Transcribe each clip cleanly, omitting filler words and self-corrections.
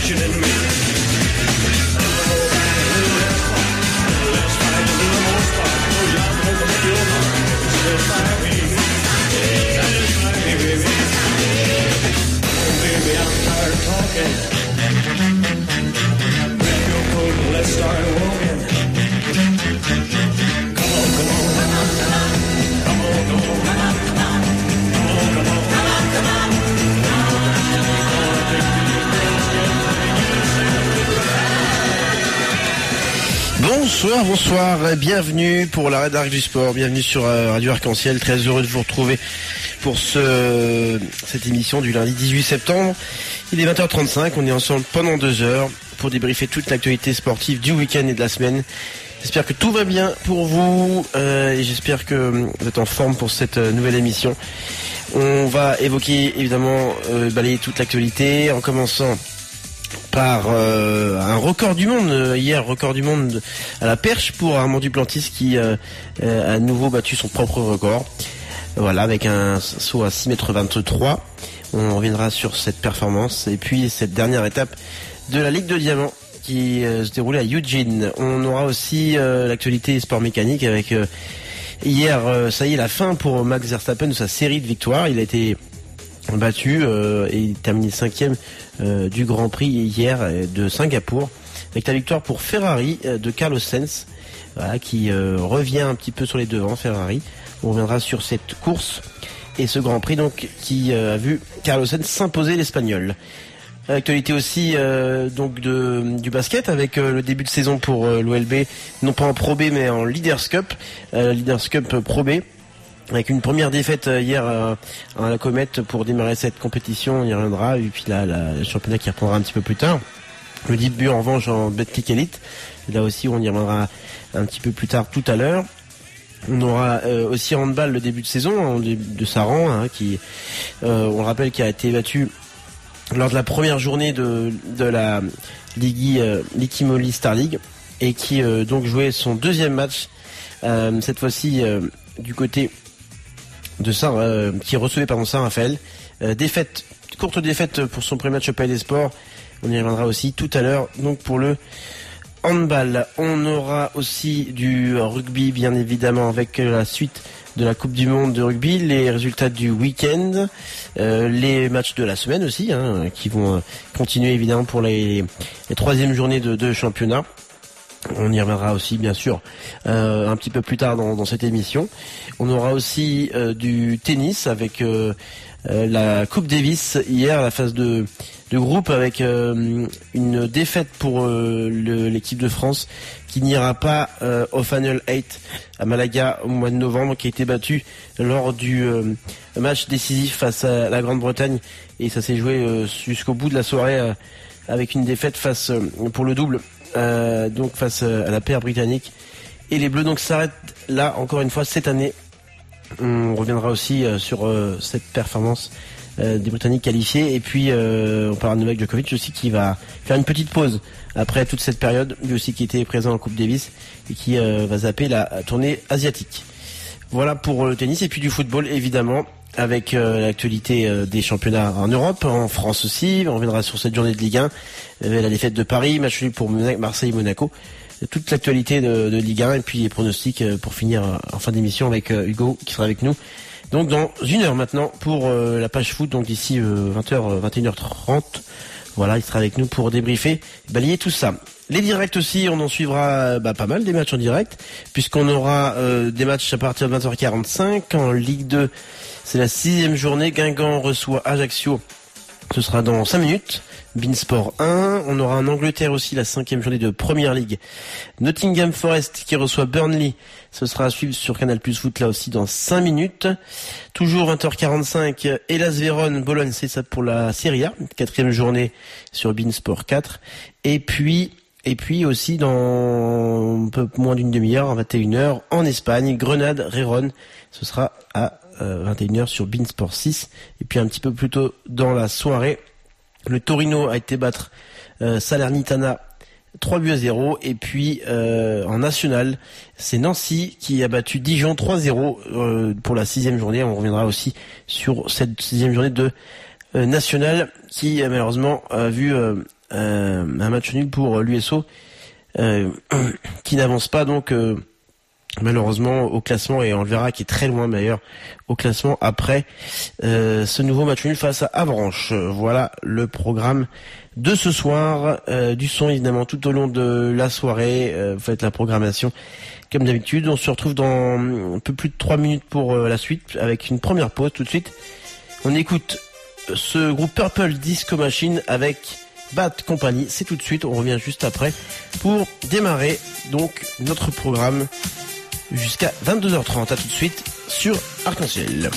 Bonsoir, bienvenue pour la Red Arc du Sport, bienvenue sur Radio Arc-en-Ciel, très heureux de vous retrouver pour cette émission du lundi 18 septembre. Il est 20h35, on est ensemble pendant 2 heures pour débriefer toute l'actualité sportive du week-end et de la semaine. J'espère que tout va bien pour vous et j'espère que vous êtes en forme pour cette nouvelle émission. On va évoquer évidemment, balayer toute l'actualité en commençant par un record du monde, hier record du monde à la perche pour Armand Duplantis qui a à nouveau battu son propre record. Voilà, avec un saut à 6,23 m. On reviendra sur cette performance et puis cette dernière étape de la Ligue de Diamant qui se déroulait à Eugene. On aura aussi l'actualité sport mécanique avec hier, ça y est, la fin pour Max Verstappen de sa série de victoires. Il a été battu et terminé 5e du Grand Prix hier de Singapour avec la victoire pour Ferrari de Carlos Sainz, voilà, qui revient un petit peu sur les devants. Ferrari, on reviendra sur cette course et ce Grand Prix donc qui a vu Carlos Sainz s'imposer l'Espagnol. Actualité aussi donc du basket avec le début de saison pour l'OLB, non pas en Pro B mais en Leaders Cup, Leaders Cup Pro B, avec une première défaite hier à la Comète pour démarrer cette compétition. On y reviendra, et puis là le championnat qui reprendra un petit peu plus tard. Le début en revanche en Betclic Elite, là aussi on y reviendra un petit peu plus tard tout à l'heure. On aura aussi handball le début de saison de Saran, qui on le rappelle, qui a été battu lors de la première journée de la Liquimoli Star League et qui donc jouait son deuxième match cette fois-ci du côté de qui recevait Saint-Raphaël. Courte défaite pour son premier match au Palais des Sports. On y reviendra aussi tout à l'heure. Donc pour le handball, on aura aussi du rugby bien évidemment avec la suite de la Coupe du Monde de rugby, les résultats du week-end, les matchs de la semaine aussi, qui vont continuer évidemment pour les troisièmes journées de championnat. On y reviendra aussi bien sûr un petit peu plus tard dans cette émission. On aura aussi du tennis avec la Coupe Davis hier, la phase de groupe avec une défaite pour l'équipe de France qui n'ira pas au Final 8 à Malaga au mois de novembre, qui a été battue lors du match décisif face à la Grande-Bretagne, et ça s'est joué jusqu'au bout de la soirée avec une défaite face pour le double donc face à la paire britannique, et les Bleus donc s'arrêtent là encore une fois cette année. On reviendra aussi sur cette performance des Britanniques qualifiés, et puis on parlera de Novak Djokovic aussi qui va faire une petite pause après toute cette période, lui aussi qui était présent en Coupe Davis et qui va zapper la tournée asiatique. Voilà pour le tennis, et puis du football évidemment avec l'actualité des championnats en Europe, en France aussi. On reviendra sur cette journée de Ligue 1, la défaite de Paris, match nul pour Marseille-Monaco, toute l'actualité de Ligue 1 et puis les pronostics pour finir en fin d'émission avec Hugo qui sera avec nous. Donc dans 1 heure maintenant pour la page foot, donc d'ici 20h, 21h30. Voilà, il sera avec nous pour débriefer, balayer tout ça. Les directs aussi, on en suivra pas mal des matchs en direct, puisqu'on aura des matchs à partir de 20h45. En Ligue 2, c'est la 6e journée. Guingamp reçoit Ajaccio, ce sera dans 5 minutes. Beansport 1. On aura en Angleterre aussi la 5e journée de Premier League. Nottingham Forest qui reçoit Burnley. Ce sera à suivre sur Canal Plus Foot là aussi dans 5 minutes. Toujours 20h45. Hellas Vérone, Bologne, c'est ça pour la Serie A. 4e journée sur Beansport 4. Et puis aussi dans un peu moins d'une demi-heure, à 21h, en Espagne, Grenade, Rérone. Ce sera à 21h sur Beansport 6. Et puis un petit peu plus tôt dans la soirée, le Torino a été battre Salernitana 3-0, et puis en national, c'est Nancy qui a battu Dijon 3-0 pour la 6e journée. On reviendra aussi sur cette 6e journée de national qui malheureusement a vu un match nul pour l'USO qui n'avance pas donc malheureusement au classement, et on le verra, qui est très loin d'ailleurs au classement après ce nouveau match nul face à Avranches. Voilà le programme de ce soir. Du son évidemment tout au long de la soirée. Vous faites la programmation comme d'habitude. On se retrouve dans un peu plus de 3 minutes pour la suite, avec une première pause tout de suite. On écoute ce groupe Purple Disco Machine avec Bad Company. C'est tout de suite, on revient juste après pour démarrer donc notre programme jusqu'à 22h30. À tout de suite sur Arc-en-Ciel.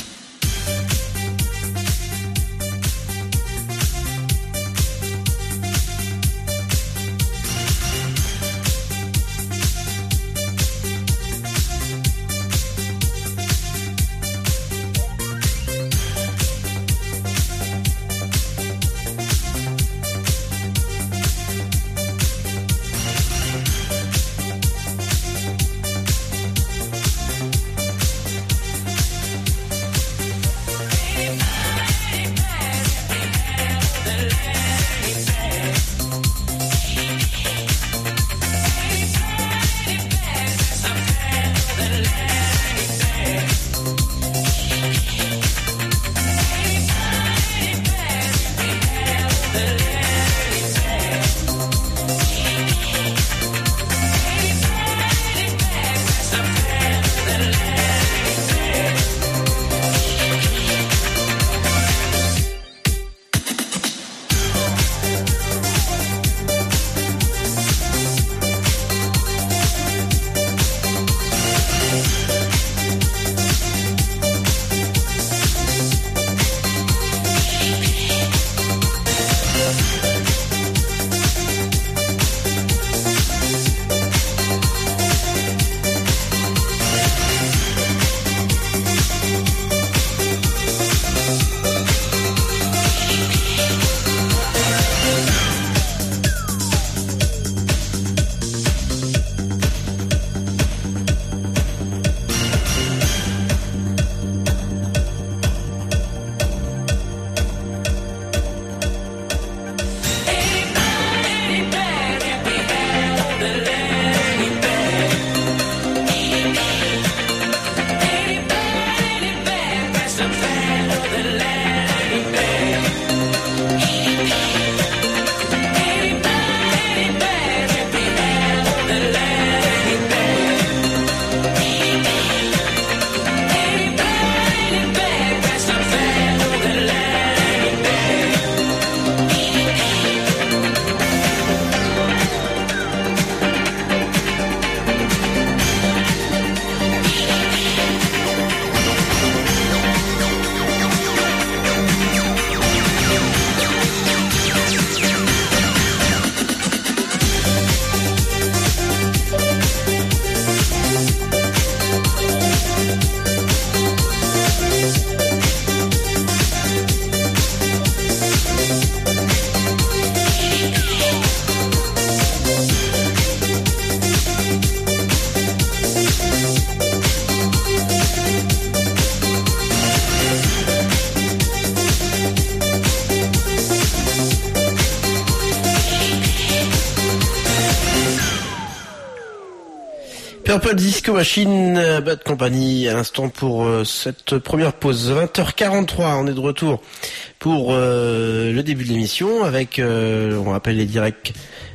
Purple Disco Machine, Bad Company à l'instant pour cette première pause. 20h43, on est de retour pour le début de l'émission avec, on rappelle les directs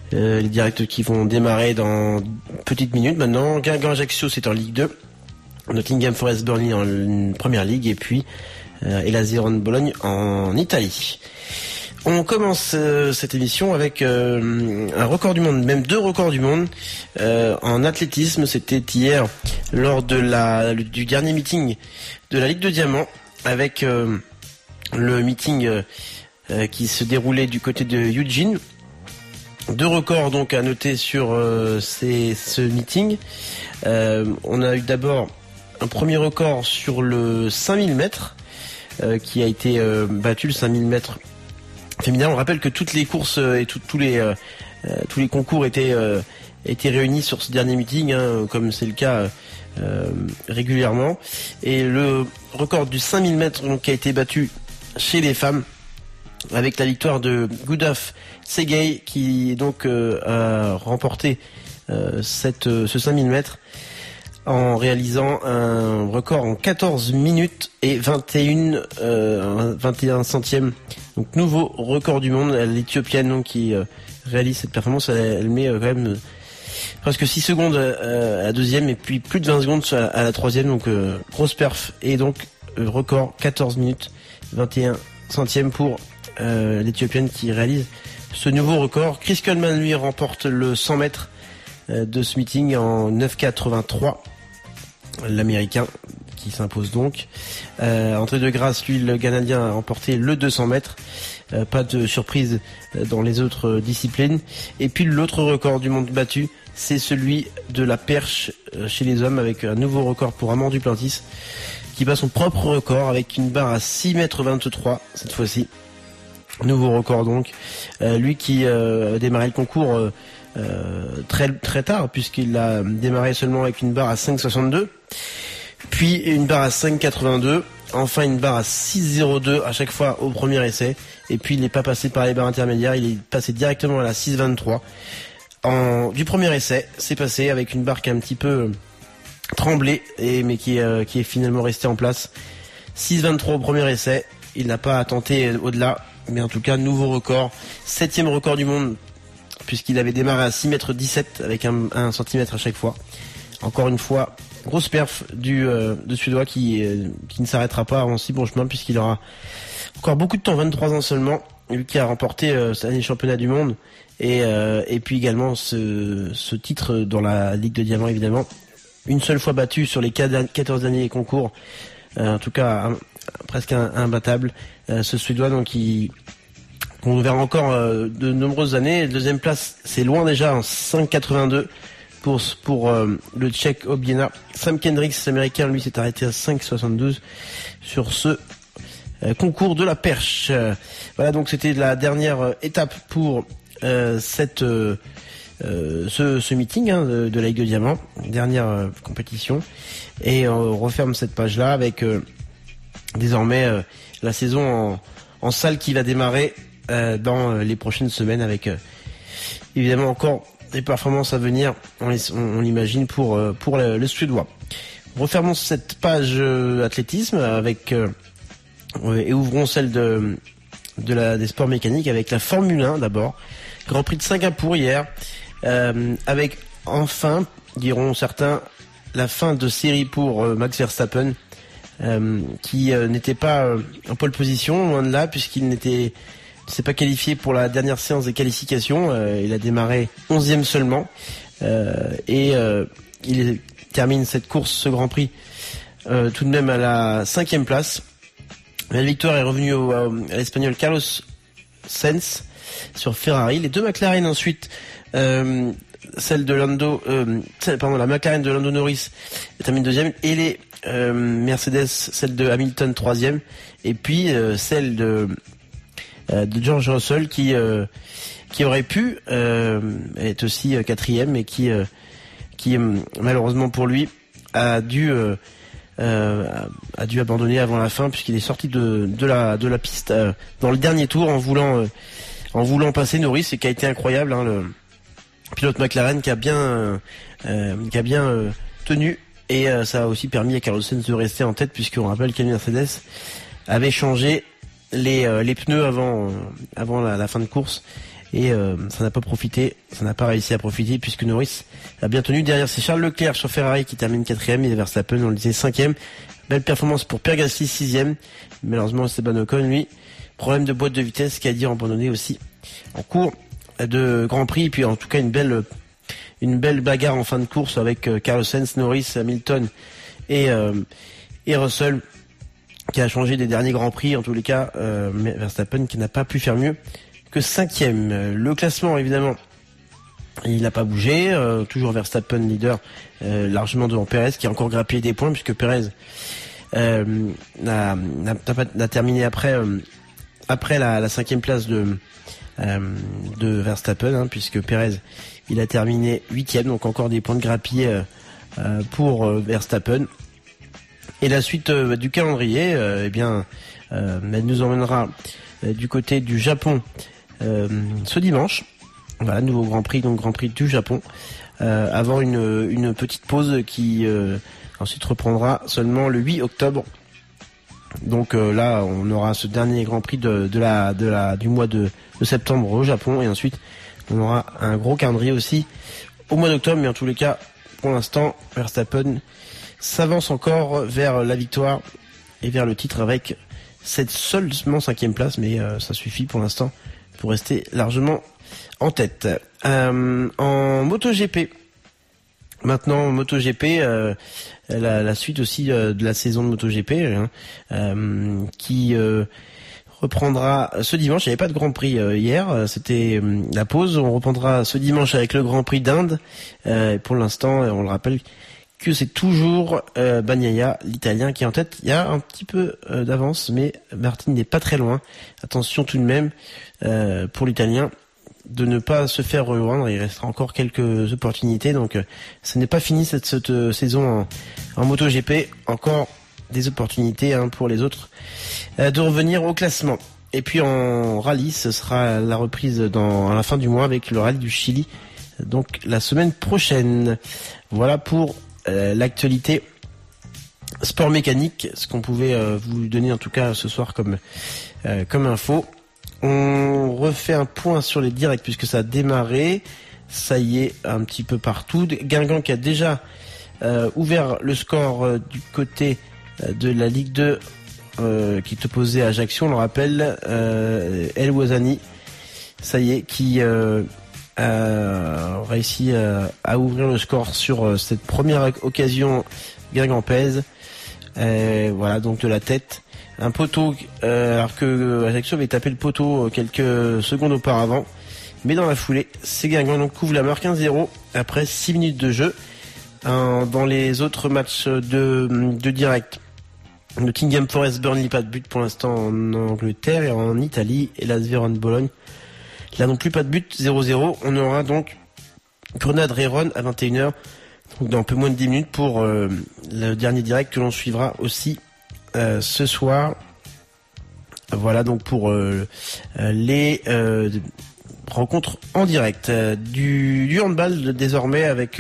qui vont démarrer dans une petite minute maintenant. Guingamp-Ajaccio, c'est en Ligue 2. Nottingham Forest Burnley en Première Ligue, et puis Hellas Vérone Bologne en Italie. On commence cette émission avec un record du monde, même 2 records du monde en athlétisme. C'était hier lors de du dernier meeting de la Ligue de Diamant, avec le meeting qui se déroulait du côté de Eugene. 2 records donc à noter sur ce meeting. On a eu d'abord un premier record sur le 5000 mètres qui a été battu, le 5000 mètres féminin. On rappelle que toutes les courses et tous les concours étaient réunis sur ce dernier meeting, comme c'est le cas régulièrement. Et le record du 5000 mètres donc, qui a été battu chez les femmes avec la victoire de Gudaf Tsegay qui donc a remporté ce 5000 mètres en réalisant un record en 14 minutes et 21 centièmes. Donc nouveau record du monde. L'Éthiopienne donc qui réalise cette performance, elle met quand même presque 6 secondes à la deuxième et puis plus de 20 secondes à la troisième. Donc grosse perf et donc record 14 minutes 21 centièmes pour l'Éthiopienne qui réalise ce nouveau record. Chris Coleman lui remporte le 100 mètres de ce meeting en 9,83. L'Américain qui s'impose donc. Entrée de grâce, lui le Canadien a remporté le 200 mètres. Pas de surprise dans les autres disciplines. Et puis l'autre record du monde battu, c'est celui de la perche chez les hommes avec un nouveau record pour Amand Duplantis qui bat son propre record avec une barre à 6,23 m cette fois-ci. Nouveau record donc. Lui qui a démarré le concours très tard puisqu'il a démarré seulement avec une barre à 5,62, puis une barre à 5,82, enfin une barre à 6,02 à chaque fois au premier essai, et puis il n'est pas passé par les barres intermédiaires, il est passé directement à la 6,23. Du premier essai, c'est passé avec une barre qui a un petit peu tremblé, mais qui est finalement restée en place. 6,23 au premier essai, il n'a pas tenté au-delà, mais en tout cas nouveau record, 7e record du monde puisqu'il avait démarré à 6,17 m avec un centimètre à chaque fois. Encore une fois, grosse perf de Suédois qui ne s'arrêtera pas avant si bon chemin puisqu'il aura encore beaucoup de temps, 23 ans seulement, lui qui a remporté cet année championnat du monde et puis également ce titre dans la Ligue de Diamant évidemment. Une seule fois battu sur les 14 derniers concours, en tout cas presque imbattable. Ce Suédois donc qu'on verra encore de nombreuses années. Deuxième place, c'est loin déjà en 5,82 pour le Tchèque Obiena. Sam Kendricks, l'Américain, lui s'est arrêté à 5,72 sur ce concours de la perche. Voilà, donc c'était la dernière étape pour ce meeting de la Ligue de Diamant, dernière compétition, et on referme cette page-là avec désormais la saison en salle qui va démarrer dans les prochaines semaines avec évidemment encore des performances à venir, on l'imagine pour le Suédois. Refermons cette page athlétisme avec et ouvrons celle des sports mécaniques avec la Formule 1 d'abord. Grand Prix de Singapour hier, avec enfin, diront certains, la fin de série pour Max Verstappen, qui n'était pas en pole position, loin de là, puisqu'il ne s'est pas qualifié pour la dernière séance des qualifications. Il a démarré 11e seulement, et il termine cette course, ce Grand Prix, tout de même à la 5e place. La victoire est revenue à l'Espagnol Carlos Sainz sur Ferrari. Les deux McLaren ensuite, la McLaren de Lando Norris termine 2e, et les Mercedes, celle de Hamilton 3e, et puis celle de George Russell qui aurait pu être aussi 4e, mais qui malheureusement pour lui a dû abandonner avant la fin puisqu'il est sorti de la piste dans le dernier tour en voulant passer Norris, et qui a été incroyable, le pilote McLaren qui a bien tenu, et ça a aussi permis à Carlos Sainz de rester en tête, puisqu'on rappelle que Mercedes avait changé les pneus avant la fin de course, et ça n'a pas réussi à profiter puisque Norris a bien tenu. Derrière, c'est Charles Leclerc sur Ferrari qui termine 4e, et Verstappen, on le disait, 5e. Belle performance pour Pierre Gasly, 6e. Malheureusement, Esteban Ocon, lui, problème de boîte de vitesse qui a dû abandonner aussi en cours de Grand Prix. Et puis en tout cas une belle bagarre en fin de course avec Carlos Sainz, Norris, Hamilton et Russell, qui a changé des derniers Grands Prix, en tous les cas. Verstappen qui n'a pas pu faire mieux que 5e. Le classement, évidemment, il n'a pas bougé, toujours Verstappen leader, largement devant Perez, qui a encore grappillé des points, puisque Perez n'a terminé après la 5e place de Verstappen, puisque Perez, il a terminé 8e, donc encore des points de grappillé pour Verstappen. Et la suite du calendrier, elle nous emmènera du côté du Japon ce dimanche. Voilà, nouveau Grand Prix, donc Grand Prix du Japon, avant une petite pause qui ensuite reprendra seulement le 8 octobre. Donc là, on aura ce dernier Grand Prix du mois de septembre au Japon, et ensuite on aura un gros calendrier aussi au mois d'octobre. Mais en tous les cas, pour l'instant, Verstappen s'avance encore vers la victoire et vers le titre avec cette seulement 5e place, mais ça suffit pour l'instant pour rester largement en tête. En MotoGP, maintenant MotoGP, la suite aussi de la saison de MotoGP qui reprendra ce dimanche. Il n'y avait pas de Grand Prix hier, c'était la pause. On reprendra ce dimanche avec le Grand Prix d'Inde. Pour l'instant, on le rappelle que c'est toujours Bagnaia, l'Italien, qui est en tête. Il y a un petit peu d'avance, mais Martin n'est pas très loin. Attention tout de même pour l'Italien de ne pas se faire rejoindre. Il restera encore quelques opportunités, donc ce n'est pas fini cette saison en MotoGP. Encore des opportunités pour les autres de revenir au classement. Et puis en rallye, ce sera la reprise à la fin du mois avec le rallye du Chili, donc la semaine prochaine. Voilà pour l'actualité sport mécanique, ce qu'on pouvait vous donner en tout cas ce soir comme info. On refait un point sur les directs puisque ça a démarré. Ça y est, un petit peu partout. Guingamp qui a déjà ouvert le score du côté de la Ligue 2 qui est opposé à Ajaccio, on le rappelle. El Ouazani, ça y est, qui a réussi à ouvrir le score sur cette première occasion guingampaise. Voilà, donc de la tête. Un poteau, alors que Ajaccio avait tapé le poteau quelques secondes auparavant. Mais dans la foulée, c'est Guingamp donc couvre la marque 1-0 après 6 minutes de jeu. Dans les autres matchs de direct, Nottingham Forest Burnley, pas de but pour l'instant en Angleterre, et en Italie, et la Vérone Bologne. Là non plus pas de but, 0-0. On aura donc Grenade Rérone à 21h, donc dans un peu moins de 10 minutes pour le dernier direct que l'on suivra aussi ce soir. Voilà donc pour les rencontres en direct du handball désormais avec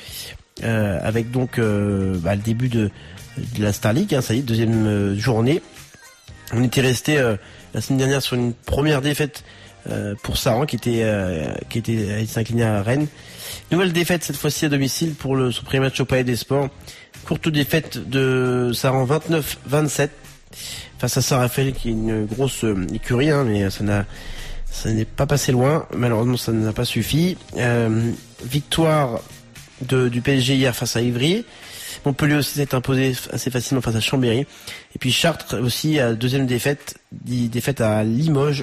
donc le début de la Star League, ça y est, deuxième journée. On était resté la semaine dernière sur une première défaite pour Saran qui était s'incliné à Rennes. Nouvelle défaite cette fois-ci à domicile pour son premier match au Palais des Sports. Courte défaite de Saran 29-27 face à Saint-Raphaël qui est une grosse écurie, mais ça n'est pas passé loin. Malheureusement, ça n'a pas suffi. Victoire du PSG hier face à Ivry. Montpellier aussi s'est imposé assez facilement face à Chambéry. Et puis Chartres aussi, deuxième défaite à Limoges,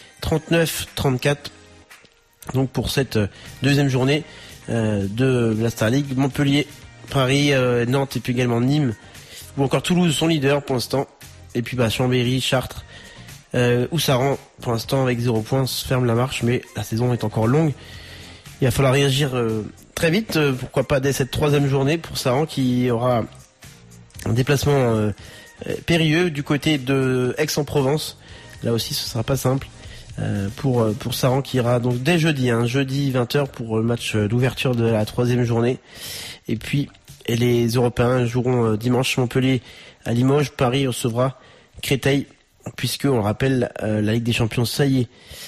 39-34. Donc pour cette deuxième journée de la Star League, Montpellier, Paris, Nantes et puis également Nîmes ou encore Toulouse sont leaders pour l'instant. Et puis Chambéry, Chartres ou Saran pour l'instant avec 0 points se ferme la marche, mais la saison est encore longue. Il va falloir réagir très vite, pourquoi pas dès cette troisième journée pour Saran qui aura un déplacement périlleux du côté de Aix-en-Provence. Là aussi ce sera pas simple pour Saran qui ira donc dès jeudi 20h pour le match d'ouverture de la troisième journée. Et puis les Européens joueront dimanche. Montpellier à Limoges, Paris recevra Créteil, puisque on le rappelle, la Ligue des Champions ça y est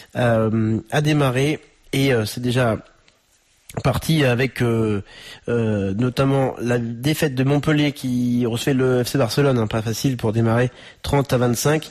a démarré et c'est déjà parti avec notamment la défaite de Montpellier qui recevait le FC Barcelone, pas facile pour démarrer, 30-25.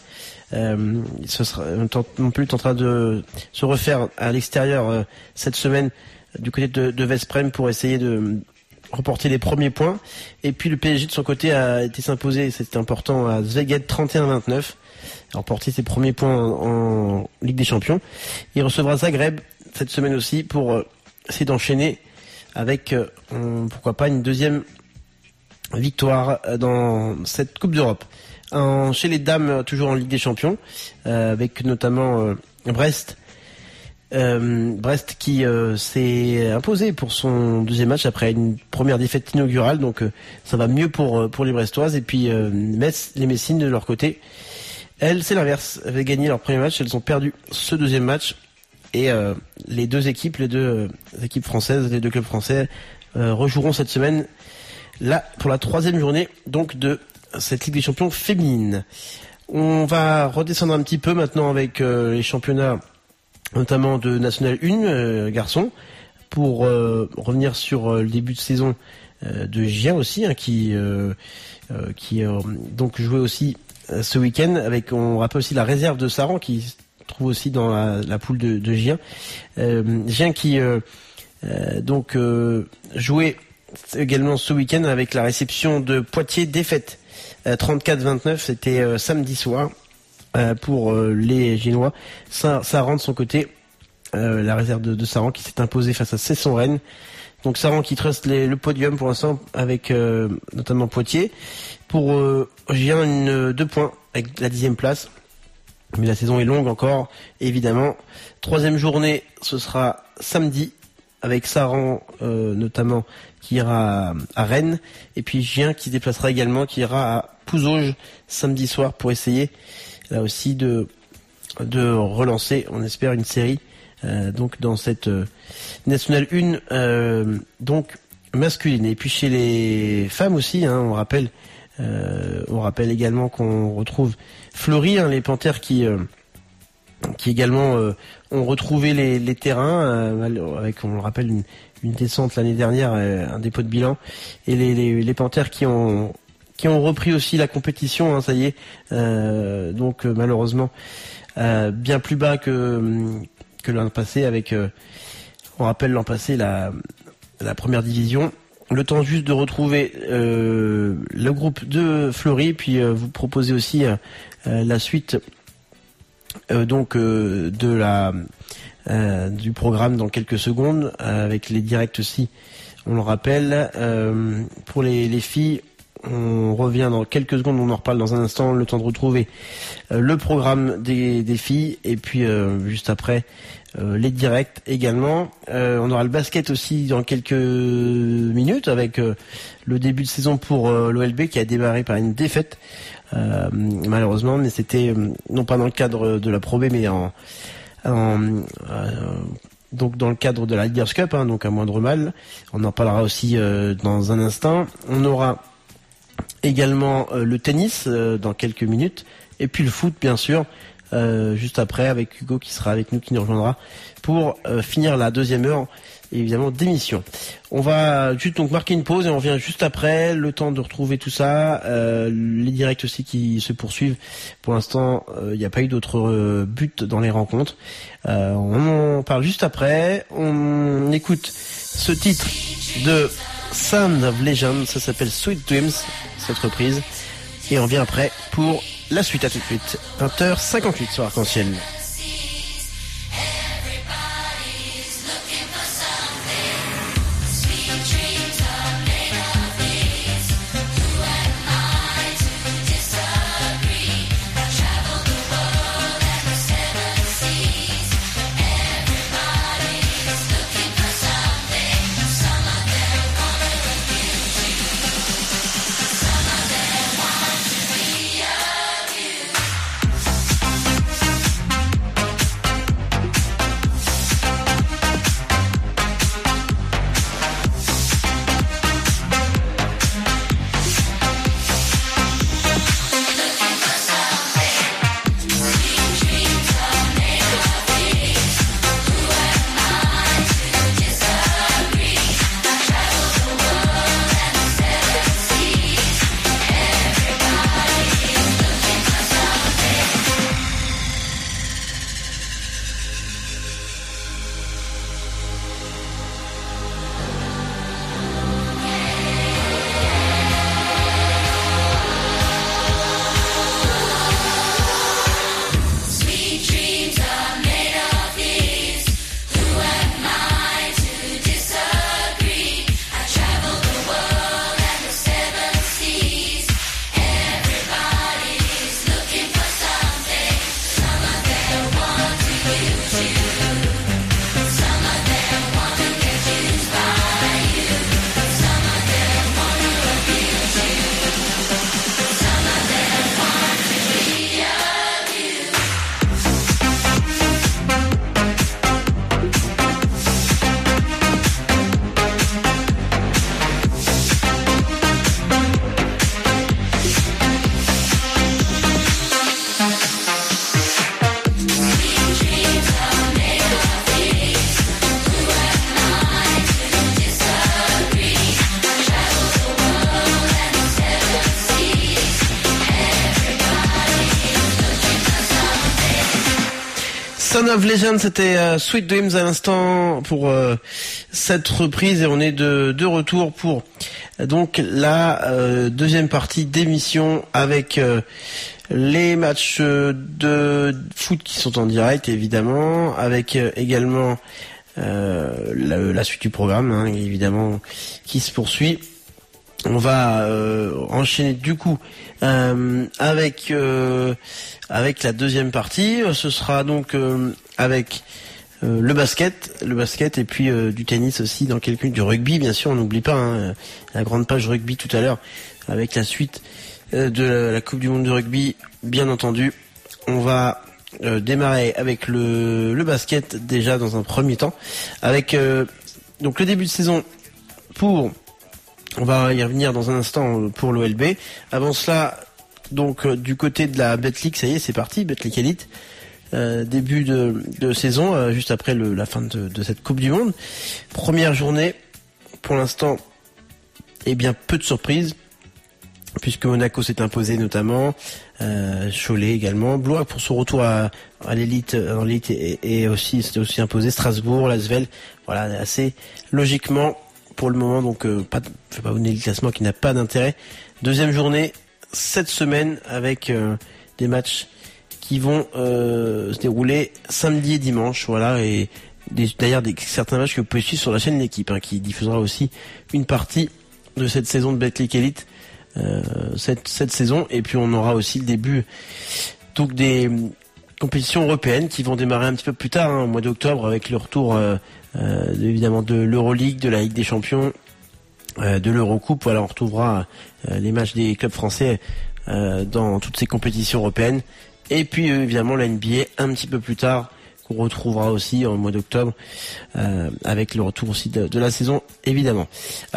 Montpellier tentera de se refaire à l'extérieur cette semaine du côté de Veszprém pour essayer de remporter les premiers points. Et puis le PSG de son côté a été s'imposer, c'était important, à Szeged 31-29, a remporté ses premiers points en Ligue des Champions. Il recevra Zagreb cette semaine aussi pour essayer d'enchaîner avec pourquoi pas une deuxième victoire dans cette Coupe d'Europe. Chez les dames, toujours en Ligue des Champions, avec notamment Brest Brest qui s'est imposé pour son deuxième match après une première défaite inaugurale, donc ça va mieux pour les Brestoises. Et puis Metz, les Messines de leur côté, elles c'est l'inverse, avaient gagné leur premier match, elles ont perdu ce deuxième match. Et les deux équipes françaises, les deux clubs français rejoueront cette semaine là pour la troisième journée donc de cette Ligue des Champions féminine. On va redescendre un petit peu maintenant avec les championnats notamment de National 1 garçons pour revenir sur le début de saison de Gien aussi qui donc jouait aussi ce week-end avec, on rappelle aussi la réserve de Saran qui se trouve aussi dans la poule de Gien. Gien qui donc jouait également ce week-end avec la réception de Poitiers, défaite 34-29, c'était samedi soir pour les Génois. Saran de son côté, la réserve de Saran qui s'est imposée face à Cesson-Rennes. Donc Saran qui truste le podium pour l'instant avec notamment Poitiers. Pour Gien, 2 points avec la 10e place. Mais la saison est longue encore, évidemment. Troisième journée, ce sera samedi, avec Saran notamment, qui ira à Rennes. Et puis Gien qui se déplacera également, qui ira à Pouzauges samedi soir pour essayer, là aussi, de relancer, on espère, une série donc dans cette National 1 donc masculine. Et puis chez les femmes aussi, on rappelle également qu'on retrouve Fleury, les Panthères qui également ont retrouvé les terrains avec, on le rappelle, une descente l'année dernière, un dépôt de bilan, et les Panthères qui ont repris aussi la compétition, ça y est, donc malheureusement bien plus bas que l'an passé, avec on rappelle l'an passé la première division. Le temps juste de retrouver le groupe de Fleury, puis vous proposer aussi la suite du programme dans quelques secondes, avec les directs aussi, on le rappelle. Pour les filles, on revient dans quelques secondes, on en reparle dans un instant, le temps de retrouver le programme des filles, et puis juste après les directs également. On aura le basket aussi dans quelques minutes, avec le début de saison pour l'OLB qui a démarré par une défaite malheureusement, mais c'était non pas dans le cadre de la Pro B, mais donc dans le cadre de la Leaders Cup, donc à moindre mal. On en parlera aussi dans un instant. On aura également le tennis dans quelques minutes, et puis le foot bien sûr juste après, avec Hugo qui sera avec nous, qui nous rejoindra pour finir la deuxième heure évidemment d'émission. On va juste donc marquer une pause et on revient juste après, le temps de retrouver tout ça, les directs aussi qui se poursuivent. Pour l'instant il n'y a pas eu d'autres buts dans les rencontres. On en parle juste après. On écoute ce titre de Sound of Legend, ça s'appelle Sweet Dreams, cette reprise, et on vient après pour la suite. À tout de suite, 20h58 sur Arc-en-Ciel. Son of Legend, c'était Sweet Dreams à l'instant pour cette reprise, et on est de retour pour donc la deuxième partie d'émission avec les matchs de foot qui sont en direct évidemment, avec également la suite du programme évidemment qui se poursuit. On va enchaîner du coup avec la deuxième partie. Ce sera donc avec le basket et puis du tennis aussi dans quelques minutes, du rugby bien sûr, on n'oublie pas la grande page rugby tout à l'heure avec la suite de la Coupe du Monde de rugby bien entendu. On va démarrer avec le basket déjà dans un premier temps avec donc le début de saison on va y revenir dans un instant pour l'OLB. Avant cela, donc du côté de la Betclic, ça y est, c'est parti, Betclic Elite. Début de saison, juste après la fin de cette Coupe du Monde. Première journée, pour l'instant, bien peu de surprises, puisque Monaco s'est imposé notamment, Cholet également, Blois pour son retour à l'élite, dans l'élite et aussi s'était aussi imposé, Strasbourg, Lasvel, voilà, assez logiquement. Pour le moment, donc je vais pas vous donner le classement qui n'a pas d'intérêt. Deuxième journée cette semaine avec des matchs qui vont se dérouler samedi et dimanche, voilà, et d'ailleurs certains matchs que vous pouvez suivre sur la chaîne L'équipe, qui diffusera aussi une partie de cette saison de Betclic Elite cette saison, et puis on aura aussi le début donc des compétitions européennes qui vont démarrer un petit peu plus tard, au mois d'octobre, avec le retour évidemment de l'Euroleague, de la Ligue des Champions, de l'Eurocoupe. Voilà, on retrouvera les matchs des clubs français dans toutes ces compétitions européennes, et puis évidemment la NBA un petit peu plus tard, qu'on retrouvera aussi en mois d'octobre, avec le retour aussi de la saison évidemment.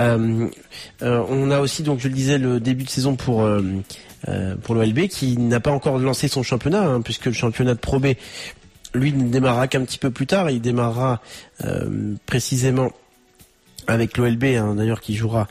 On a aussi, donc je le disais, le début de saison pour l'OLB qui n'a pas encore lancé son championnat, puisque le championnat de Pro B lui ne démarrera qu'un petit peu plus tard. Il démarrera précisément avec l'OLB, d'ailleurs, qui jouera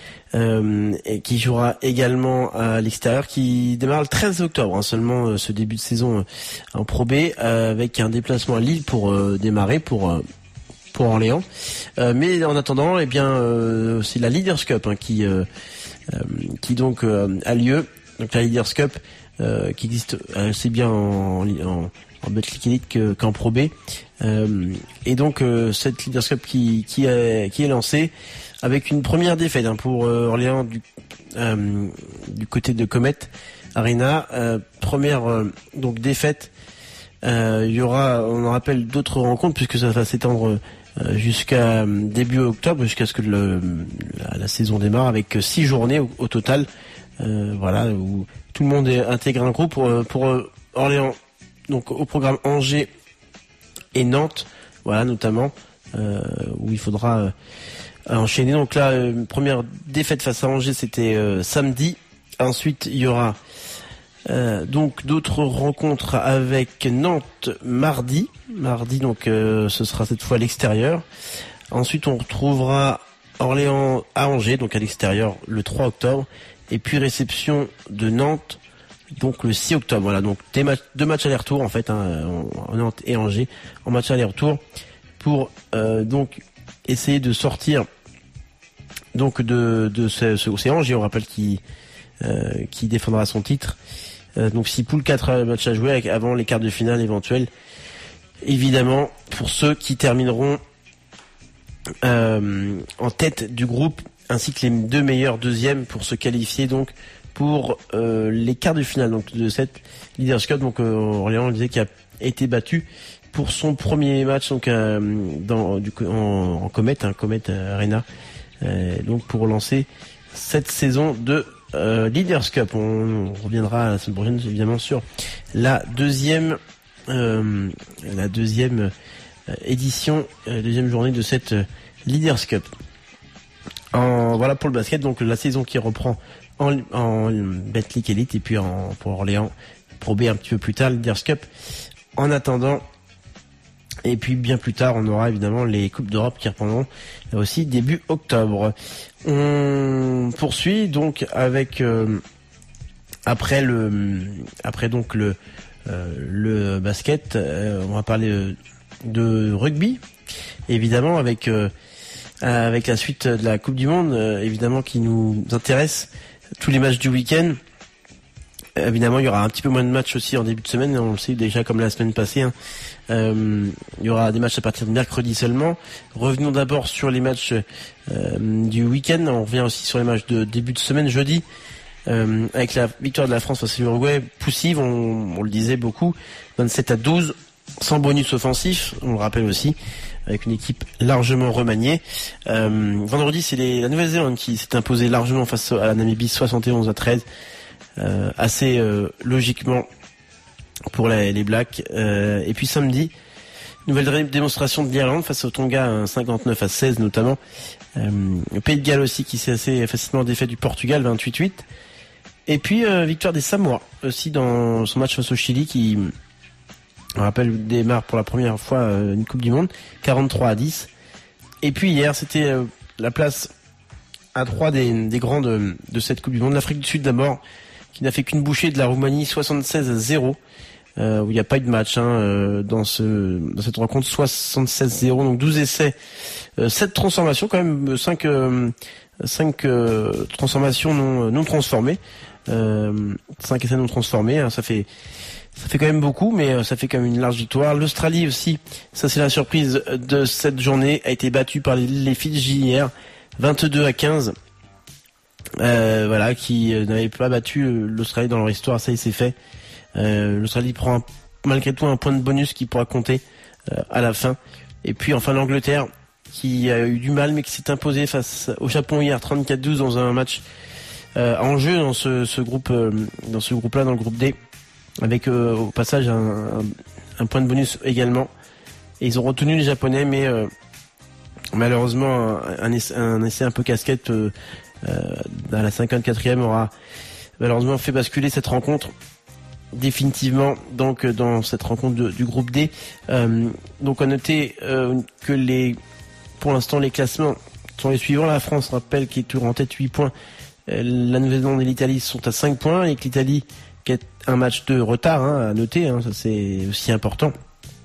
également à l'extérieur, qui démarre le 13 octobre, seulement ce début de saison en Pro B, avec un déplacement à Lille pour démarrer pour Orléans. Mais en attendant, c'est la Leaders Cup qui donc a lieu. Donc la Leaders Cup qui existe assez bien en Betclic Elite qu'en Pro B. Et donc cette Leaders Cup qui est lancée avec une première défaite pour Orléans du côté de Comet Arena. Première donc défaite. Il y aura, on en rappelle, d'autres rencontres puisque ça va s'étendre jusqu'à début octobre, jusqu'à ce que la saison démarre, avec 6 journées au total. Voilà, où tout le monde est intégré un groupe pour Orléans. Donc au programme Angers et Nantes, voilà notamment, où il faudra enchaîner. Donc là, première défaite face à Angers, c'était samedi. Ensuite, il y aura donc d'autres rencontres avec Nantes mardi. Donc ce sera cette fois à l'extérieur. Ensuite, on retrouvera Orléans à Angers, donc à l'extérieur, le 3 octobre. Et puis réception de Nantes, donc le 6 octobre. Voilà, donc deux matchs aller-retour en fait, Nantes et Angers en match aller-retour pour donc essayer de sortir donc de ce Angers, on rappelle qui défendra son titre. Donc 6 poules, 4 matchs à jouer avant les quarts de finale éventuels. Évidemment, pour ceux qui termineront en tête du groupe, ainsi que les 2 meilleurs deuxièmes pour se qualifier donc pour les quarts de finale donc de cette Leaders Cup. Donc Orléans, on disait, qui a été battu pour son premier match donc en Comet Arena, donc pour lancer cette saison de Leaders Cup. On reviendra la semaine prochaine évidemment sur la deuxième édition, deuxième journée de cette Leaders Cup. Voilà pour le basket, donc la saison qui reprend en Betclic Elite, et puis pour Orléans Pro B un petit peu plus tard, Leaders Cup en attendant. Et puis bien plus tard, on aura évidemment les Coupes d'Europe qui reprendront là aussi début octobre. On poursuit donc avec après donc le basket. On va parler de rugby, évidemment, avec la suite de la Coupe du Monde, évidemment, qui nous intéresse. Tous les matchs du week-end. Évidemment, il y aura un petit peu moins de matchs aussi en début de semaine. On le sait déjà, comme la semaine passée. Il y aura des matchs à partir de mercredi seulement. Revenons d'abord sur les matchs du week-end. On revient aussi sur les matchs de début de semaine, jeudi. Avec la victoire de la France face à l'Uruguay, poussive, on le disait beaucoup, 27-12, sans bonus offensif, on le rappelle aussi, avec une équipe largement remaniée. Vendredi, c'est la Nouvelle-Zélande qui s'est imposée largement face à la Namibie, 71-13, assez logiquement pour les Blacks. Et puis samedi, nouvelle démonstration de l'Irlande face au Tonga, 59-16 notamment. Le Pays de Galles aussi qui s'est assez facilement défait du Portugal, 28-8. Et puis victoire des Samoa aussi dans son match face au Chili qui, on rappelle, démarre pour la première fois une Coupe du Monde, 43-10. Et puis hier, c'était la place à 3 des grands de cette Coupe du Monde. L'Afrique du Sud d'abord, qui n'a fait qu'une bouchée de la Roumanie, 76-0. Où il n'y a pas eu de match dans cette rencontre, 76-0, donc 12 essais, 7 transformations quand même, 5 transformations non transformées, 5 essais non transformés, hein, ça fait quand même beaucoup, mais ça fait quand même une large victoire. L'Australie aussi, ça c'est la surprise de cette journée, a été battue par les Fidji hier, 22-15. Voilà, qui n'avait pas battu l'Australie dans leur histoire, ça y c'est fait. L'Australie prend malgré tout un point de bonus qui pourra compter à la fin. Et puis enfin l'Angleterre qui a eu du mal mais qui s'est imposée face au Japon hier 34-12 dans un match en jeu dans ce groupe-là, dans le groupe D, avec au passage un point de bonus également. Et ils ont retenu les Japonais, mais malheureusement un essai un peu casquette à la 54e aura malheureusement fait basculer cette rencontre définitivement, donc dans cette rencontre du groupe D. Donc à noter que pour l'instant les classements sont les suivants. La France, rappelle, qui est toujours en tête, 8 points. La Nouvelle-Zélande et l'Italie sont à 5 points, et que l'Italie qui a un match de retard, à noter, ça c'est aussi important.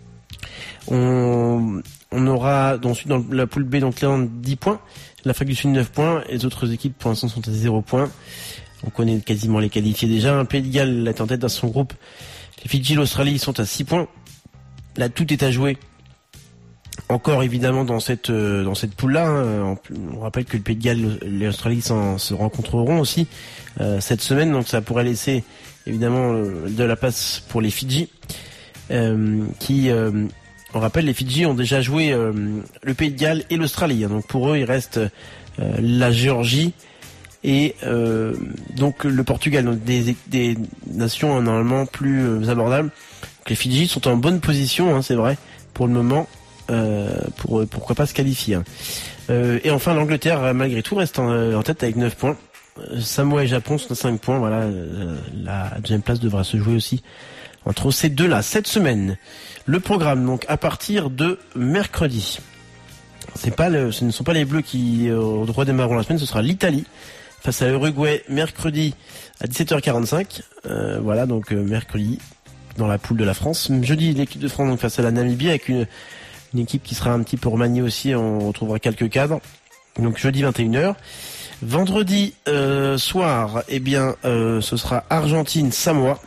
On aura ensuite dans la poule B, donc l'Irlande 10 points, l'Afrique du Sud 9 points, et les autres équipes pour l'instant sont à 0 points. On connaît quasiment les qualifiés déjà. Un Pays de Galles est en tête dans son groupe. Les Fidji, l'Australie sont à 6 points. Là, tout est à jouer. Encore évidemment dans cette poule-là. On rappelle que le Pays de Galles et l'Australie se rencontreront aussi cette semaine. Donc ça pourrait laisser évidemment de la place pour les Fidji. On rappelle, les Fidji ont déjà joué le Pays de Galles et l'Australie. Donc pour eux, il reste la Géorgie et donc le Portugal, donc des nations normalement plus abordables. Donc les Fidji sont en bonne position, c'est vrai, pour le moment, pourquoi pas se qualifier. Et enfin l'Angleterre, malgré tout, reste en tête avec 9 points. Samoa et Japon sont à 5 points. Voilà, la deuxième place devra se jouer aussi entre ces deux-là. Cette semaine, le programme, donc à partir de mercredi. Ce ne sont pas les Bleus qui redémarreront la semaine, ce sera l'Italie face à l'Uruguay mercredi à 17h45. Voilà, donc mercredi dans la poule de la France. Jeudi, l'équipe de France donc face à la Namibie avec une équipe qui sera un petit peu remaniée aussi. On retrouvera quelques cadres. Donc jeudi 21h. Vendredi soir, ce sera Argentine-Samoa.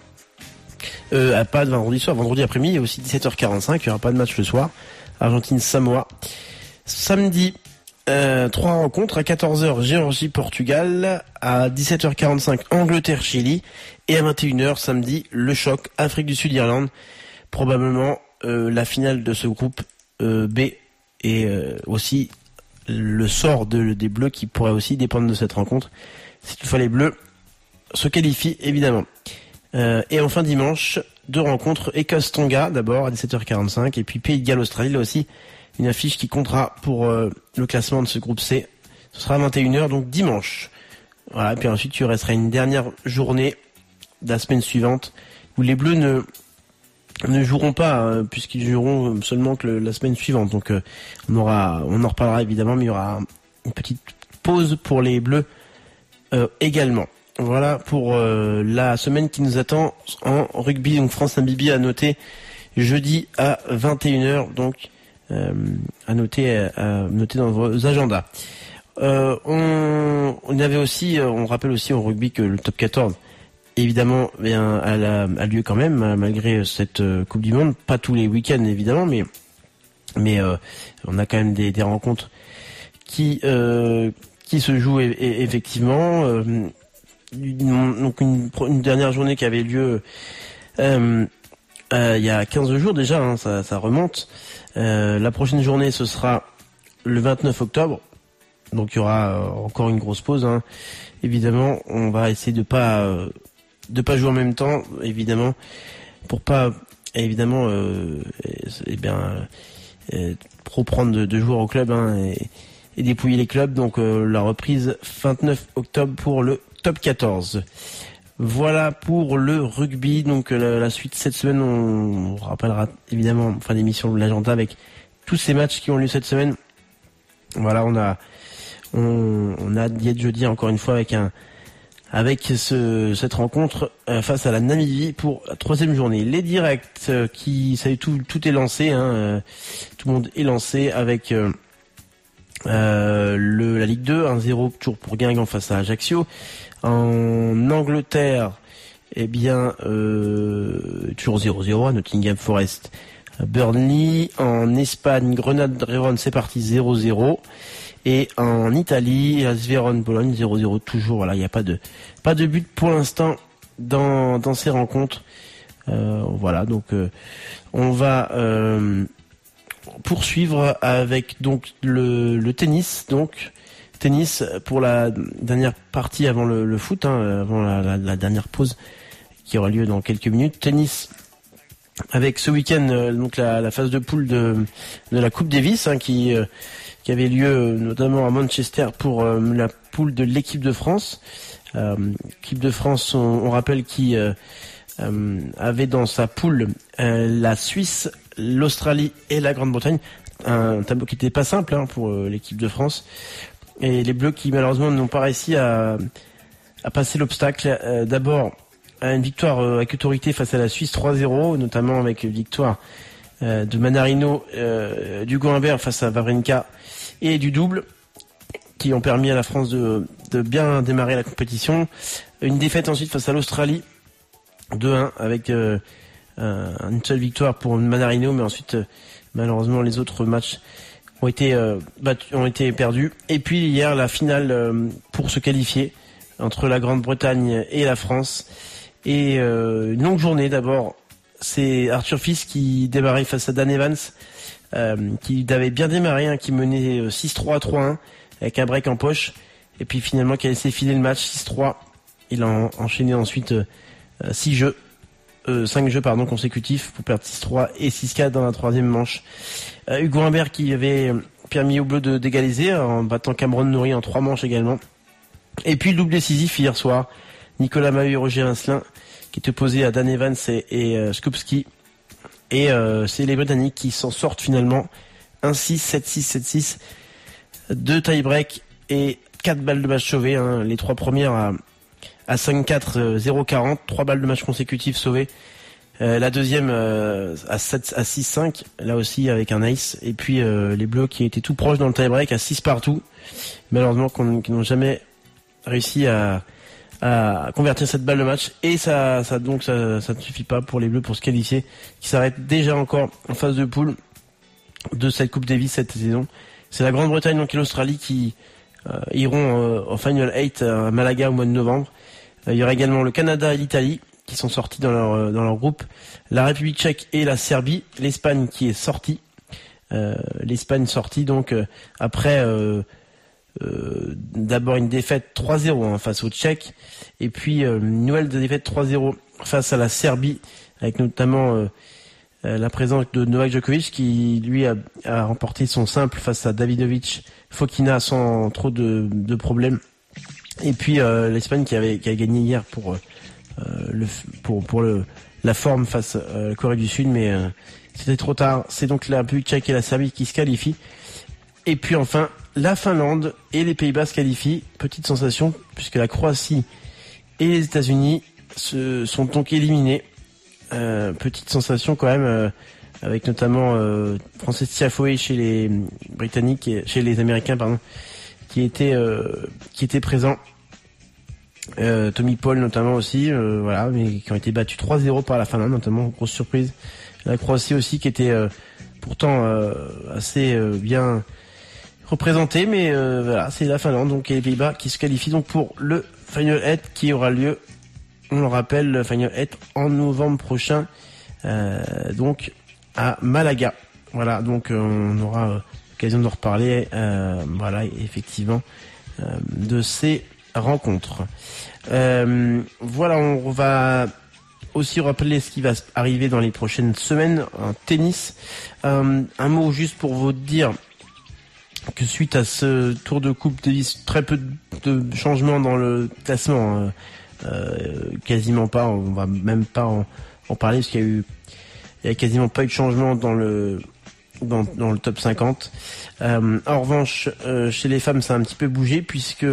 Pas de vendredi soir, vendredi après-midi, aussi 17h45. Il n'y aura pas de match le soir. Argentine-Samoa. Samedi, 3 rencontres à 14h, Géorgie-Portugal, à 17h45, Angleterre-Chili, et à 21h samedi, le choc Afrique du Sud-Irlande. Probablement la finale de ce groupe B, et aussi le sort des Bleus qui pourrait aussi dépendre de cette rencontre, si toutefois les Bleus se qualifient évidemment. Et enfin dimanche, 2 rencontres, Écosse-Tonga d'abord à 17h45, et puis Pays de Galles-Australie, là aussi une affiche qui comptera pour le classement de ce groupe C. Ce sera à 21h, donc dimanche. Voilà, puis ensuite il restera une dernière journée de la semaine suivante où les Bleus ne joueront pas, puisqu'ils joueront seulement que la semaine suivante. Donc on en reparlera évidemment, mais il y aura une petite pause pour les Bleus également. Voilà pour la semaine qui nous attend en rugby. Donc France-Namibie à noter jeudi à 21h. Donc à noter dans vos agendas. On avait aussi, on rappelle aussi au rugby que le top 14 évidemment a lieu quand même malgré cette Coupe du Monde. Pas tous les week-ends évidemment, mais on a quand même des rencontres qui se jouent effectivement. Donc une dernière journée qui avait lieu il y a 15 jours déjà, hein, ça remonte. La prochaine journée ce sera le 29 octobre. Donc il y aura encore une grosse pause, hein. Évidemment, on va essayer de pas jouer en même temps, évidemment, pour pas trop prendre de joueurs au club, hein, et dépouiller les clubs. Donc la reprise 29 octobre pour le top 14. Voilà pour le rugby. Donc la suite cette semaine, on rappellera évidemment en fin d'émission l'agenda avec tous ces matchs qui ont lieu cette semaine. Voilà, on a Diète jeudi encore une fois avec cette rencontre face à la Namibie pour la 3e journée. Les directs tout est lancé, hein, tout le monde est lancé avec la Ligue 2, 1-0 toujours pour Guingamp face à Ajaccio. En Angleterre, toujours 0-0 à Nottingham Forest Burnley. En Espagne, Grenade-Gérone, c'est parti 0-0. Et en Italie, Vérone-Bologne 0-0 toujours. Voilà, il n'y a pas de but pour l'instant dans ces rencontres. Voilà, donc on va poursuivre avec donc le tennis. Donc tennis pour la dernière partie avant le foot, hein, avant la dernière pause qui aura lieu dans quelques minutes. Tennis avec ce week-end donc la phase de poule de la Coupe Davis, hein, qui avait lieu notamment à Manchester pour la poule de l'équipe de France. L'équipe de France, on rappelle, qui avait dans sa poule la Suisse, l'Australie et la Grande-Bretagne. Un tableau qui n'était pas simple, hein, pour l'équipe de France. Et les Bleus qui malheureusement n'ont pas réussi à passer l'obstacle. D'abord, une victoire avec autorité face à la Suisse 3-0, notamment avec une victoire de Manarino, d'Hugo Humbert face à Wawrinka et du double, qui ont permis à la France de bien démarrer la compétition. Une défaite ensuite face à l'Australie 2-1 avec une seule victoire pour Manarino, mais ensuite malheureusement les autres matchs ont été perdus. Et puis hier la finale pour se qualifier entre la Grande-Bretagne et la France. Et une longue journée d'abord. C'est Arthur Fils qui démarrait face à Dan Evans, qui avait bien démarré, hein, qui menait 6-3 à 3-1 avec un break en poche, et puis finalement qui a laissé filer le match 6-3. Il a enchaîné ensuite 5 jeux consécutifs pour perdre 6-3 et 6-4 dans la 3e manche. Hugo Humbert qui avait permis aux Bleus d'égaliser en battant Cameron Norrie en 3 manches également. Et puis le double décisif hier soir, Nicolas Mahut et Roger Vincelin qui est opposé à Dan Evans et Skupski. Et c'est les Britanniques qui s'en sortent finalement 1-6, 7-6, 7-6, 2 tie-break et 4 balles de match sauvées, hein. Les 3 premières à 5-4, 0-40, 3 balles de match consécutives sauvées. La deuxième à 6-5, là aussi avec un ace. Et puis les Bleus qui étaient tout proches dans le tie-break à 6 partout, malheureusement qui n'ont jamais réussi à convertir cette balle de match, et ça ne suffit pas pour les Bleus pour se qualifier, qui s'arrêtent déjà encore en phase de poule de cette Coupe Davis cette saison. C'est la Grande-Bretagne donc et l'Australie qui iront au Final 8 à Malaga au mois de novembre. Il y aura également le Canada et l'Italie qui sont sortis dans leur groupe, la République tchèque et la Serbie, l'Espagne qui est sortie, donc après d'abord une défaite 3-0, hein, face aux Tchèques, et puis une nouvelle défaite 3-0 face à la Serbie, avec notamment la présence de Novak Djokovic qui lui a remporté son simple face à Davidovic Fokina sans trop de problèmes. Et puis l'Espagne qui a gagné hier pour la forme face à la Corée du Sud, mais c'était trop tard. C'est donc la République tchèque et la Serbie qui se qualifient. Et puis enfin la Finlande et les Pays-Bas se qualifient. Petite sensation puisque la Croatie et les États-Unis sont donc éliminés. Petite sensation quand même, avec notamment Frances Tiafoe chez les Britanniques, chez les Américains, pardon, qui était présent. Tommy Paul notamment aussi, voilà, mais qui ont été battus 3-0 par la Finlande, notamment, grosse surprise. La Croatie aussi qui était pourtant assez bien représentée, mais voilà, c'est la Finlande donc et les Pays-Bas qui se qualifient donc pour le Final 8 qui aura lieu, on le rappelle, le Final 8 en novembre prochain, donc à Malaga. Voilà, donc on aura l'occasion de reparler, voilà, effectivement, de ces rencontres. Voilà, on va aussi rappeler ce qui va arriver dans les prochaines semaines en tennis. Un mot juste pour vous dire que suite à ce tour de Coupe Davis, très peu de changements dans le classement, quasiment pas, on va même pas en parler parce qu'il y a quasiment pas eu de changement dans le top 50. En revanche, chez les femmes, ça a un petit peu bougé puisque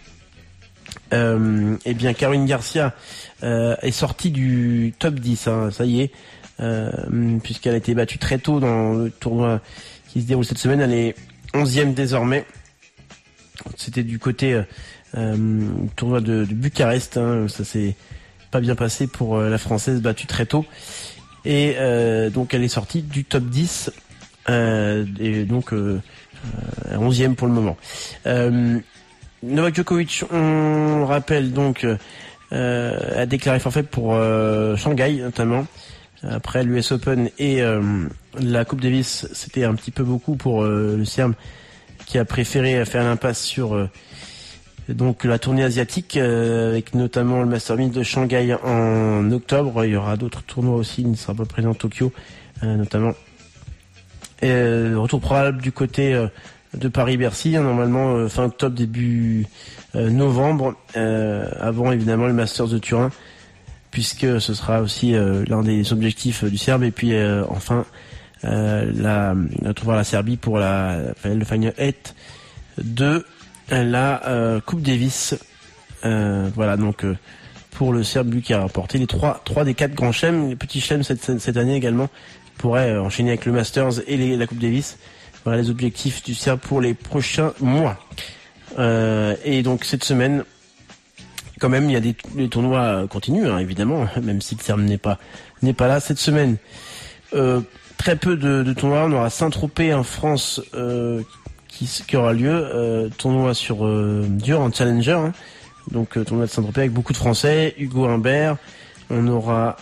eh bien Caroline Garcia est sortie du top 10, hein, ça y est, puisqu'elle a été battue très tôt dans le tournoi qui se déroule cette semaine. Elle est 11e désormais. C'était du côté tournoi de Bucarest, hein, ça s'est pas bien passé pour la Française battue très tôt, et donc elle est sortie du top 10 et donc 11e pour le moment. Novak Djokovic, on rappelle donc, a déclaré forfait pour Shanghai notamment. Après l'US Open et la Coupe Davis, c'était un petit peu beaucoup pour le Serbe qui a préféré faire l'impasse sur donc la tournée asiatique, avec notamment le Masters 1000 de Shanghai en octobre. Il y aura d'autres tournois aussi, il ne sera pas présent à Tokyo notamment. Et retour probable du côté de Paris-Bercy, hein, normalement fin octobre, début novembre, avant évidemment le Masters de Turin, puisque ce sera aussi l'un des objectifs du Serbe. Et puis enfin retrouver la Serbie pour le Final 8 de la Coupe Davis. Voilà, donc pour le Serbe, lui qui a remporté les 3 des 4 grands chelems, les petits chelems cette année également, pourrait enchaîner avec le Masters et la Coupe Davis. Voilà les objectifs du Serbe pour les prochains mois. Et donc cette semaine, quand même, il y a les tournois continuent, hein, évidemment, même si le Serbe n'est pas là cette semaine. Très peu de tournois. On aura Saint-Tropez en France qui aura lieu, tournoi sur dur en Challenger, hein. Donc tournoi de Saint-Tropez avec beaucoup de Français. Hugo Humbert. On aura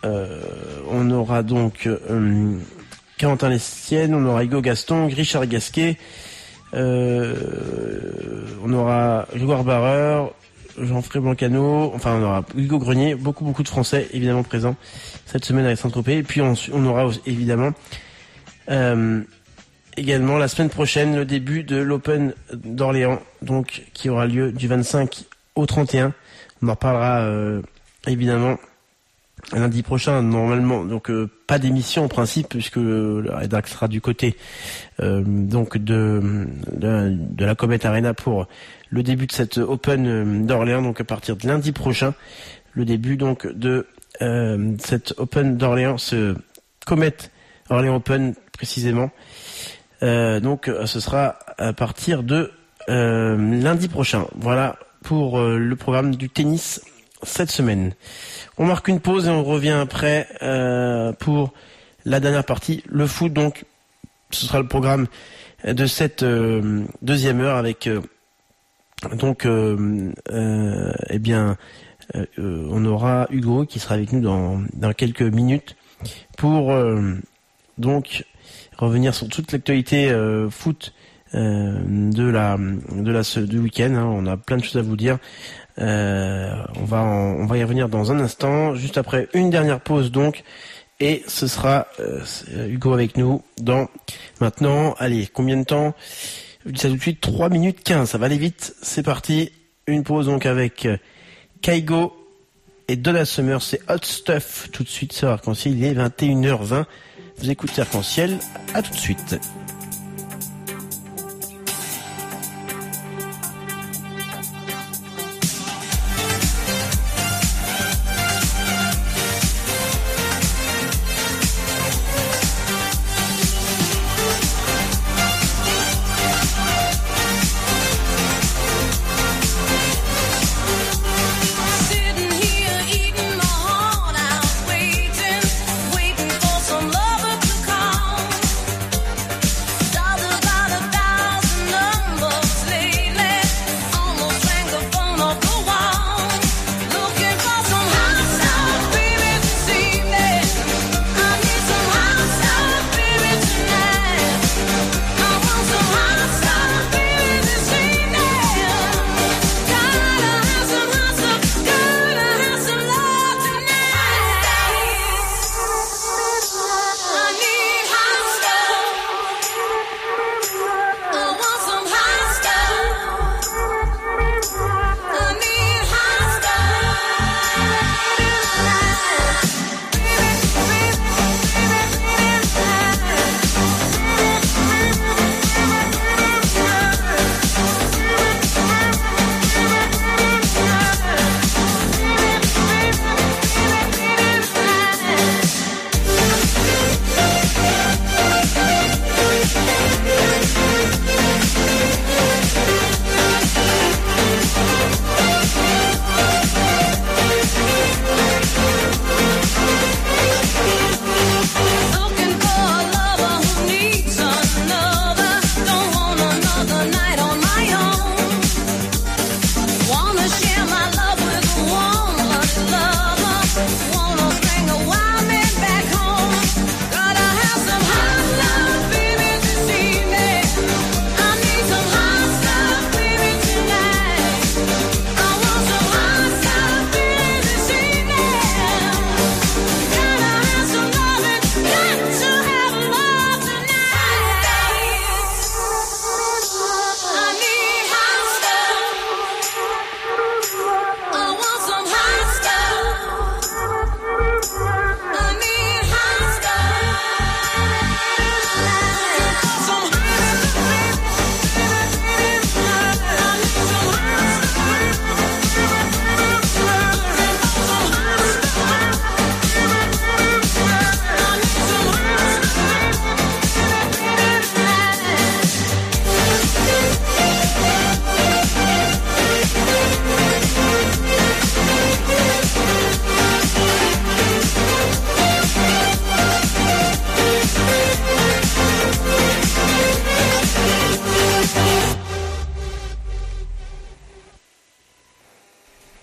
donc Quentin Lestienne, on aura Hugo Gaston, Richard Gasquet, on aura Grégoire Barreur, Jean-Frédéric Blancano, enfin on aura Hugo Grenier, beaucoup de Français évidemment présents cette semaine à Saint-Tropez. Et puis on aura évidemment également la semaine prochaine le début de l'Open d'Orléans, donc qui aura lieu du 25 au 31. On en reparlera évidemment lundi prochain normalement, donc pas d'émission en principe puisque le rédac sera du côté donc de la Comet Arena pour le début de cette Open d'Orléans, donc à partir de lundi prochain, le début donc de cette Open d'Orléans, ce Comet Orléans Open précisément. Donc ce sera à partir de lundi prochain. Voilà pour le programme du tennis cette semaine. On marque une pause et on revient après pour la dernière partie, le foot. Donc ce sera le programme de cette deuxième heure avec on aura Hugo qui sera avec nous dans quelques minutes pour donc revenir sur toute l'actualité foot du week-end, hein. On a plein de choses à vous dire. On va y revenir dans un instant, juste après une dernière pause donc, et ce sera Hugo avec nous dans maintenant, allez, combien de temps? Je dis ça tout de suite, 3 minutes 15, ça va aller vite, c'est parti, une pause donc avec Kaigo et Donna Summer, c'est Hot Stuff tout de suite sur Arc-en-Ciel, il est 21h20, vous écoutez Arc-en-Ciel, à tout de suite.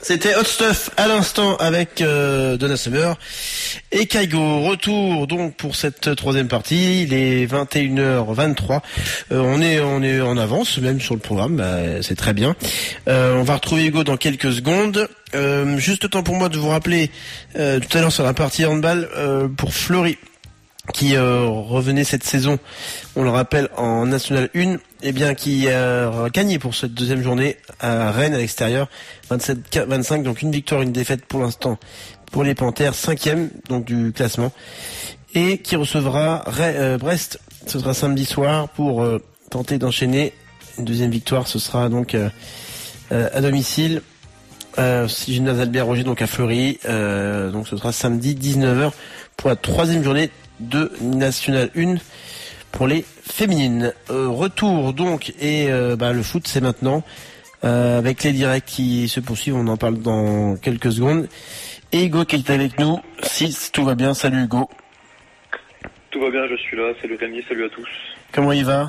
C'était Hot Stuff à l'instant avec Donna Summer et Kygo. Retour donc pour cette troisième partie. Il est 21h23. On est en avance même sur le programme. C'est très bien. On va retrouver Hugo dans quelques secondes. Juste le temps pour moi de vous rappeler tout à l'heure sur la partie handball pour Fleury qui revenait cette saison, on le rappelle, en National 1, qui a gagné pour cette deuxième journée à Rennes à l'extérieur, 27-25, donc une victoire, une défaite pour l'instant pour les Panthères, 5e donc du classement, et qui recevra Brest, ce sera samedi soir pour tenter d'enchaîner une deuxième victoire, ce sera donc à domicile, Gymnase Albert Roger donc à Fleury, donc ce sera samedi 19h pour la troisième journée de National 1 pour les féminines. Retour donc et le foot c'est maintenant avec les directs qui se poursuivent, on en parle dans quelques secondes. Et Hugo qui est avec nous, si tout va bien. Salut Hugo. Tout va bien, je suis là. Salut Rémi, salut à tous. Comment il va?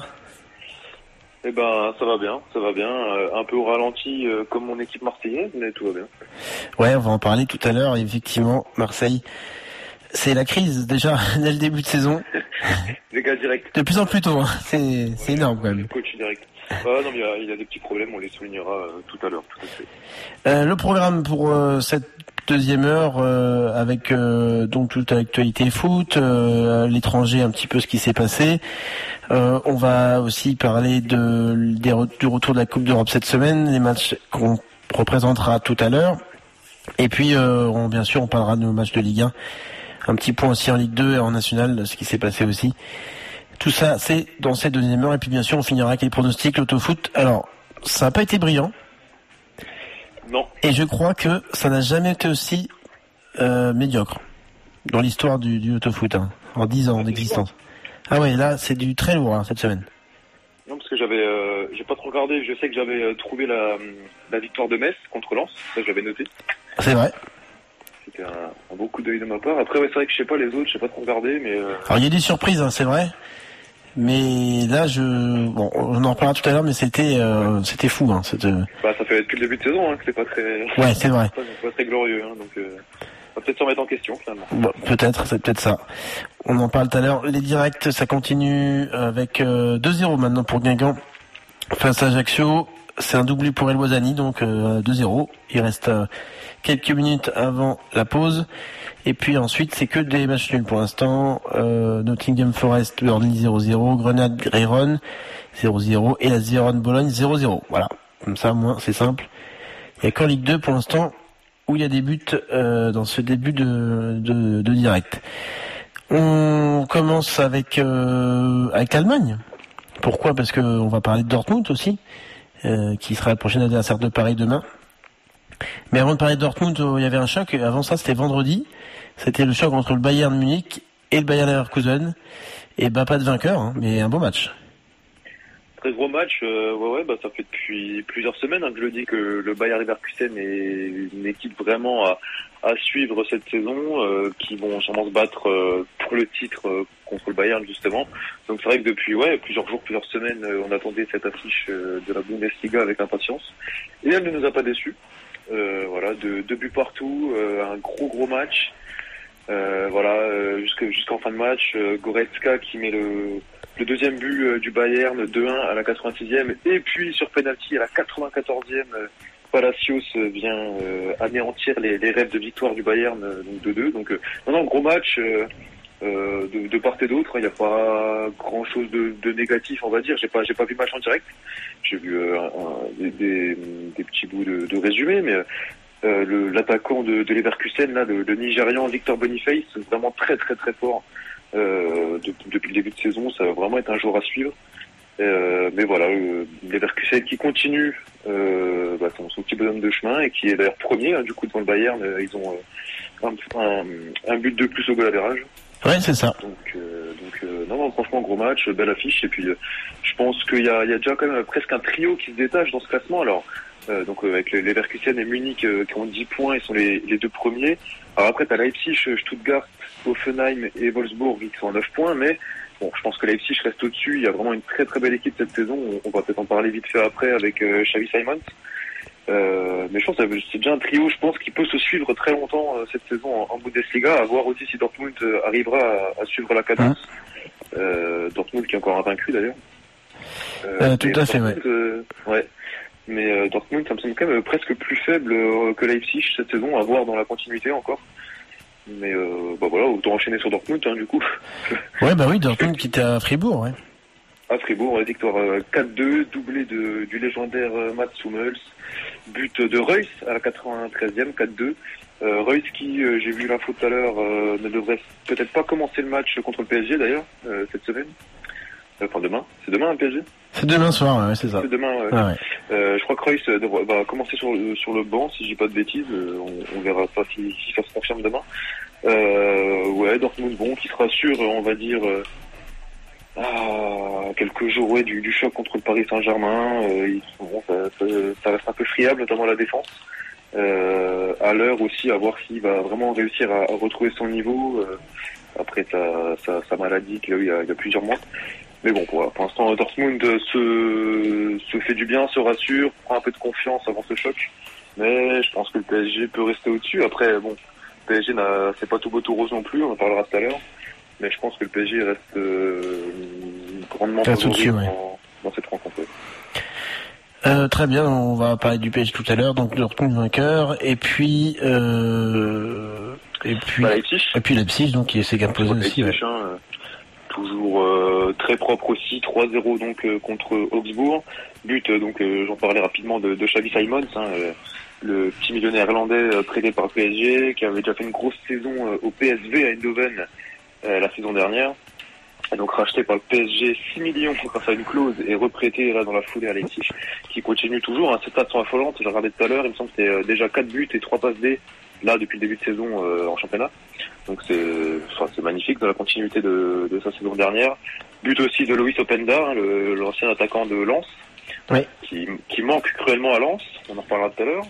Eh ben ça va bien. Un peu au ralenti comme mon équipe marseillaise, mais tout va bien. Ouais, on va en parler tout à l'heure. Effectivement, Marseille, c'est la crise déjà dès le début de saison. Les gars direct. De plus en plus tôt, hein. C'est énorme quand même. Le coach direct. Non, mais il y a des petits problèmes, on les soulignera tout à l'heure, tout à fait. Le programme pour cette deuxième heure avec donc toute l'actualité foot, l'étranger, un petit peu ce qui s'est passé. On va aussi parler du retour de la Coupe d'Europe cette semaine, les matchs qu'on représentera tout à l'heure. Et puis bien sûr on parlera de nos matchs de Ligue 1. Un petit point aussi en Ligue 2 et en National, ce qui s'est passé aussi. Tout ça, c'est dans cette deuxième heure. Et puis bien sûr, on finira avec les pronostics, l'autofoot. Alors, ça n'a pas été brillant. Non. Et je crois que ça n'a jamais été aussi médiocre dans l'histoire du autofoot, hein, en 10 ans d'existence. Ah ouais, là, c'est du très lourd cette semaine. Non, parce que j'ai pas trop regardé. Je sais que j'avais trouvé la victoire de Metz contre Lens. Ça, je l'avais noté. C'est vrai. C'était un beau coup d'œil de ma part. Après, ouais, c'est vrai que je sais pas les autres, je sais pas trop regarder, mais. Alors il y a des surprises, hein, c'est vrai. Mais là, on en reparlera tout à l'heure, mais c'était fou, hein. Ça fait depuis le début de saison, hein, que c'est pas très. Ouais, c'est vrai. Pas très glorieux, hein, donc. On va peut-être s'en mettre en question finalement. Bon, c'est peut-être ça. On en parle tout à l'heure. Les directs, ça continue avec 2-0 maintenant pour Guingamp face à Ajaccio. C'est un doublé pour El Ouazzani, donc 2-0. Il reste quelques minutes avant la pause. Et puis ensuite, c'est que des matchs nuls pour l'instant. Nottingham Forest, Burnley 0-0, Grenade Gérone 0-0 et la Zéron Bologne 0-0. Voilà, comme ça, moins c'est simple. Il n'y a qu'en Ligue 2 pour l'instant où il y a des buts dans ce début de direct. On commence avec l'Allemagne. Pourquoi? Parce que on va parler de Dortmund aussi. Qui sera le prochain adversaire de Paris demain. Mais avant de parler de Dortmund, il y avait un choc. Avant ça, c'était vendredi. C'était le choc entre le Bayern Munich et le Bayer Leverkusen. Et pas de vainqueur, hein, mais un beau match. Très gros match. Ça fait depuis plusieurs semaines que je le dis que le Bayer Leverkusen est une équipe vraiment à suivre cette saison, qui vont sûrement se battre pour le titre contre le Bayern justement. Donc c'est vrai que depuis plusieurs jours, plusieurs semaines, on attendait cette affiche de la Bundesliga avec impatience. Et elle ne nous a pas déçus. Deux buts partout, un gros match. Jusqu'en fin de match, Goretzka qui met le deuxième but du Bayern, 2-1 à la 86e, et puis sur penalty à la 94e, Palacios vient anéantir les rêves de victoire du Bayern, donc 2-2. Donc gros match de part et d'autre. Il n'y a pas grand chose de négatif, on va dire. J'ai pas vu le match en direct. J'ai vu des petits bouts de résumé, mais l'attaquant de Leverkusen, là, le Nigérian Victor Boniface, vraiment très très très fort depuis le début de saison. Ça va vraiment être un joueur à suivre. Mais voilà, Leverkusen qui continue son petit bonhomme de chemin et qui est d'ailleurs premier, du coup devant le Bayern. Ils ont un but de plus au goal average. Ouais, c'est ça. Donc franchement gros match, belle affiche. Et puis je pense qu'il y a déjà quand même presque un trio qui se détache dans ce classement. Alors avec les Leverkusen et Munich qui ont 10 points, ils sont les deux premiers. Alors après t'as Leipzig, Stuttgart, Hoffenheim et Wolfsburg qui sont à 9 points, mais bon, je pense que Leipzig reste au-dessus. Il y a vraiment une très très belle équipe cette saison. On va peut-être en parler vite fait après avec Xavi Simons. Mais je pense que c'est déjà un trio, je pense, qui peut se suivre très longtemps cette saison en Bundesliga, à voir aussi si Dortmund arrivera à suivre la cadence. Dortmund qui est encore invaincu d'ailleurs. Tout à fait, ouais. Ouais. Mais Dortmund, ça me semble quand même presque plus faible que Leipzig cette saison, à voir dans la continuité encore. Mais voilà, autant enchaîner sur Dortmund, du coup. Ouais, bah oui, Dortmund qui était à Fribourg, ouais. À Fribourg, victoire 4-2, doublé du légendaire Mats Hummels, but de Reus à la 93e, 4-2. Reus qui, j'ai vu l'info tout à l'heure, ne devrait peut-être pas commencer le match contre le PSG d'ailleurs, cette semaine. Enfin demain, c'est demain le PSG ? C'est demain soir, ouais, c'est ça. C'est demain, ouais. Ah, ouais. Je crois que Reus va commencer sur le banc, si je dis pas de bêtises, on verra ça si ça se confirme demain. Ouais, Dortmund, qui se rassure, on va dire, quelques jours du choc contre le Paris Saint-Germain. Ça reste un peu friable, notamment la défense. À l'heure aussi, à voir s'il va vraiment réussir à retrouver son niveau après sa maladie qu'il a eu il y a plusieurs mois. Mais bon, pour l'instant, Dortmund se fait du bien, se rassure, prend un peu de confiance avant ce choc. Mais je pense que le PSG peut rester au-dessus. Après, le PSG c'est pas tout beau tout rose non plus, on en parlera tout à l'heure. Mais je pense que le PSG reste grandement favori dans cette rencontre. Très bien, on va parler du PSG tout à l'heure, donc Dortmund vainqueur, et puis Leipzig, donc qui s'est imposé aussi. Leipzig, toujours très propre aussi, 3-0 donc contre Augsbourg. But j'en parlais rapidement de Xavi Simons, le petit millionnaire irlandais prêté par le PSG, qui avait déjà fait une grosse saison au PSV à Eindhoven la saison dernière. Et donc racheté par le PSG 6 millions grâce à une clause et reprêté là dans la foulée à Leipzig, qui continue toujours. Ses stats sont affolantes, j'ai regardé tout à l'heure, il me semble que c'est déjà 4 buts et 3 passes D là depuis le début de saison en championnat. Donc c'est magnifique dans la continuité de sa saison dernière. But aussi de Loïs Openda, l'ancien attaquant de Lens, oui. qui manque cruellement à Lens, on en reparlera tout à l'heure.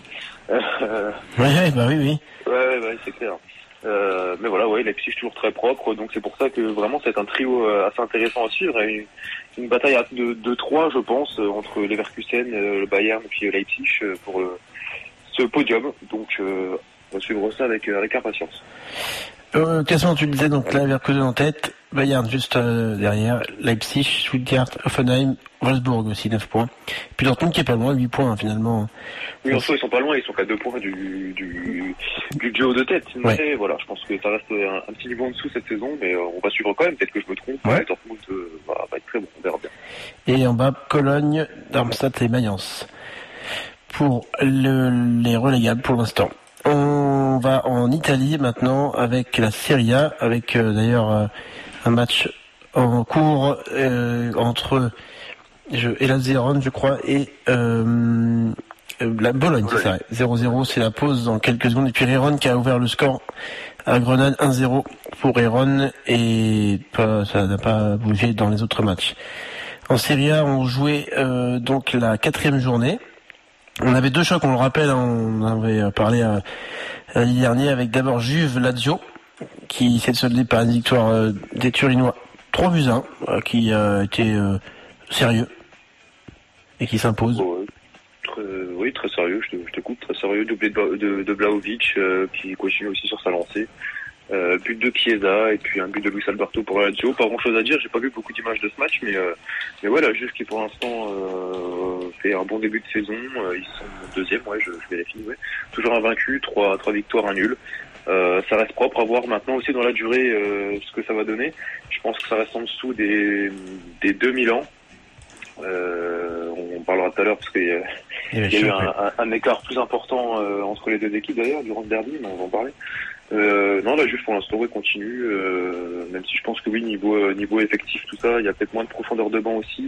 Oui. Ouais, c'est clair. Mais voilà, Leipzig toujours très propre, donc c'est pour ça que vraiment c'est un trio assez intéressant à suivre, et une bataille de 3 je pense entre Leverkusen, le Bayern et puis Leipzig pour ce podium, donc on va suivre ça avec impatience. Classement, tu le disais, donc Leverkusen en tête, Bayern juste derrière, Leipzig, Stuttgart, Hoffenheim, Wolfsburg aussi 9 points. Puis Dortmund qui est pas loin, 8 points finalement. Oui, en soi ils sont pas loin, ils sont qu'à 2 points du duo de tête. Mais voilà, je pense que ça reste un petit niveau en dessous cette saison, mais on va suivre quand même, peut-être que je me trompe. Ouais. Dortmund va être très bon, on verra bien. Et en bas, Cologne, Darmstadt et Mayence pour les relégables pour l'instant. On va en Italie maintenant avec la Serie A, avec d'ailleurs un match en cours entre Hellas Vérone, je crois, et la Bologne, c'est ça. 0-0, c'est la pause dans quelques secondes. Et puis Vérone qui a ouvert le score à Grenade, 1-0 pour Vérone, et ça n'a pas bougé dans les autres matchs. En Serie A, on jouait donc la 4e journée. On avait 2 chocs, on le rappelle, on avait parlé l'année dernière avec d'abord Juve-Lazio, qui s'est soldé par une victoire des Turinois 3-1, qui a été sérieux et qui s'impose. Oui, très sérieux, je t'écoute, très sérieux, doublé de Vlahovic qui continue aussi sur sa lancée. But de Chiesa et puis un but de Luis Alberto pour la Lazio. Pas grand chose à dire, j'ai pas vu beaucoup d'images de ce match, mais voilà, Juve qui pour l'instant fait un bon début de saison, ils sont 2e, je vérifie, toujours invaincu, 3 victoires, 1 nul. Ça reste propre, à voir maintenant aussi dans la durée ce que ça va donner. Je pense que ça reste en dessous des 2000 ans. On parlera tout à l'heure parce qu'il y a eu un écart plus important entre les deux équipes d'ailleurs durant le derby, mais on va en parler. Non, la Juve pour l'instant continue, même si je pense que niveau effectif tout ça, il y a peut-être moins de profondeur de banc aussi,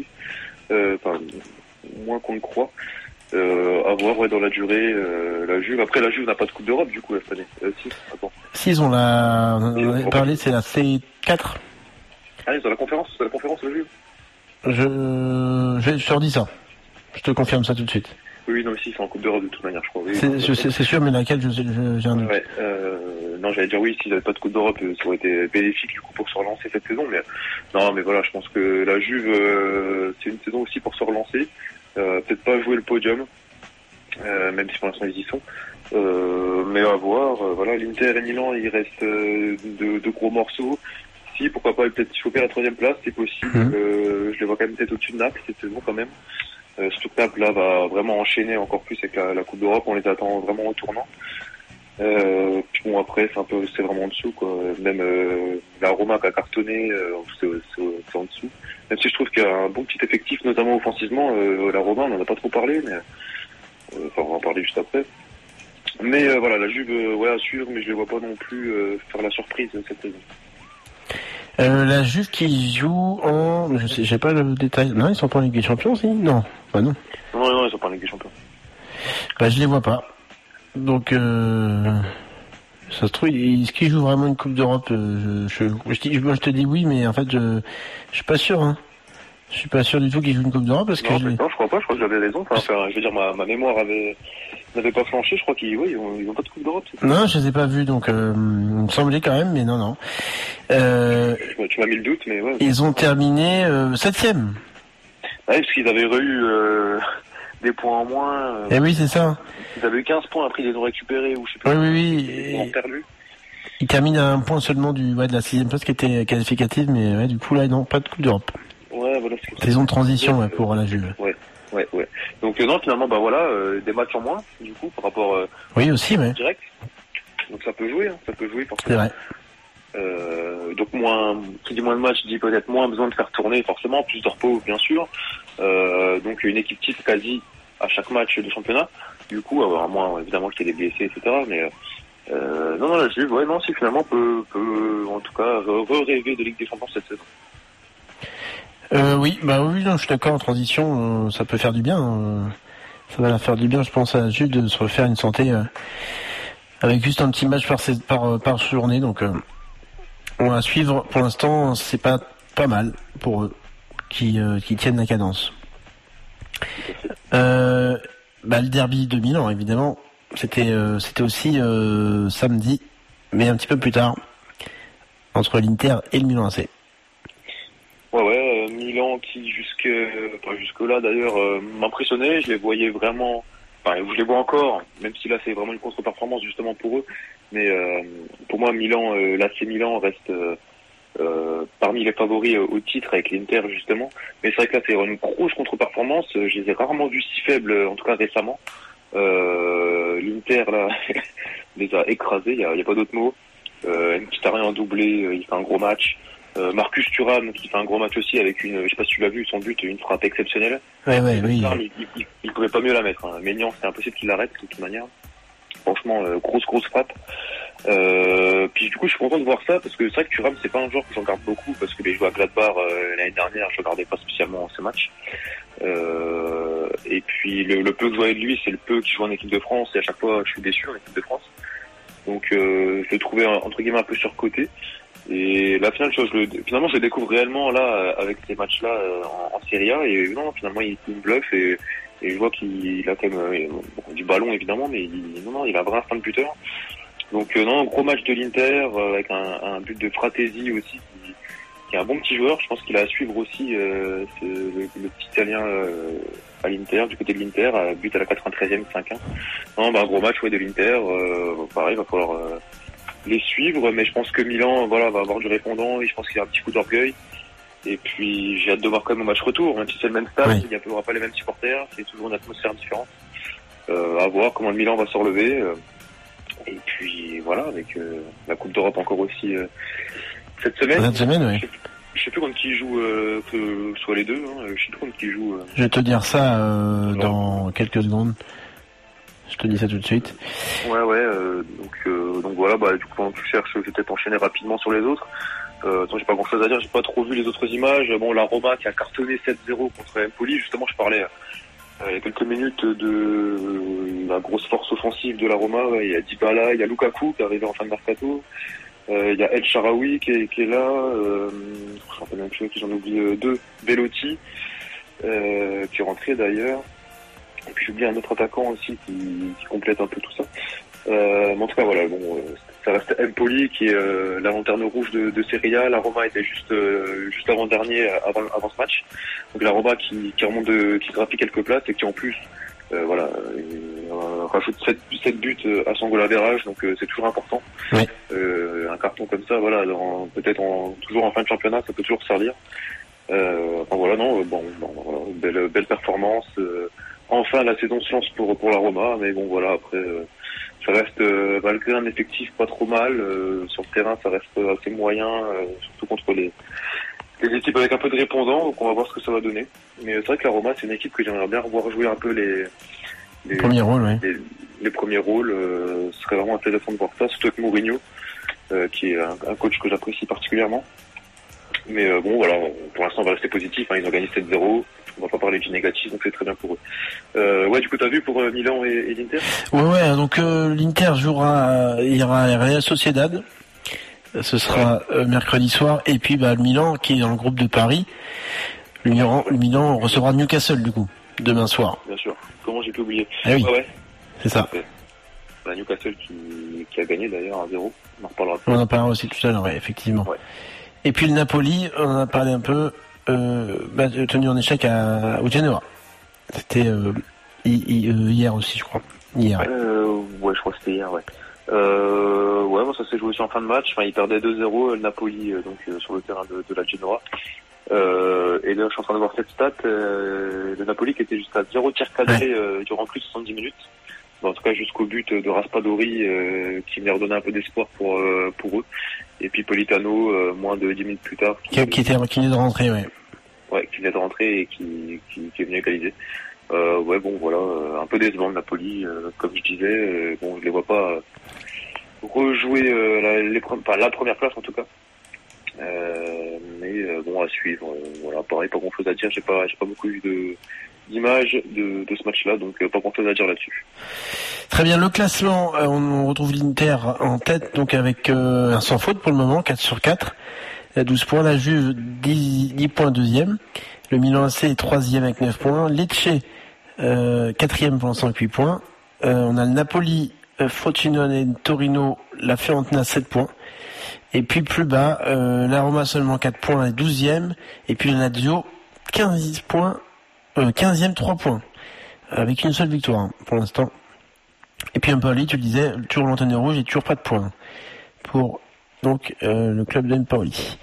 moins qu'on le croit. À voir dans la durée, la Juve. Après la Juve n'a pas de Coupe d'Europe du coup cette année. Si on en avait parlé, c'est la C4. Ah, ils ont la conférence, la Juve. Je te redis ça. Je te confirme ça tout de suite. Oui, non, ici c'est en Coupe d'Europe de toute manière, je crois. Oui, c'est sûr, mais laquelle j'ai un doute. Ouais, non, j'allais dire oui, s'ils n'avaient pas de Coupe d'Europe, ça aurait été bénéfique du coup pour se relancer cette saison. Mais non, mais voilà, je pense que la Juve, c'est une saison aussi pour se relancer. Peut-être pas jouer le podium, même si pour l'instant ils y sont. Mais à voir. Voilà, l'Inter et Milan, il reste de gros morceaux. Si, pourquoi pas peut-être choper la 3e place, c'est possible. Je les vois quand même peut-être au-dessus de Naples cette saison quand même. Surtout que Naples là va vraiment enchaîner encore plus avec la Coupe d'Europe. On les attend vraiment au tournant. Puis bon, après c'est vraiment en dessous quoi. Même la Roma qui a cartonné, c'est en dessous. Même si je trouve qu'il y a un bon petit effectif, notamment offensivement. La Roma, on en a pas trop parlé, mais on va en parler juste après. Mais voilà, la Juve, à suivre, mais je les vois pas non plus faire la surprise cette saison. La Juve qui joue en... Je sais, j'ai pas le détail. Non, ils sont pas en Ligue des Champions, si? Non. Bah non. Non, ils sont pas en Ligue des Champions. Bah je les vois pas. Donc, ça se trouve, est-ce qu'ils jouent vraiment une Coupe d'Europe? Moi je te dis oui, mais en fait, je suis pas sûr, hein. Je suis pas sûr du tout qu'ils jouent une Coupe d'Europe parce que... Non, je crois pas, je crois que j'avais raison. Enfin, je veux dire, ma mémoire n'avait pas flanché, je crois qu'ils ont pas de Coupe d'Europe. Non, je les ai pas vus, donc il me semblait quand même, mais non. Tu m'as mis le doute, mais ouais. Ils ont terminé 7e. Ouais, parce qu'ils avaient eu des points en moins. Eh oui, c'est ça. Ils avaient eu 15 points, après ils les ont récupérés, ou je sais plus. Oui. Ils ont perdu. Ils terminent à un point seulement de la 6e place qui était qualificative, mais ouais, du coup là, non, pas de Coupe d'Europe. Ouais, voilà. Saison de transition pour la Juve. Ouais. Donc non, finalement, bah voilà, des matchs en moins, du coup, par rapport oui, aussi, ouais. direct. Donc ça peut jouer forcément. C'est vrai. Donc qui dit moins de matchs dit peut-être moins besoin de faire tourner forcément, plus de repos bien sûr. Donc une équipe type quasi à chaque match de championnat. Du coup, à moins évidemment qu'il y ait des blessés, etc. Mais non, la Juve, si finalement peut en tout cas rêver de Ligue des Champions cette saison. Oui, non, je suis d'accord, en transition, ça peut faire du bien. Ça va la faire du bien, je pense, à la Juve de se refaire une santé avec juste un petit match par journée. Donc, on va suivre. Pour l'instant, c'est pas mal pour eux qui tiennent la cadence. Le derby de Milan, évidemment, c'était aussi samedi, mais un petit peu plus tard, entre l'Inter et le Milan AC. Milan qui jusque-là d'ailleurs m'impressionnait, je les voyais vraiment, je les vois encore, même si là c'est vraiment une contre-performance justement pour eux, mais pour moi l'AC Milan reste parmi les favoris au titre avec l'Inter justement, mais c'est vrai que là c'est une grosse contre-performance, je les ai rarement vus si faibles, en tout cas récemment. L'Inter là les a écrasés, il y a pas d'autre mot. Mkhitaryan en doublé, il fait un gros match. Marcus Thuram qui fait un gros match aussi avec je sais pas si tu l'as vu, son but, une frappe exceptionnelle. Oui. Il pouvait pas mieux la mettre. Hein. Maignan, c'était impossible qu'il l'arrête de toute manière. Franchement, grosse frappe. Puis du coup, je suis content de voir ça parce que c'est vrai que Thuram, c'est pas un joueur que je regarde beaucoup parce que les joueurs à Gladbach l'année dernière, je regardais pas spécialement ce match. Et puis le peu que je voyais de lui, c'est le peu qui joue en équipe de France et à chaque fois, je suis déçu en équipe de France. Donc, je l'ai trouvé entre guillemets un peu surcoté. Et la finale, finalement, je le découvre réellement là avec ces matchs-là en Serie A. Et non, finalement, il me bluffe et je vois qu'il a quand même du ballon évidemment, mais il a un vrai instinct de buteur. Donc gros match de l'Inter avec un but de Fratesi aussi, qui est un bon petit joueur. Je pense qu'il a à suivre aussi le petit Italien à l'Inter, du côté de l'Inter, but à la 93e, 5-1. Non, un gros match de l'Inter. Pareil, va falloir les suivre, mais je pense que Milan va avoir du répondant et je pense qu'il y a un petit coup d'orgueil. Et puis j'ai hâte de voir quand même au match retour, même si c'est le même stade, il n'y aura pas les mêmes supporters, c'est toujours une atmosphère différente. À voir comment le Milan va se relever. Et puis voilà, avec la Coupe d'Europe encore aussi cette semaine. Cette semaine, oui. Je sais plus contre qui joue, que ce soit les deux. Je sais plus contre qui joue. Je vais te dire ça dans quelques secondes. Je te dis ça tout de suite. Donc voilà, du coup, quand tu cherches, je vais peut-être enchaîner rapidement sur les autres. J'ai pas grand chose à dire, j'ai pas trop vu les autres images. Bon, la Roma qui a cartonné 7-0 contre Empoli, justement, je parlais il y a quelques minutes de la grosse force offensive de la Roma. Il y a Dybala, il y a Lukaku qui est arrivé en fin de mercato. Il y a El Shaarawy qui est là. Je me rappelle même plus, j'en oublie deux. Belotti, qui est rentré d'ailleurs. Et puis j'oublie un autre attaquant aussi qui complète un peu tout ça. Mais en tout cas voilà, ça reste Empoli qui est la lanterne rouge de Serie A. La Roma était juste avant-dernier avant ce match. Donc la Roma qui remonte qui grappille quelques places et qui en plus Voilà, rajoute 7 buts à son goal average, donc c'est toujours important. Oui. Un carton comme ça, voilà, toujours en fin de championnat, ça peut toujours servir. Voilà, non, voilà, belle performance. Enfin, la saison se lance pour la Roma, mais bon, voilà, après, ça reste malgré un effectif pas trop mal sur le terrain, ça reste assez moyen, surtout contre les équipes avec un peu de répondants, donc on va voir ce que ça va donner. Mais c'est vrai que la Roma, c'est une équipe que j'aimerais bien revoir jouer un peu les premiers rôles, oui. Les premiers rôles. Ce serait vraiment intéressant de voir ça, surtout avec Mourinho, qui est un coach que j'apprécie particulièrement. Mais bon, voilà, pour l'instant, on va rester positif. Ils ont gagné 7-0. On va pas parler du négatif, donc c'est très bien pour eux. Ouais, du coup, t'as vu pour Milan et l'Inter ? Ouais, donc l'Inter ira à Real Sociedad. Ce sera mercredi soir. Et puis le Milan, qui est dans le groupe de Paris, le Milan recevra Newcastle, du coup, demain soir. Bien sûr. Comment j'ai pu oublier ? Ah oui, ouais. C'est ça. Newcastle qui a gagné d'ailleurs 1-0. On en reparlera. On en parlera aussi tout à l'heure, effectivement. Ouais. Et puis le Napoli, on en a parlé un peu, tenu en échec au Genoa. C'était hier aussi, je crois. Hier. Ouais, je crois que c'était hier, ouais. Ouais, ça s'est joué sur en fin de match. Il perdait 2-0 le Napoli sur le terrain de la Genoa. Et là, je suis en train de voir cette stat. Le Napoli qui était jusqu'à 0 tir cadré durant plus de 70 minutes. En tout cas, jusqu'au but de Raspadori qui venait redonner un peu d'espoir pour eux. Et puis Politano, moins de 10 minutes plus tard. Qui venait de rentrer, ouais. Ouais, qui venait de rentrer et qui est venu égaliser. Ouais, bon, voilà, un peu décevant de Napoli, comme je disais. Bon, je les vois pas rejouer la première place en tout cas. Mais bon, à suivre. Voilà, pareil, pas grand chose à dire. J'ai pas beaucoup eu d'images de ce match-là, donc pas grand chose à dire là-dessus. Très bien, le classement, on retrouve l'Inter en tête, donc avec un sans faute pour le moment, 4 sur 4, 12 points, la Juve 10 points deuxième, le Milan AC est troisième avec 9 points, Lecce quatrième pour l'instant avec 8 points, on a le Napoli, Frosinone et Torino, la Fiorentina 7 points, et puis plus bas, la Roma seulement 4 points, 12e, et puis le Lazio 15 points, 15e 3 points, avec une seule victoire pour l'instant. Et puis Empoli, tu le disais, toujours l'antenne rouge et toujours pas de points pour donc le club d'Empoli.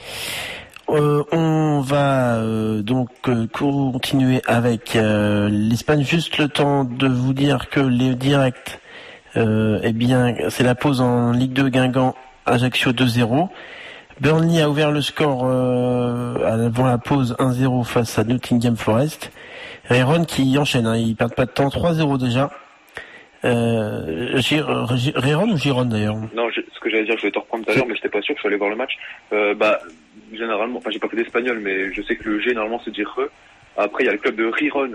On va donc continuer avec l'Espagne. Juste le temps de vous dire que les directs, c'est la pause en Ligue 2 Guingamp, Ajaccio 2-0. Burnley a ouvert le score avant la pause 1-0 face à Nottingham Forest. Rayron qui enchaîne, ils perdent pas de temps, 3-0 déjà. Rayron ou Giron d'ailleurs ? Non, ce que j'allais dire, je vais te reprendre tout à l'heure, mais j'étais pas sûr que je suis allé voir le match. Généralement, j'ai pas fait d'espagnol, mais je sais que le G normalement c'est dire Re. Après il y a le club de Riron,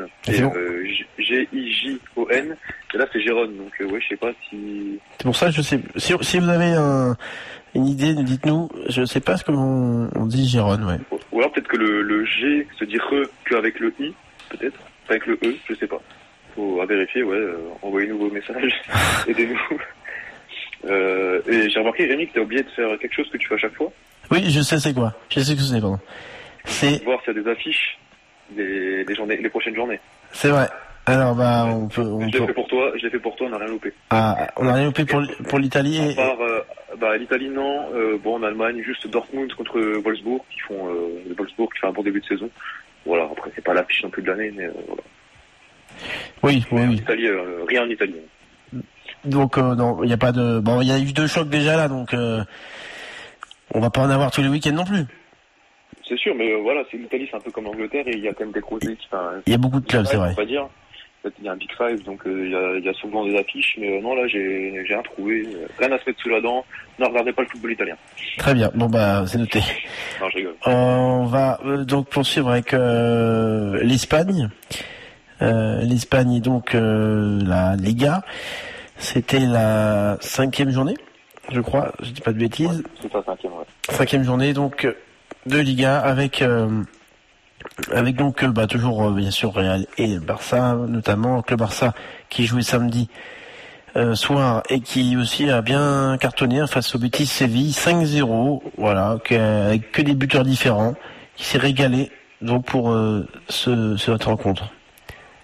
Gijon, et là c'est Giron, donc ouais, je sais pas si. C'est pour ça que je sais. Si vous avez une idée, dites-nous. Je sais pas ce que on dit Giron, ouais. Ou alors peut-être que le G se dit Re qu'avec le I, peut-être, avec le E, je sais pas. Faut à vérifier, ouais. Envoyez-nous vos messages, aidez-nous. Et j'ai remarqué, Rémi, que t'as oublié de faire quelque chose que tu fais à chaque fois. Oui, je sais c'est quoi. Je sais que c'est, pardon. C'est voir s'il y a des affiches les prochaines journées. C'est vrai. Alors je l'ai fait pour toi, on n'a rien loupé. Ah, on n'a rien loupé pour l'Italie. À part l'Italie non. En Allemagne, juste Dortmund contre Wolfsburg qui fait un bon début de saison. Voilà. Après c'est pas l'affiche non plus de l'année, mais voilà. Oui. Italie, rien en Italie. Donc non, il n'y a pas de. Bon, il y a eu 2 chocs déjà là, donc on va pas en avoir tous les week-ends non plus. C'est sûr, mais voilà, l'Italie c'est un peu comme l'Angleterre et il y a quand même des grosses équipes. Il y a beaucoup de clubs, c'est vrai. On va dire. Il y a un Big Five, donc il y a souvent des affiches, mais non là j'ai rien trouvé, rien à se mettre sous la dent. Ne regardez pas le football italien. Très bien, bon c'est noté. Non, je rigole. On va donc poursuivre avec l'Espagne. L'Espagne donc la Liga. C'était la 5e journée, je crois, je dis pas de bêtises. Ouais, c'est la 5e, ouais. 5e journée donc de Liga avec donc toujours bien sûr Real et Barça, notamment le Barça qui jouait samedi soir et qui aussi a bien cartonné face au Betis Séville 5-0, voilà, avec que des buteurs différents, qui s'est régalé donc pour cette rencontre.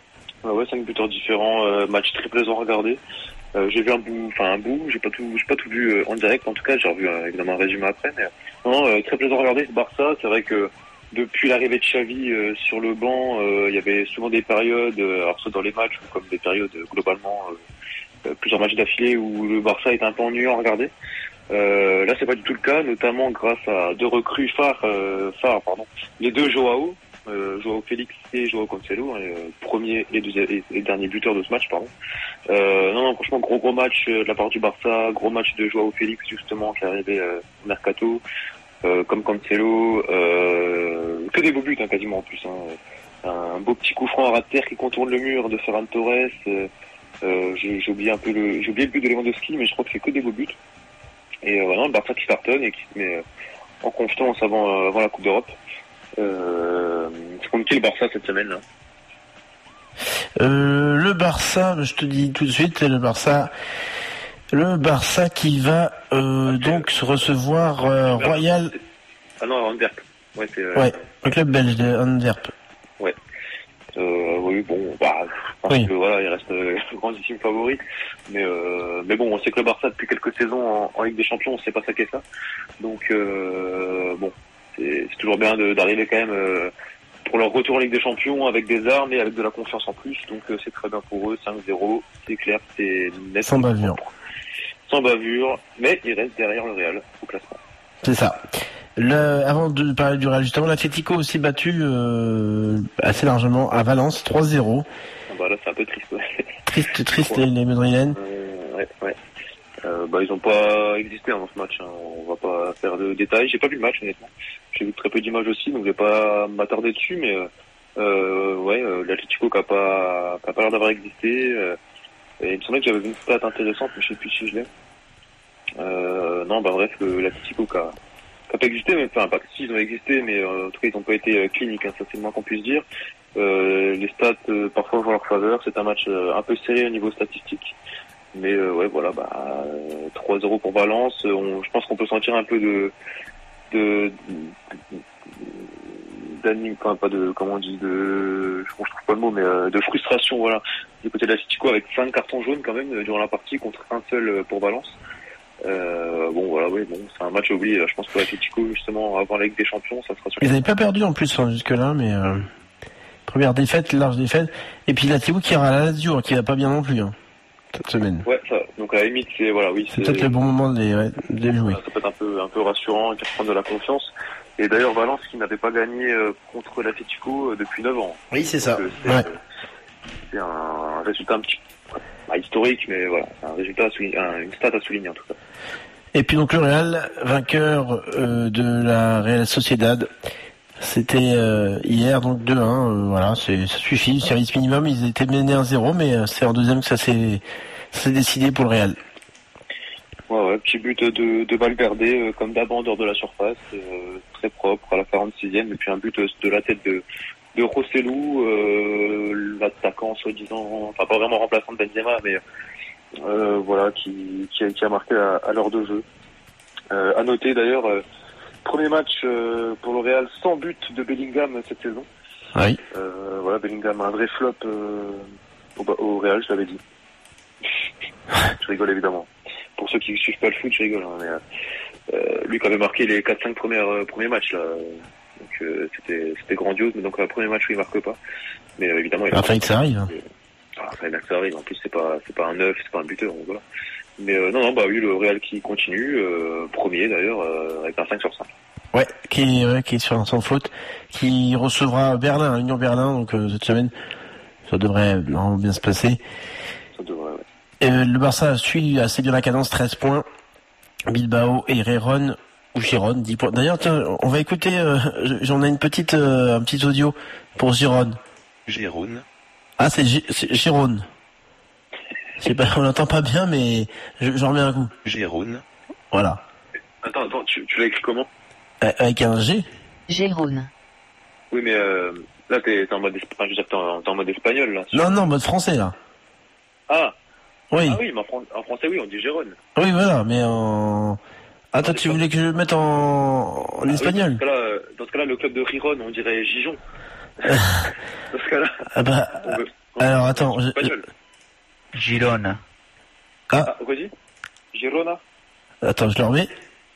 Ouais, 5 buteurs différents, match très plaisant à regarder. J'ai vu un bout, j'ai pas tout vu en direct, en tout cas, j'ai revu évidemment un résumé après, mais non, très plaisant à regarder ce Barça. C'est vrai que depuis l'arrivée de Xavi sur le banc, il y avait souvent des périodes, alors soit dans les matchs ou comme des périodes globalement, plusieurs matchs d'affilée où le Barça était un peu ennuyant à regarder. Là, c'est pas du tout le cas, notamment grâce à deux recrues phares, les deux Joao Félix et Joao Cancelo, premier et dernier buteur de ce match, pardon. Non, franchement, gros match de la part du Barça, gros match de Joao Félix justement qui est arrivé au mercato, comme Cancelo, que des beaux buts quasiment en plus. Un beau petit coup franc à ras de terre qui contourne le mur de Ferran Torres. J'ai oublié le but de Lewandowski, mais je crois que c'est que des beaux buts. Et voilà, le Barça qui cartonne et qui se met en confiance avant la Coupe d'Europe. C'est compliqué le Barça cette semaine là. Le Barça, je te dis tout de suite, le Barça qui va donc se recevoir Royal. Ah non, Antwerp. Ouais, le club belge de Antwerp. Ouais. Oui, bon, je pense que voilà, il reste le grandissime favori. Mais bon, on sait que le Barça depuis quelques saisons en Ligue des Champions, on sait pas ça qu'est ça. Donc bon, c'est toujours bien d'arriver quand même pour leur retour en Ligue des Champions avec des armes et avec de la confiance en plus. Donc c'est très bien pour eux, 5-0, c'est clair, c'est net. Sans bavure. Sans bavure, mais il reste derrière le Real au classement. C'est ça. Avant de parler du Real, justement, l'Atlético aussi battu assez largement à Valence, 3-0. Là, c'est un peu triste. Ouais. Triste les Madrilènes. Ouais. Ils n'ont pas existé dans ce match. On va pas faire de détails. J'ai pas vu le match, honnêtement. J'ai vu très peu d'images aussi, donc je vais pas m'attarder dessus. Mais l'Atlético qui a pas l'air d'avoir existé. Et il me semblait que j'avais vu une stat intéressante, mais je sais plus si je l'ai. L'Atlético qui a pas existé, mais pas que si ils ont existé, mais en tout cas ils n'ont pas été cliniques, ça c'est le moins qu'on puisse dire. Les stats parfois vont en leur faveur, c'est un match un peu serré au niveau statistique, mais 3-0 pour Valence. Je pense qu'on peut sentir un peu de frustration, voilà, du côté de l'Atlético avec 5 cartons jaunes quand même durant la partie contre un seul pour Valence. C'est un match oublié. Je pense que l'Atlético, justement, avant la Ligue des Champions, ça sera sûr. Ils n'avaient pas perdu en plus jusque-là, mais première défaite, large défaite. Et puis l'Atlético qui ira à la Lazio, qui va pas bien non plus cette semaine. Ouais, ça. Donc à la limite, c'est peut-être le bon moment de les jouer. Ça peut être un peu rassurant et reprendre de la confiance. Et d'ailleurs, Valence qui n'avait pas gagné contre l'Atlético depuis 9 ans. Oui, c'est ça. C'est un résultat un petit peu historique, mais voilà, c'est un résultat une stat à souligner en tout cas. Et puis donc le Real, vainqueur de la Real Sociedad, c'était hier, donc 2-1, voilà, ça suffit, service minimum, ils étaient menés 1-0, mais c'est en deuxième que ça s'est décidé pour le Real. Ouais, petit but de Valverde, comme d'hab en dehors de la surface, très propre à la 46e, et puis un but de la tête de Rossellou, l'attaquant soi-disant, pas vraiment remplaçant de Benzema, mais qui a marqué à l'heure de jeu. À noter d'ailleurs, premier match pour le Real sans but de Bellingham cette saison. Oui. Bellingham un vrai flop au Real, je l'avais dit. Je rigole évidemment. Pour ceux qui suivent pas le foot, je rigole. Mais lui qui avait marqué les 4-5 premiers matchs là. Donc c'était grandiose, mais donc le premier match où il marque pas. Mais évidemment, il que ça arrive. Ça arrive. En plus, c'est pas un neuf, c'est pas un buteur. Donc, voilà. Mais le Real qui continue, premier d'ailleurs, avec un 5 sur 5. Ouais, qui est sur sans faute, qui recevra Berlin, Union Berlin, donc cette semaine, ça devrait normalement bien se passer. Ça devrait, ouais. Le Barça suit assez bien la cadence, 13 points. Bilbao et Gérone, 10 points. D'ailleurs, tiens, on va écouter, j'en ai un petit audio pour Gérone. Gérone. Ah, c'est Gérone. Je sais pas, on l'entend pas bien, mais j'en remets un coup. Gérone. Voilà. Attends, tu l'as écrit comment? Avec un G. Gérone. Oui, mais là, t'es en mode espagnol, là. Non, en mode français, là. Ah. Oui. Ah oui, mais en français, oui, on dit Gérone. Oui, voilà, mais en... Attends, tu voulais que je le mette en espagnol? Oui, dans ce cas-là, le club de Riron, on dirait Gijon. Dans ce cas-là, Alors attends, Girona. Vas-y. Girona. Attends, je le remets.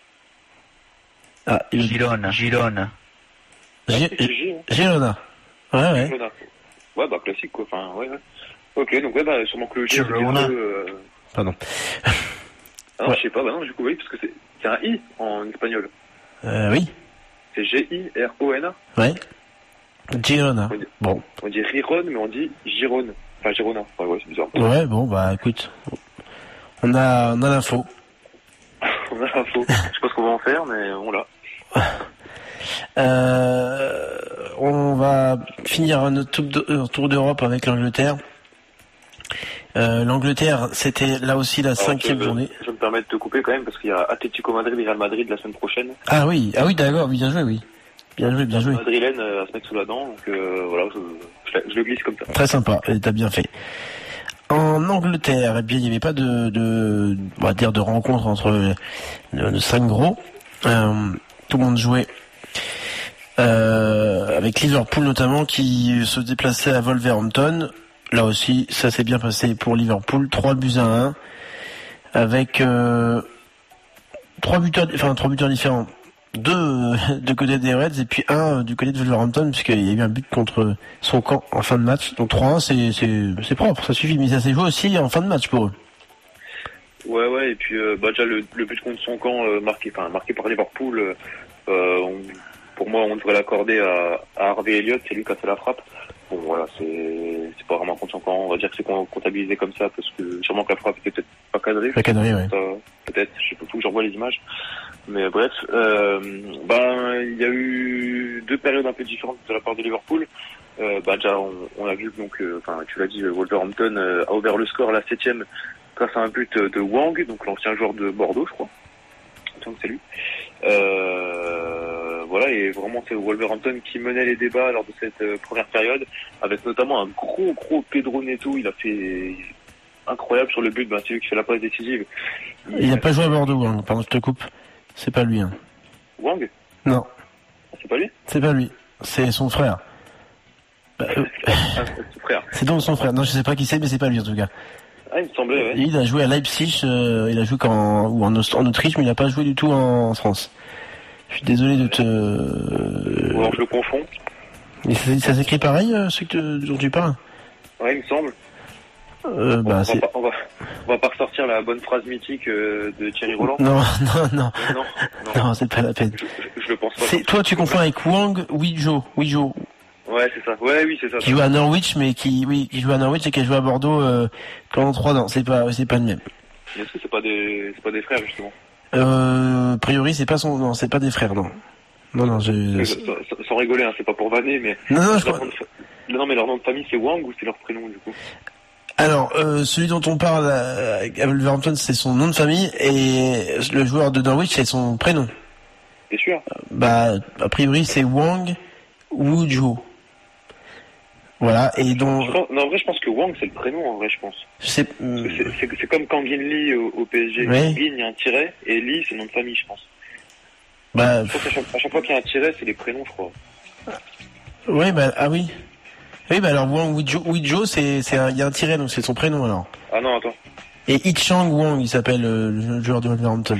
Girona. Girona. Girona. Ouais. Girona. Ouais, bah classique quoi. Enfin, ouais. Ok, donc ouais, bah sûrement que le G. Girona. Pardon. Ah non, je sais pas. Bah non, du coup oui, parce que c'est un I en espagnol. Oui. C'est Girona. Ouais. Girona. Bon. On dit Riron, mais on dit Girone. Enfin, Girona. Ouais, c'est bizarre. Ouais, bon, bah écoute. On a l'info. On a l'info. Je sais pas ce qu'on va en faire, mais on l'a. On va finir notre tour d'Europe avec l'Angleterre. L'Angleterre, c'était là aussi la 5e journée. Je me permets de te couper quand même, parce qu'il y a Atlético Madrid et Real Madrid la semaine prochaine. Ah oui, d'accord, bien joué, oui. Bien joué. Madrilène à se mettre sous la dent, donc voilà, je le glisse comme ça. Très sympa, et t'as bien fait. En Angleterre, eh bien, il n'y avait pas on va dire, de rencontre entre les 5 gros. Tout le monde jouait avec Liverpool notamment, qui se déplaçait à Wolverhampton. Là aussi, ça s'est bien passé pour Liverpool. 3-1, avec 3 buteurs différents. 2 du côté des Reds et puis 1 du côté de Wolverhampton, puisqu'il y a eu un but contre son camp en fin de match. Donc 3-1, c'est propre, ça suffit, mais ça s'est joué aussi en fin de match pour eux. Ouais, et puis déjà le but contre son camp marqué par Liverpool, pour moi on devrait l'accorder à Harvey Elliott, c'est lui qui a fait la frappe. Bon voilà, c'est pas vraiment contre son camp, on va dire que c'est comptabilisé comme ça, parce que sûrement que la frappe était peut-être pas cadrée. Pas cadrée, ouais. Peut-être, je sais pas, faut que j'envoie les images. Mais bref, il y a eu 2 périodes un peu différentes de la part de Liverpool. Déjà on a vu donc, tu l'as dit, Wolverhampton a ouvert le score à la 7e grâce à un but de Wang, donc l'ancien joueur de Bordeaux, je crois. Donc c'est lui. Voilà, et vraiment c'est Wolverhampton qui menait les débats lors de cette première période, avec notamment un gros Pedro Neto. Il a fait incroyable sur le but, c'est lui qui fait la passe décisive. Il n'a pas joué à Bordeaux, Wang, pardon, je te coupe. C'est pas lui. Hein. Wang ? Non. C'est pas lui ? C'est pas lui. C'est son frère. Son frère. C'est donc son frère. Non, je sais pas qui c'est, mais c'est pas lui en tout cas. Ah, il me semblait, ouais. Il a joué à Leipzig, il a joué en Autriche, mais il n'a pas joué du tout en France. Je suis désolé de te... Ou alors je le confonds. Et ça s'écrit pareil, dont tu parles ? Ouais, il me semble. On va pas ressortir la bonne phrase mythique de Thierry Roland. Non, Non, c'est pas la peine. Je le pense pas. Toi, tu confonds avec Wang Wijo. Ouais, c'est ça. Ouais, oui, c'est ça. Qui joue à Norwich, mais qui joue à Norwich et qui a joué à Bordeaux pendant 3 ans. C'est pas le même. Est-ce que c'est pas des frères justement? A priori, c'est pas des frères, non. Non, sans rigoler, hein, c'est pas pour vanner, mais. Non, mais leur nom de famille, c'est Wang ou c'est leur prénom du coup? Alors, celui dont on parle à Wolverhampton, c'est son nom de famille, et le joueur de Norwich, c'est son prénom. T'es sûr? A priori, c'est Wang Wujo. Voilà, et donc... En vrai, je pense que Wang, c'est le prénom, en vrai, je pense. C'est comme Kangin Lee au PSG. Oui. Kangin, il y a un tiret, et Lee, c'est le nom de famille, je pense. Je pense qu'à chaque fois qu'il y a un tiret, c'est les prénoms, je crois. Oui, oui. Oui, alors Wang Wijo, il y a un tiret, donc c'est son prénom, alors. Ah non, attends. Et Ichang Wang, il s'appelle, le joueur de Wolverhampton.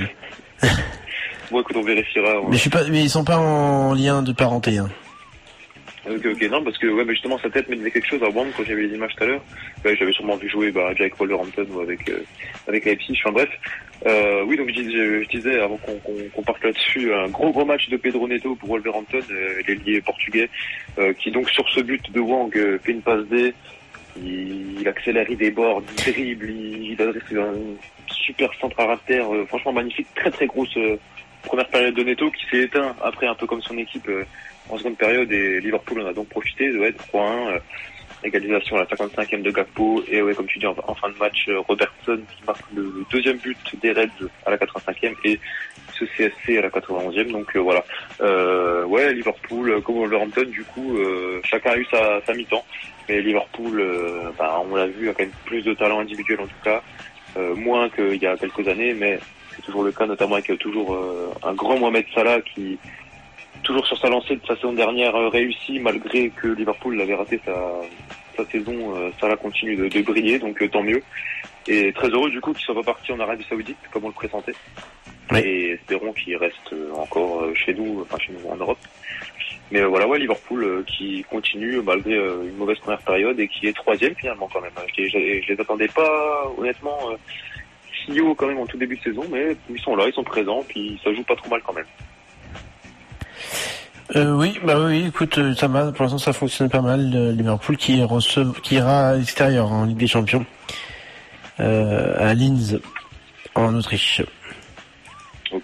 Bon, écoute, on vérifiera. Ouais. Mais ils sont pas en lien de parenté, hein. Ok, non, parce que mais justement sa tête me disait quelque chose à Wang quand j'avais les images tout à l'heure. J'avais sûrement vu jouer déjà avec Wolverhampton ou avec Leipzig. Enfin bref, oui, donc je disais avant qu'on parte là-dessus, un gros match de Pedro Neto pour Wolverhampton, l'ailier portugais, qui donc sur ce but de Wang fait une passe D. Il accélère, il déborde, il dribble, il adresse un super centre à terre, franchement magnifique, très grosse première période de Neto qui s'est éteint après un peu comme son équipe en seconde période, et Liverpool en a donc profité de être 3-1, égalisation à la 55e de Gakpo, et ouais, comme tu dis, en fin de match, Robertson qui marque le deuxième but des Reds à la 85e et ce CSC à la 91e, donc voilà. Ouais, Liverpool, comme Wolverhampton, du coup, chacun a eu sa mi-temps, mais Liverpool, on l'a vu, a quand même plus de talent individuel en tout cas, moins qu'il y a quelques années, mais c'est toujours le cas, notamment avec toujours un grand Mohamed Salah qui, toujours sur sa lancée de sa saison dernière, réussi, malgré que Liverpool avait raté sa sa saison, Salah continue de briller, donc tant mieux. Et très heureux du coup qu'il soit pas parti en Arabie Saoudite comme on le pressentait. Oui. Et espérons qu'il reste encore chez nous en Europe. Mais voilà, ouais, Liverpool qui continue malgré une mauvaise première période et qui est 3e finalement quand même. Je les attendais pas honnêtement si haut quand même en tout début de saison, mais ils sont là, ils sont présents, puis ça joue pas trop mal quand même. Oui, écoute, ça va, pour l'instant ça fonctionne pas mal. Liverpool qui ira à l'extérieur en Ligue des Champions, à Linz, en Autriche. Ok.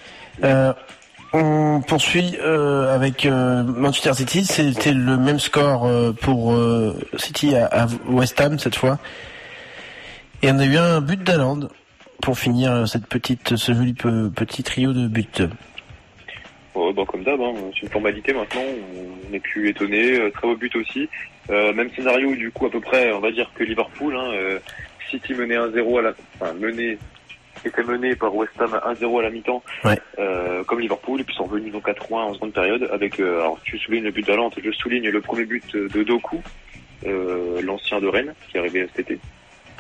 On poursuit avec Manchester City. C'était le même score pour City à West Ham cette fois. Et on a eu un but d'Haaland pour finir ce joli petit trio de buts. Ouais, comme d'hab, c'est une formalité maintenant, on n'est plus étonné, très beau but aussi. Même scénario du coup à peu près, on va dire que Liverpool, City menait 1-0 était mené par West Ham 1-0 à la mi-temps, ouais. Comme Liverpool, et puis sont revenus donc à 3-1 en seconde période, avec, alors tu soulignes le but d'Haaland, je souligne le premier but de Doku, l'ancien de Rennes, qui est arrivé cet été.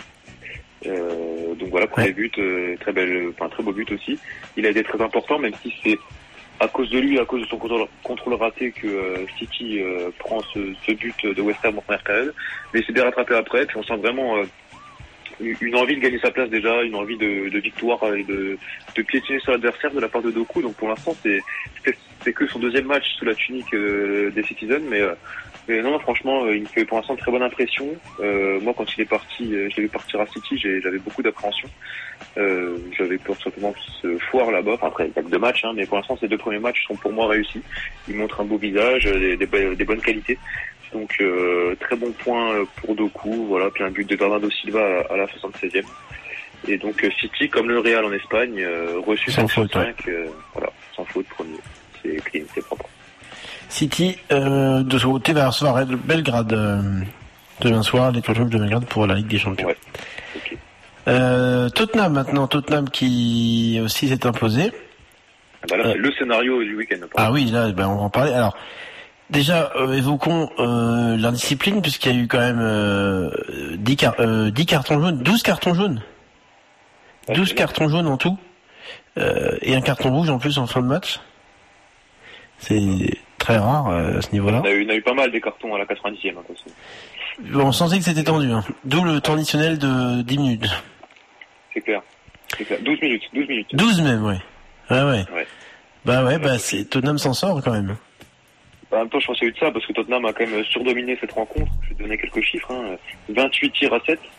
Donc voilà, premier but, très beau but aussi. Il a été très important, même si c'est à cause de lui, à cause de son contrôle raté que City prend ce but de West Ham en première période. Mais il s'est bien rattrapé après, puis on sent vraiment une envie de gagner sa place déjà, une envie de victoire et de piétiner sur l'adversaire de la part de Doku. Donc pour l'instant, c'est que son deuxième match sous la tunique des Citizens, mais non, franchement, il me fait pour l'instant une très bonne impression. Moi, quand il est parti, je l'ai vu partir à City, j'avais beaucoup d'appréhension. J'avais peur simplement qu'il se foire là-bas. Enfin, après, il y a que 2 matchs, mais pour l'instant, ces 2 premiers matchs sont pour moi réussis. Il montre un beau visage, des bonnes qualités. Donc, très bon point pour Doku. Voilà, puis un but de Bernardo Silva à la 76e. Et donc, City, comme le Real en Espagne, reçu sans faute, 5, voilà, sans faute, premier. C'est clean, c'est propre. City, de son côté, va recevoir Belgrade demain soir, les Toulousains de Belgrade pour la Ligue des Champions. Ouais. Okay. Tottenham maintenant, Tottenham qui aussi s'est imposé. Là, c'est le scénario du week-end. Ah oui, là, on va en parler. Alors, déjà, évoquons l'indiscipline, puisqu'il y a eu quand même 10 cartons jaunes, 12 cartons jaunes. 12 cartons jaunes en tout, et un carton rouge en plus en fin de match. C'est très rare à ce niveau-là. Il y en a eu pas mal des cartons à la 90e. On sentait que c'était tendu, d'où le temps additionnel de 10 minutes. C'est clair. 12 minutes. 12 même, ouais. Ouais. C'est Tottenham s'en sort quand même. En même temps, je pensais de ça, parce que Tottenham a quand même surdominé cette rencontre. Je vais te donner quelques chiffres. 28 tirs à 7.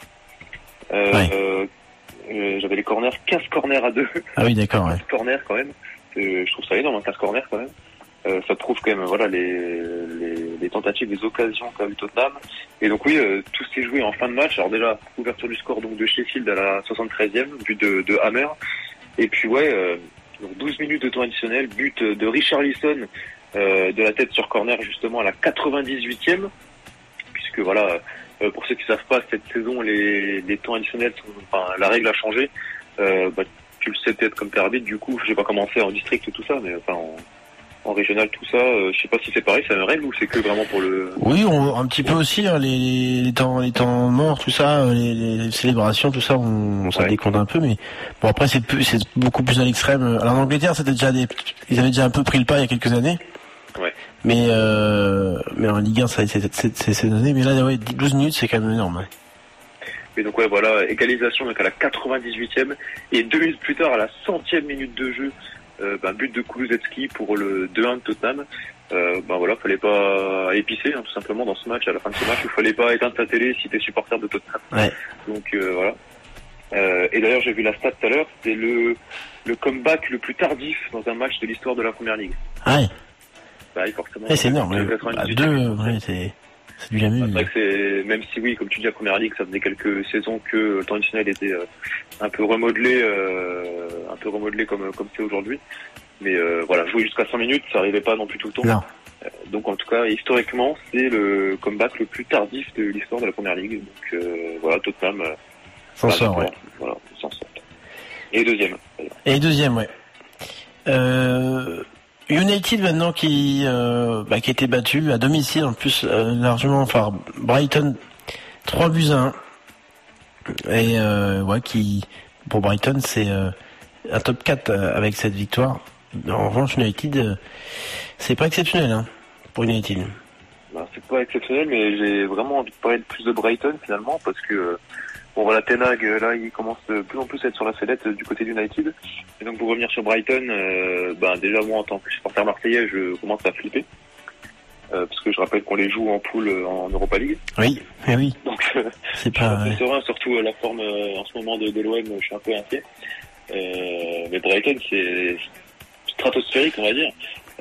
J'avais les corners, 15 corners à 2. Ah oui, d'accord, 15 corners quand même. Je trouve ça énorme, 15 corners quand même. Ça prouve quand même les tentatives, les occasions qu'a eu Tottenham. Et donc oui, tout s'est joué en fin de match. Alors déjà, ouverture du score donc de Sheffield à la 73e, but de Hammer. Et puis donc 12 minutes de temps additionnel, but de Richarlison de la tête sur corner justement à la 98e. Puisque pour ceux qui savent pas, cette saison les temps additionnels la règle a changé. Tu le sais peut-être comme t'es arbitre, du coup, j'ai pas commencé en district et tout ça, mais en régional, tout ça, je sais pas si c'est pareil, c'est une règle ou c'est que vraiment pour le... Oui, un petit peu aussi, les temps morts, tout ça, les célébrations, tout ça, ça décompte un peu, mais bon, après, c'est beaucoup plus à l'extrême. Alors, en Angleterre, ils avaient déjà un peu pris le pas il y a quelques années. Ouais. Mais en Ligue 1, c'est ces années, mais là, 12 minutes, c'est quand même énorme. Et donc, égalisation, donc à la 98e, et 2 minutes plus tard, à la 100e minute de jeu, but de Kulusevski pour le 2-1 de Tottenham. Fallait pas épicer, tout simplement, dans ce match, à la fin de ce match, il fallait pas éteindre sa télé si t'es supporter de Tottenham. Ouais. Donc, voilà. Et d'ailleurs, j'ai vu la stat tout à l'heure, c'est le comeback le plus tardif dans un match de l'histoire de la Première Ligue. Ah ouais. Forcément. C'est énorme. C'est du jamais. C'est vrai que c'est, même si oui, comme tu dis, la Première Ligue, ça faisait quelques saisons que le temps additionnel était un peu remodelé comme c'est aujourd'hui. Mais jouer jusqu'à 100 minutes, ça arrivait pas non plus tout le temps. Non. Donc en tout cas, historiquement, c'est le comeback le plus tardif de l'histoire de la Première Ligue. Donc Tottenham s'en sort. Ouais. S'en sort. Et deuxième. Ouais. United maintenant qui a été battu à domicile en plus largement, enfin Brighton 3-1 et qui pour Brighton c'est un top 4 avec cette victoire. En revanche United c'est pas exceptionnel pour United. C'est pas exceptionnel, mais j'ai vraiment envie de parler plus de Brighton finalement parce que Ten Hag là il commence de plus en plus à être sur la sellette du côté d'United. Et donc pour revenir sur Brighton, déjà moi en tant que supporter marseillais je commence à flipper parce que je rappelle qu'on les joue en poule en Europa League. Oui. Donc c'est pas serein, surtout la forme en ce moment de l'OM, je suis un peu inquiet. Mais Brighton c'est stratosphérique on va dire.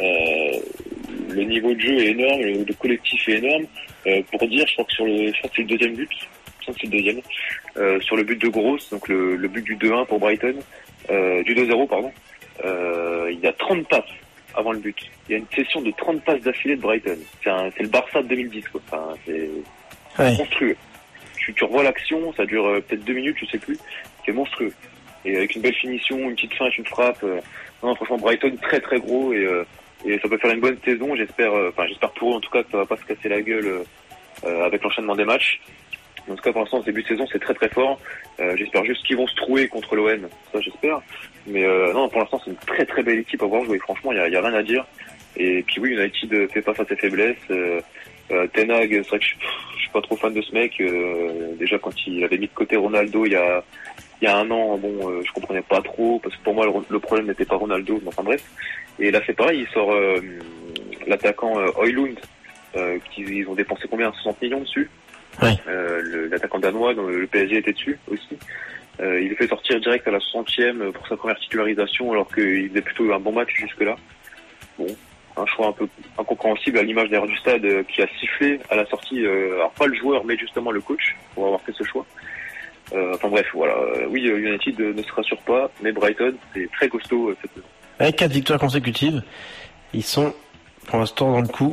Le niveau de jeu est énorme, le collectif est énorme. Pour dire, je crois que c'est le deuxième but. C'est le deuxième. Sur le but de Gross, donc le but du 2-1 pour Brighton, du 2-0 pardon. Il y a 30 passes avant le but. Il y a une session de 30 passes d'affilée de Brighton. C'est le Barça de 2010 quoi. Enfin, c'est monstrueux. Tu revois l'action, ça dure peut-être 2 minutes, je sais plus. C'est monstrueux. Et avec une belle finition, une petite feinte, une frappe. Non, franchement Brighton très très gros et ça peut faire une bonne saison. J'espère pour eux en tout cas que ça va pas se casser la gueule avec l'enchaînement des matchs. En tout cas pour l'instant ce début de saison c'est très très fort. J'espère juste qu'ils vont se trouer contre l'OM, ça j'espère. Mais non pour l'instant c'est une très très belle équipe à voir jouer. Franchement il y a rien à dire. Et puis oui United fait face à ses faiblesses. Ten Hag, c'est vrai que je suis pas trop fan de ce mec. Déjà quand il avait mis de côté Ronaldo il y a un an, je comprenais pas trop parce que pour moi le problème n'était pas Ronaldo, mais enfin bref. Et là c'est pareil, il sort l'attaquant Højlund, qu'ils ont dépensé combien, 60 millions dessus. Oui. L'attaquant danois, dont le PSG était dessus aussi. Il le fait sortir direct à la 60e pour sa première titularisation alors qu'il faisait plutôt un bon match jusque-là. Bon, un choix un peu incompréhensible à l'image d'ailleurs du stade qui a sifflé à la sortie, alors pas le joueur mais justement le coach pour avoir fait ce choix. Enfin bref, voilà. Oui, United ne se rassure pas, mais Brighton c'est très costaud cette saison. Avec 4 victoires consécutives, ils sont pour l'instant dans le coup.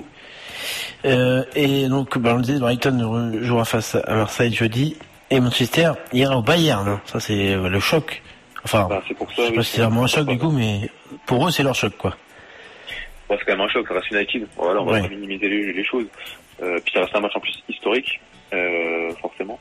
Et donc, on le disait, Brighton jouera face à Marseille jeudi et Manchester ira au Bayern. Ça, c'est le choc. Enfin, c'est pour ça, je sais pas si c'est vraiment un choc du coup, mais pour eux, c'est leur choc, quoi. C'est quand même un choc, ça reste United. Voilà, on va pas minimiser les choses. Puis ça reste un match en plus historique, forcément.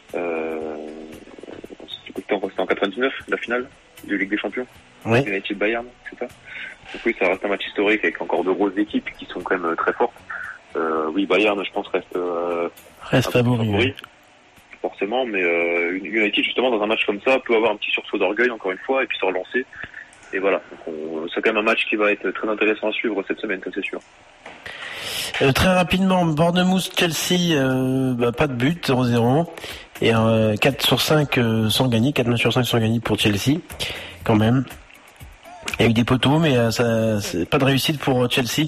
C'était en 99, la finale de Ligue des Champions. Oui. United Bayern, c'est ça. Donc oui, ça reste un match historique avec encore de grosses équipes qui sont quand même très fortes. Oui, Bayern, je pense, reste favori. Forcément, mais United, justement, dans un match comme ça, peut avoir un petit sursaut d'orgueil, encore une fois, et puis se relancer. Et voilà. Donc c'est quand même un match qui va être très intéressant à suivre cette semaine, ça c'est sûr. Très rapidement, Bournemouth-Chelsea, pas de but, 0-0. Et 4 sur 5 sans gagner, 4 matchs sur 5 sans gagner pour Chelsea, quand même. Il y a eu des poteaux, mais c'est pas de réussite pour Chelsea.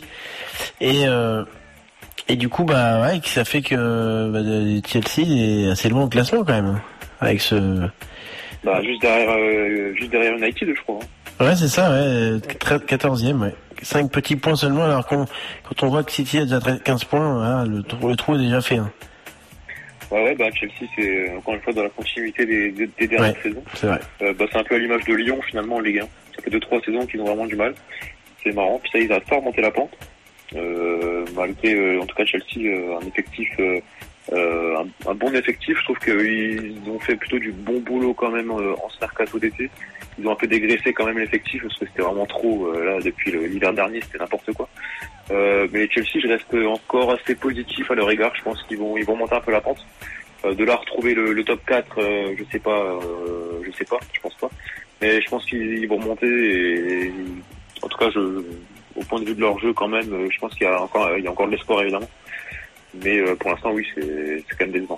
Et du coup, ça fait que Chelsea est assez loin au classement quand même, avec ce. Juste derrière United, je crois. Ouais, c'est ça, 14e, ouais. 5 petits points seulement, alors quand on voit que City a déjà 15 points, le trou est déjà fait. Chelsea, c'est encore une fois dans la continuité des dernières saisons. C'est vrai. C'est un peu à l'image de Lyon, finalement, en Ligue 1. Ça fait 2-3 saisons qu'ils ont vraiment du mal. C'est marrant. Puis ça, ils n'arrivent pas à remonter la pente. Malgré, en tout cas, Chelsea, un effectif, un bon effectif. Je trouve qu'ils ont fait plutôt du bon boulot quand même en ce mercato d'été. Ils ont un peu dégraissé quand même l'effectif parce que c'était vraiment trop, là, depuis l'hiver dernier, c'était n'importe quoi. Mais Chelsea, je reste encore assez positif à leur égard. Je pense qu'ils vont monter un peu la pente. De là retrouver le top 4, je sais pas, je pense pas. Mais je pense qu'ils vont remonter et en tout cas, au point de vue de leur jeu quand même, je pense qu'il y a encore de l'espoir évidemment. Mais pour l'instant, oui, c'est quand même décevant.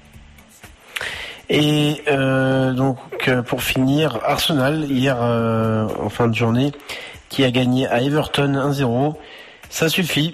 Et donc pour finir, Arsenal hier en fin de journée, qui a gagné à Everton 1-0. Ça suffit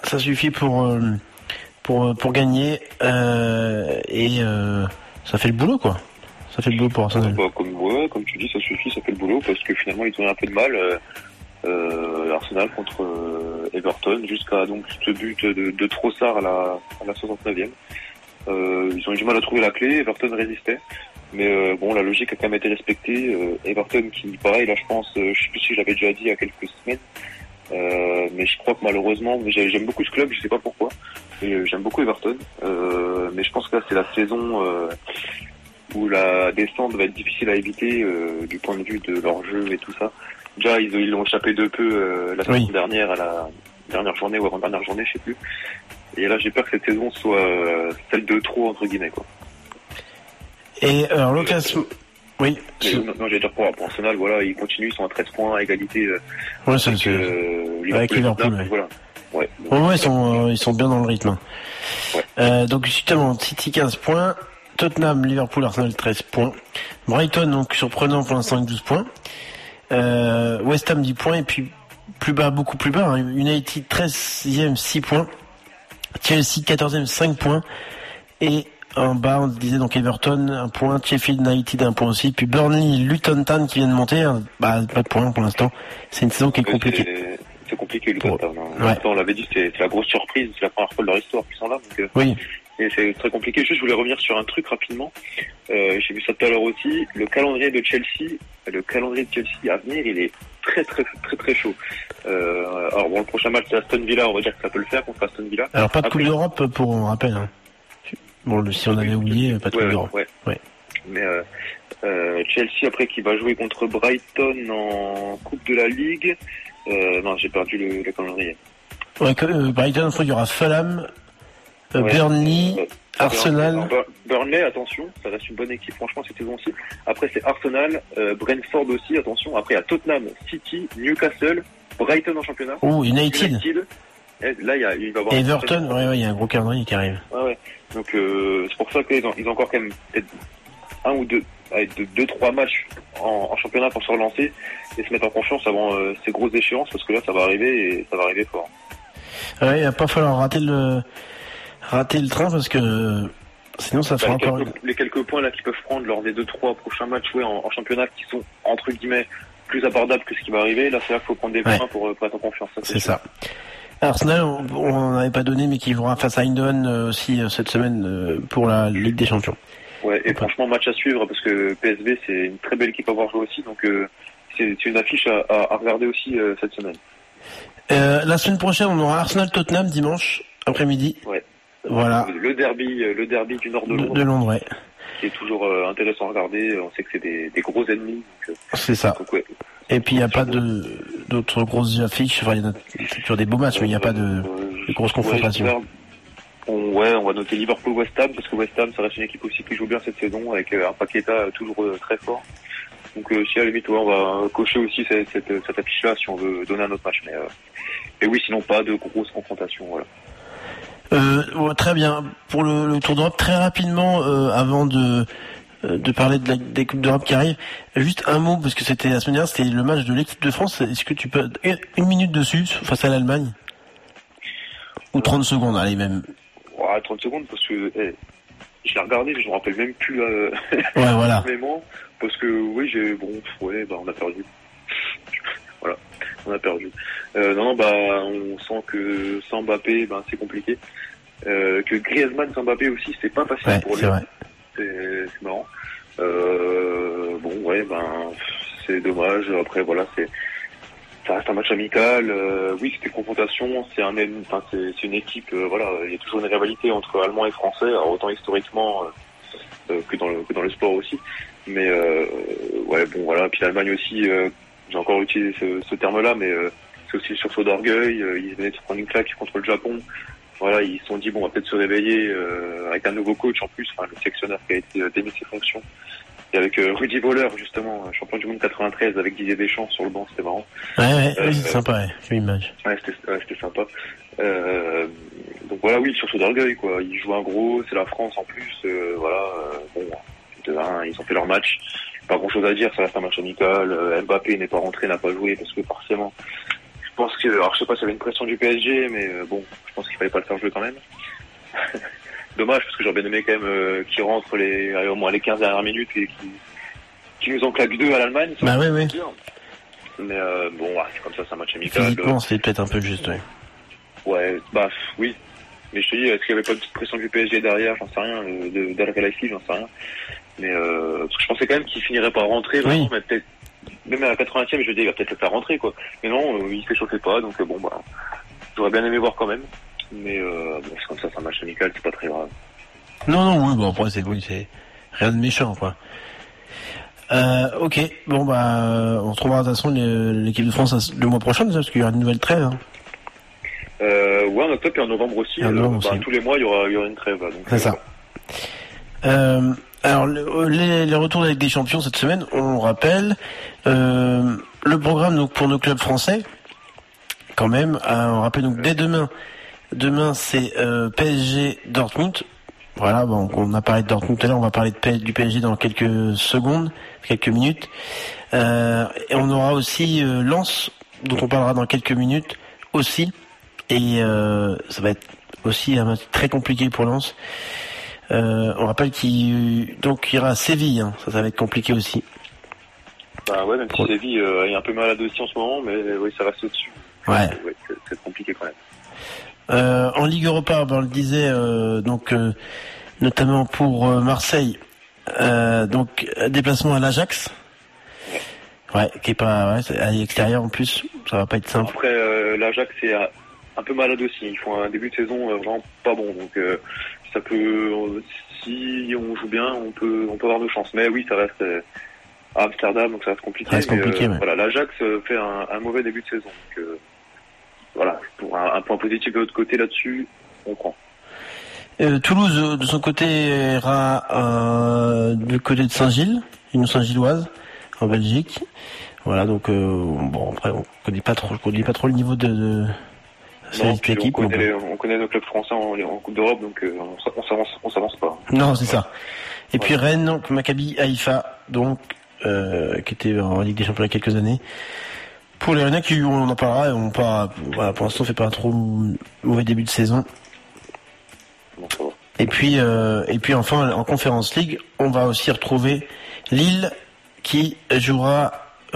pour gagner et ça fait le boulot quoi. Ça fait le boulot pour Arsenal. Comme tu dis, ça suffit, ça fait le boulot parce que finalement ils ont un peu de mal. Arsenal contre Everton jusqu'à donc ce but de Trossard à la 69e. Ils ont eu du mal à trouver la clé. Everton résistait, mais la logique a quand même été respectée. Everton qui, pareil, là je pense, je sais plus si j'avais déjà dit il y a quelques semaines, Mais je crois que malheureusement, j'aime beaucoup ce club, je sais pas pourquoi. Et j'aime beaucoup Everton. Mais je pense que là, c'est la saison où la descente va être difficile à éviter du point de vue de leur jeu et tout ça. Déjà, ils l'ont échappé de peu la saison dernière à la dernière journée ou avant-dernière journée, je sais plus. Et là, j'ai peur que cette saison soit celle de trop, entre guillemets, quoi. Et alors, Lucas... Oui. Non, j'allais dire pour Arsenal, voilà, ils continuent, ils sont à 13 points à égalité. Ouais, c'est avec Liverpool. Ouais. Voilà. Ouais. Ils sont bien dans le rythme. Ouais. Donc justement, City 15 points, Tottenham, Liverpool, Arsenal 13 points, Brighton donc surprenant pour l'instant avec 12 points, West Ham 10 points et puis plus bas, beaucoup plus bas, hein, United 13e 6 points, Chelsea 14e 5 points et en bas, on disait donc Everton, 1 point, Sheffield United, 1 point aussi, puis Burnley, Luton Town qui vient de monter, pas de points pour l'instant. C'est une saison qui est compliquée. C'est compliqué, Luton Town. On l'avait dit, c'est la grosse surprise, c'est la première fois de leur histoire qu'ils sont là. Donc, oui. Et c'est très compliqué. Juste, je voulais revenir sur un truc rapidement. J'ai vu ça tout à l'heure aussi. Le calendrier de Chelsea à venir, il est très très très très chaud. Alors bon, le prochain match c'est Aston Villa, on va dire que ça peut le faire contre Aston Villa. Alors pas de Coupe d'Europe pour on rappelle. Hein. Bon, si on avait oublié, pas de Coupe d'Europe. Ouais. Mais Chelsea après qui va jouer contre Brighton en Coupe de la Ligue. Non, j'ai perdu le calendrier. Ouais, Brighton, il y aura Fulham, Burnley, Arsenal. Burnley, attention, ça reste une bonne équipe, franchement, cette saison-ci. Après, c'est Arsenal, Brentford aussi, attention. Après, il y a Tottenham, City, Newcastle, Brighton en championnat. Oh, United. Là, il va y avoir Everton, il y a un gros calendrier qui arrive. Ouais. Donc, c'est pour ça qu'ils ont encore quand même peut-être un ou deux, trois matchs en championnat pour se relancer et se mettre en confiance avant ces grosses échéances, parce que là, ça va arriver et ça va arriver fort. Ouais, il va pas falloir rater le train parce que sinon ça fera encore les quelques points là qu'ils peuvent prendre lors des 2-3 prochains matchs en championnat qui sont entre guillemets plus abordables que ce qui va arriver, là c'est là qu'il faut prendre des points pour être en confiance. C'est ça. Arsenal, on n'avait pas donné, mais qui jouera face à Eindhoven aussi cette semaine pour la Ligue des Champions. Ouais, et franchement match à suivre parce que PSV c'est une très belle équipe à voir jouer aussi, donc c'est une affiche à regarder aussi cette semaine. La semaine prochaine, on aura Arsenal-Tottenham dimanche après-midi. Ouais. Voilà. Le derby du nord de Londres. De Londres, ouais. C'est toujours intéressant à regarder. On sait que c'est des gros ennemis. Donc, c'est ça. Donc, ouais. Et puis il n'y a pas d'autres grosses affiches. Enfin, il y en a toujours des beaux matchs, mais il n'y a pas de grosses confrontations. On va noter Liverpool-West Ham parce que West Ham, ça reste une équipe aussi qui joue bien cette saison avec un Paqueta toujours très fort. Donc si à la limite on va cocher aussi cette affiche-là si on veut donner un autre match. Mais oui, sinon pas de grosses confrontations. Voilà. Très bien. Pour le Tour d'Europe, très rapidement, avant de parler des Coupes d'Europe qui arrivent, juste un mot, parce que c'était la semaine dernière, c'était le match de l'équipe de France. Est-ce que tu peux... Une minute dessus, face à l'Allemagne? Ou 30 secondes, allez, même. Ouais, 30 secondes, parce que je l'ai regardé, mais je me rappelle même plus ouais, voilà. Parce que, oui, on a perdu. Voilà, on a perdu. On sent que sans Mbappé, c'est compliqué. Que Griezmann sans Mbappé aussi, c'est pas facile pour lui. C'est marrant. C'est dommage. Après, voilà, ça reste un match amical. Oui, c'était une confrontation. C'est une équipe. Il y a toujours une rivalité entre Allemands et Français. Alors, autant historiquement que dans le sport aussi. Mais Puis l'Allemagne aussi. J'ai encore utilisé ce terme-là, mais c'est aussi le sursaut d'orgueil. Ils venaient de se prendre une claque contre le Japon. Voilà, ils se sont dit, on va peut-être se réveiller avec un nouveau coach en plus, le sélectionneur qui a été démis de ses fonctions. Et avec Rudi Völler, justement, champion du monde 93, avec Didier Deschamps sur le banc, c'était marrant. Ouais, c'est sympa, c'est une image. Ouais, c'était sympa. Donc voilà, oui, le sursaut d'orgueil, quoi. Ils jouent un gros, c'est la France en plus, ils ont fait leur match. Pas grand chose à dire, ça reste un match amical. Mbappé n'est pas rentré, n'a pas joué, parce que forcément, je pense que, alors je sais pas s'il y avait une pression du PSG, mais je pense qu'il fallait pas le faire jouer quand même. Dommage, parce que j'aurais bien aimé quand même qu'il rentre au moins les 15 dernières minutes et qui nous en claque 2 à l'Allemagne. Bah oui. Mais c'est comme ça, c'est un match amical. Physiquement, c'est peut-être un peu juste, oui. Ouais, oui. Mais je te dis, est-ce qu'il y avait pas de petite pression du PSG derrière? J'en sais rien. D'Al Khelaifi, j'en sais rien. Mais parce que je pensais quand même qu'il finirait par rentrer, vraiment, mais peut-être même à la 80e, je me dis, il va peut-être le faire rentrer, quoi. Mais non, il se chauffait pas, donc bon, bah, j'aurais bien aimé voir quand même. Mais bon, c'est comme ça, c'est un match amical, c'est pas très grave. Non, oui, bon, après, c'est rien de méchant, quoi. Ok, bon, bah, on retrouvera de toute façon l'équipe de France le mois prochain, déjà, parce qu'il y aura une nouvelle trêve. Hein. Ouais, en octobre et en novembre aussi. Tous les mois, il y aura une trêve. Donc, c'est ça. Alors, les retours de la Ligue des Champions cette semaine, on rappelle le programme donc pour nos clubs français. Quand même, on rappelle donc dès demain. Demain, c'est PSG Dortmund. Voilà, bon, on a parlé de Dortmund tout à l'heure, on va parler du PSG dans quelques secondes, quelques minutes. Et on aura aussi Lens, dont on parlera dans quelques minutes aussi. Et ça va être aussi un match très compliqué pour Lens. On rappelle qu'il y aura Séville, hein. Ça va être compliqué aussi. Bah ouais, même si Séville est un peu malade aussi en ce moment, mais oui, ça reste au-dessus. Ouais. C'est compliqué quand même. En Ligue Europa, on le disait, notamment pour Marseille, donc déplacement à l'Ajax. Ouais, qui est pas, c'est à l'extérieur en plus, ça va pas être simple. Après, l'Ajax est un peu malade aussi. Ils font un début de saison vraiment pas bon, donc ça peut, si on joue bien, on peut avoir nos chances. Mais oui, ça reste à Amsterdam, donc ça reste compliqué. Ça reste compliqué, ouais. Voilà, l'Ajax fait un mauvais début de saison. Donc, voilà, pour un point positif de l'autre côté là-dessus, on prend. Toulouse, de son côté, ira du côté de Saint-Gilles, une Saint-Gilloise, en Belgique. Voilà, donc bon, après, on connaît pas trop le niveau de cette équipe. On connaît nos clubs français en Coupe d'Europe, donc on s'avance pas. Non, c'est ça. Et puis Rennes, donc Maccabi Haïfa, donc qui était en Ligue des Champions il y a quelques années. Pour les Rennais, on en parlera, voilà, pour l'instant, on fait pas un trop mauvais début de saison. Bon, ça va. Et puis enfin, en Conference League, on va aussi retrouver Lille qui jouera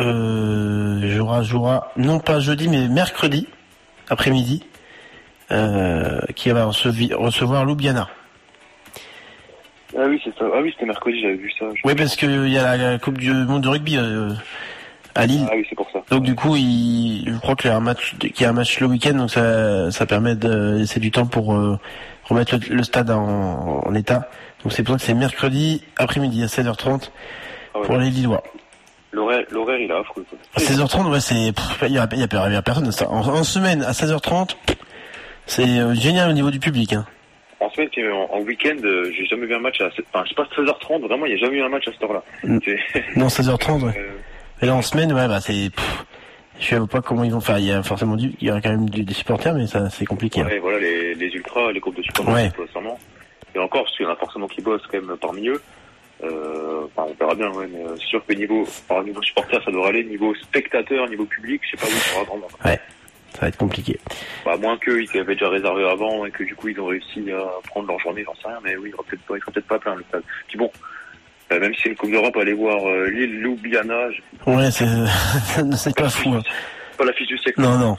non pas jeudi, mais mercredi après-midi, qui va recevoir Ljubljana. Ah oui, c'est ça. Ah oui, c'était mercredi, j'avais vu ça. Oui, parce qu'il y a la Coupe du Monde de rugby à Lille. Ah oui, c'est pour ça. Donc du coup, je crois qu'il y a un match le week-end, donc ça permet de laisser du temps pour remettre le stade en état. Donc c'est pour ça que c'est mercredi après-midi à 16h30 pour les Lillois. L'horaire, il est affreux. À 16h30, ouais, il y a personne. En semaine à 16h30, c'est génial au niveau du public. Hein. En semaine, en week-end, j'ai jamais vu un match je sais pas, 16h30, vraiment, il n'y a jamais eu un match à cette heure-là. Non, 16h30, ouais. Et là, en semaine, ouais, bah, je sais pas comment ils vont faire. Il y a forcément il y aura quand même des supporters, mais ça, c'est compliqué. Ouais, hein. Voilà, les ultras, les groupes de supporters, ouais. Sûrement. Et encore, parce qu'il y en a forcément qui bossent quand même parmi eux. On verra bien, ouais, mais c'est sûr que niveau supporter, ça devrait aller. Niveau spectateur, niveau public, je sais pas où ça sera vraiment. Ouais. Ça va être compliqué. Bah, à moins qu'ils avaient déjà réservé avant et que du coup ils ont réussi à prendre leur journée, j'en sais rien, mais oui, il sera peut-être pas plein le stade. Puis bon, même si c'est une Coupe d'Europe, aller voir Lille, Ljubljana. Ouais, c'est pas fou. Hein. Pas la fiche du siècle. Non.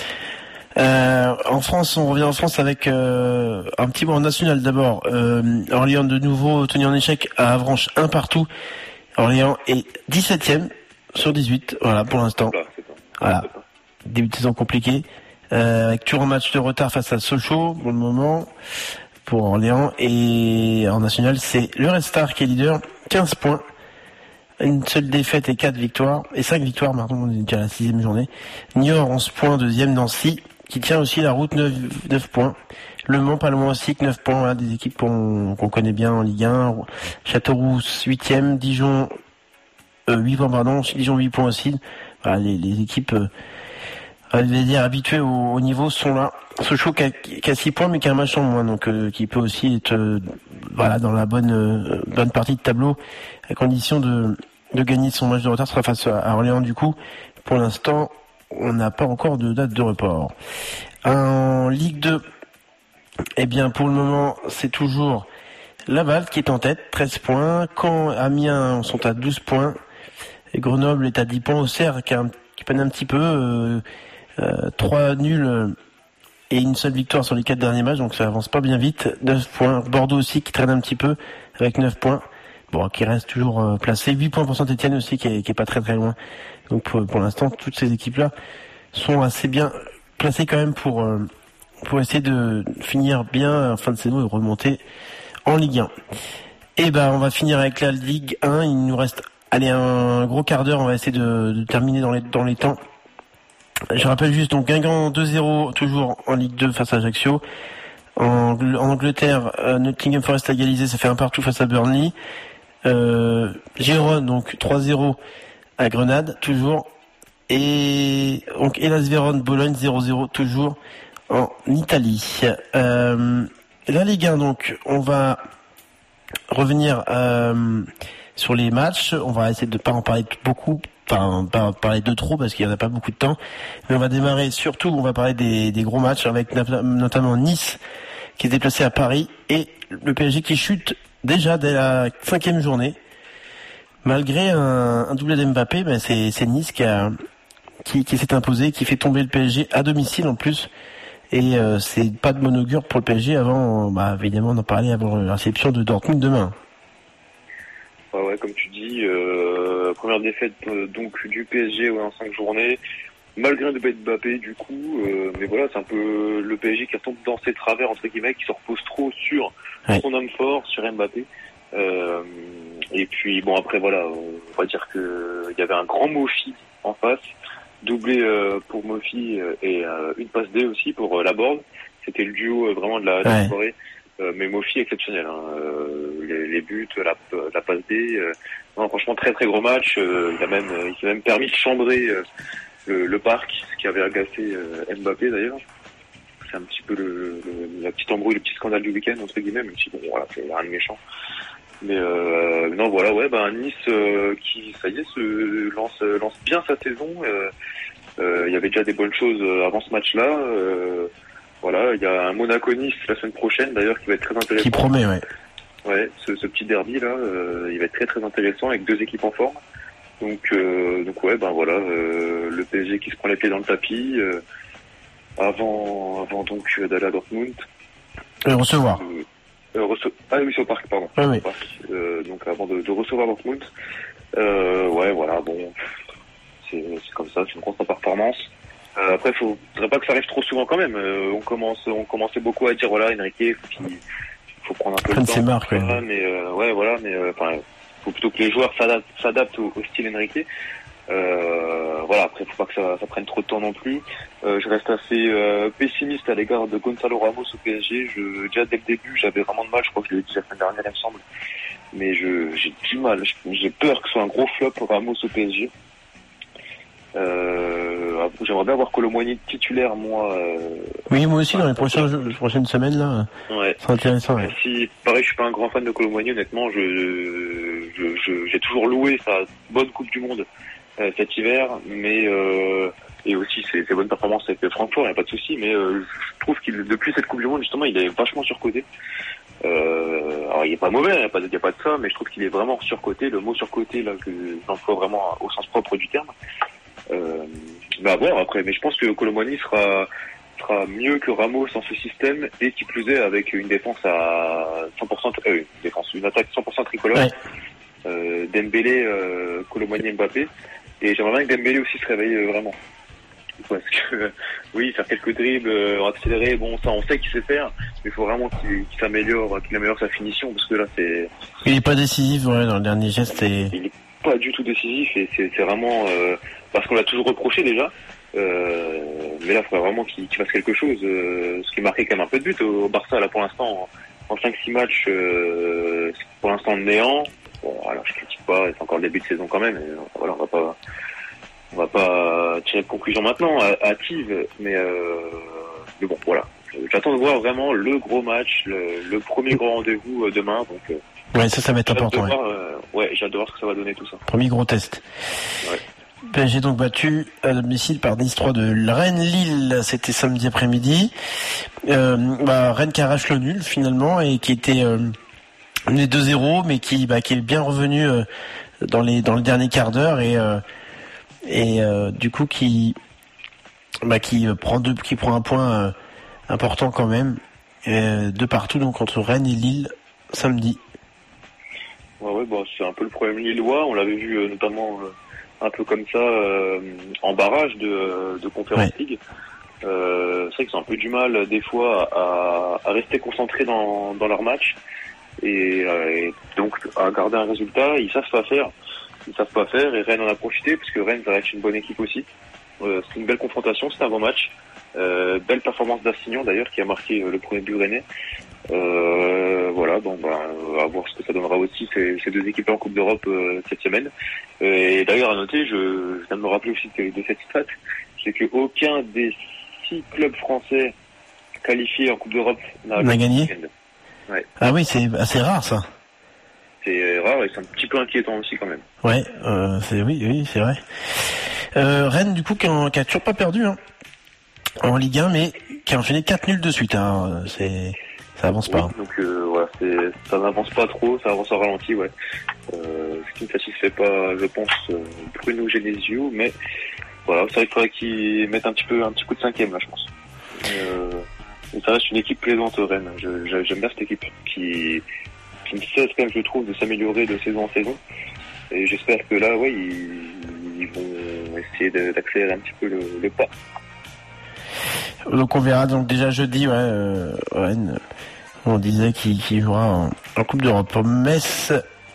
En France, on revient en France avec un petit mot en national d'abord. Orléans de nouveau tenu en échec à Avranches 1 partout. Orléans est 17e sur 18, voilà pour l'instant. Voilà. Début de saison compliqué, avec toujours un match de retard face à Sochaux pour le moment, pour Orléans. Et en national, c'est le Red Star qui est leader, 15 points, une seule défaite et 5 victoires, pardon, on est déjà à la 6e journée. Niort, 11 points, 2e, Nancy, qui tient aussi la route, 9 points. Le Mans, pas loin aussi, 9 points, voilà, des équipes qu'on connaît bien en Ligue 1. Châteauroux, 8e, Dijon, 8 points, pardon, Dijon 8 points aussi. Voilà, les équipes, habitués au niveau sont là. Sochaux qui a 6 points mais qui a un match en moins, donc qui peut aussi être dans la bonne partie de tableau, à condition de gagner son match de retard, sera face à Orléans du coup. Pour l'instant, on n'a pas encore de date de report. En Ligue 2, eh bien pour le moment, c'est toujours Laval qui est en tête, 13 points. Caen, Amiens sont à 12 points. Et Grenoble est à 10 points. Auxerre qui peine un petit peu. 3 nuls et une seule victoire sur les 4 derniers matchs, donc ça avance pas bien vite. 9 points. Bordeaux aussi qui traîne un petit peu avec 9 points. bon, qui reste toujours placé. 8 points pour Saint-Etienne aussi, qui est pas très très loin. Donc pour l'instant, toutes ces équipes-là sont assez bien placées quand même pour essayer de finir bien en fin de saison et remonter en Ligue 1. Et ben, on va finir avec la Ligue 1. Il nous reste, un gros quart d'heure. On va essayer de terminer dans les temps. Je rappelle juste, donc, Guingamp 2-0, toujours en Ligue 2 face à Ajaccio. En Angleterre, Nottingham Forest a égalisé, ça fait 1-1 face à Burnley. Gérone, donc, 3-0 à Grenade, toujours. Et, donc, Hellas Vérone, Bologne, 0-0, toujours en Italie. La Ligue 1, donc, on va revenir sur les matchs. On va essayer de pas en parler beaucoup, pas en parler de trop parce qu'il y en a pas beaucoup de temps. Mais on va démarrer surtout, on va parler des gros matchs avec notamment Nice qui est déplacé à Paris et le PSG qui chute déjà dès la 5e journée. Malgré un doublé d'Mbappé, ben c'est Nice qui s'est imposé, qui fait tomber le PSG à domicile en plus. Et c'est pas de bon augure pour le PSG avant, évidemment, d'en parler avant la réception de Dortmund demain. Ouais, comme tu dis, première défaite donc du PSG en 5 journées, malgré un doublé de Mbappé du coup, mais voilà, c'est un peu le PSG qui retombe dans ses travers entre guillemets, qui se repose trop sur son homme fort, sur Mbappé. Et puis bon après voilà, on va dire que il y avait un grand Mofi en face. Doublé pour Mofi et une passe D aussi pour Laborde. C'était le duo vraiment de la soirée. Mais Mofi exceptionnel. Les buts, la passe D. Non, franchement très très gros match. Il a même permis de chambrer le parc, ce qui avait agacé Mbappé d'ailleurs. C'est un petit peu la petite embrouille, le petit scandale du week-end entre guillemets, même si bon voilà, c'est rien de méchant. Mais non voilà, Nice qui ça y est se lance bien sa saison. Il y avait déjà des bonnes choses avant ce match-là. Voilà, il y a un Monaco-Nice la semaine prochaine d'ailleurs qui va être très intéressant. Qui promet, ouais. Ouais, ce petit derby là, il va être très très intéressant avec deux équipes en forme. Donc ouais, voilà, le PSG qui se prend les pieds dans le tapis avant donc d'aller à Dortmund. Et recevoir. Ah oui, c'est au parc, pardon. Ah, oui. Au parc. Donc avant de recevoir Dortmund. Ouais, voilà, bon, c'est comme ça, c'est une contre-performance. Après, faudrait pas que ça arrive trop souvent quand même. On commençait beaucoup à dire voilà, Enrique, faut prendre un peu le temps. C'est marre, quoi. Mais ouais, voilà, mais faut plutôt que les joueurs s'adaptent au style Enrique. Voilà, après faut pas que ça prenne trop de temps non plus. Je reste assez pessimiste à l'égard de Gonzalo Ramos au PSG. Déjà dès le début, j'avais vraiment de mal, je crois que je l'ai dit la semaine dernière il me semble. Mais j'ai du mal, j'ai peur que ce soit un gros flop Ramos au PSG. J'aimerais bien voir Kolo Muani titulaire moi. Oui, moi aussi dans les prochaines semaines là. Ouais. C'est intéressant. Ouais. Si pareil, je suis pas un grand fan de Kolo Muani honnêtement, j'ai toujours loué sa bonne Coupe du Monde cet hiver, mais et aussi ses bonnes performances avec Francfort, il n'y a pas de souci, mais je trouve qu'il depuis cette Coupe du Monde justement, il est vachement surcoté. Alors il est pas mauvais, il y a pas de ça, mais je trouve qu'il est vraiment surcoté. Le mot surcoté là que j'emploie vraiment au sens propre du terme. Mais à voir après, mais je pense que Kolo Muani sera mieux que Ramos dans ce système et qui plus est avec une défense à 100%, une attaque 100% tricolore. Ouais. Dembélé, Kolo Muani, Mbappé, et j'aimerais bien que Dembélé aussi se réveille vraiment. Parce que oui, faire quelques dribbles, accélérer, bon ça on sait qu'il sait faire, mais il faut vraiment qu'il améliore sa finition parce que là c'est. Il est pas décisif dans le dernier geste. Il est pas du tout décisif et c'est vraiment parce qu'on l'a toujours reproché déjà. Mais là, il faudrait vraiment qu'il fasse quelque chose. Ce qui marquait quand même un peu de but au Barça là pour l'instant en 5-6 matchs. C'est pour l'instant néant. Bon, alors je critique pas, c'est encore le début de saison quand même. Et, voilà, on va pas tirer de conclusion maintenant hâtive, mais bon voilà. J'attends de voir vraiment le gros match, le premier grand rendez-vous demain. Donc ouais, ça va être important. J'ai hâte de voir ce que ça va donner tout ça. Premier gros test. Ouais. PSG donc battu à domicile par Nice 3 de Rennes-Lille, c'était samedi après-midi. Rennes qui arrache le nul finalement et qui était mené 2-0, mais qui est bien revenu dans le dernier quart d'heure et du coup qui prend un point important quand même de partout donc entre Rennes et Lille samedi. Ouais, bon, c'est un peu le problème lillois. On l'avait vu notamment un peu comme ça en barrage de Conference League. C'est vrai qu'ils ont un peu du mal des fois à rester concentrés dans leur match et donc à garder un résultat. Ils savent pas faire et Rennes en a profité parce que Rennes ça reste une bonne équipe aussi. C'est une belle confrontation, c'est un bon match. Belle performance d'Assignon d'ailleurs qui a marqué le premier but rennais. Voilà, donc à voir ce que ça donnera aussi ces deux équipes en Coupe d'Europe cette semaine. Et d'ailleurs à noter, je viens de me rappeler aussi de cette stat, c'est que aucun des 6 clubs français qualifiés en Coupe d'Europe n'a gagné. Ouais. Ah oui, c'est assez rare ça. C'est rare et c'est un petit peu inquiétant aussi quand même. Ouais, oui, c'est vrai. Rennes du coup qui a toujours pas perdu en Ligue 1, mais qui a enchaîné 4 nuls de suite. Ça avance pas. Donc voilà, ça n'avance pas trop, ça avance en ralenti, ouais. Ce qui ne satisfait pas, je pense, Bruno Genesio, mais voilà, c'est vrai qu'il faudrait qu'ils mettent un petit coup de 5e là, je pense. Mais ça reste une équipe plaisante, Rennes. J'aime bien cette équipe qui ne cesse quand même, je trouve, de s'améliorer de saison en saison. Et j'espère que là, ouais, ils vont essayer d'accélérer un petit peu le pas. Donc on verra donc déjà jeudi, Rennes, on disait qu'il jouera en Coupe d'Europe. Metz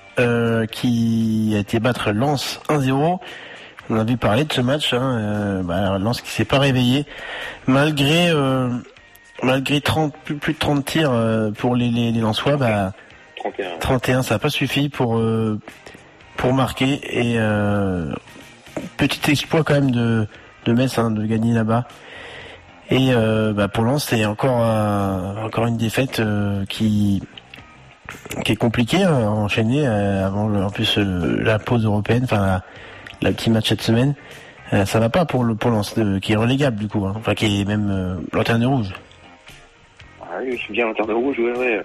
qui a été battre Lens 1-0. On avait parlé de ce match, Lens qui s'est pas réveillé malgré plus de 30 tirs pour les Lensois. 31, ça n'a pas suffi pour marquer et petit exploit quand même de Metz de gagner là-bas. Et pour Lens c'est encore une défaite qui est compliquée à enchaîner avant en plus la pause européenne, enfin la petit match cette semaine. Ça va pas pour Lens qui est relégable du coup, enfin qui est même lanterne rouge. Ah oui, je suis bien lanterne rouge, ouais.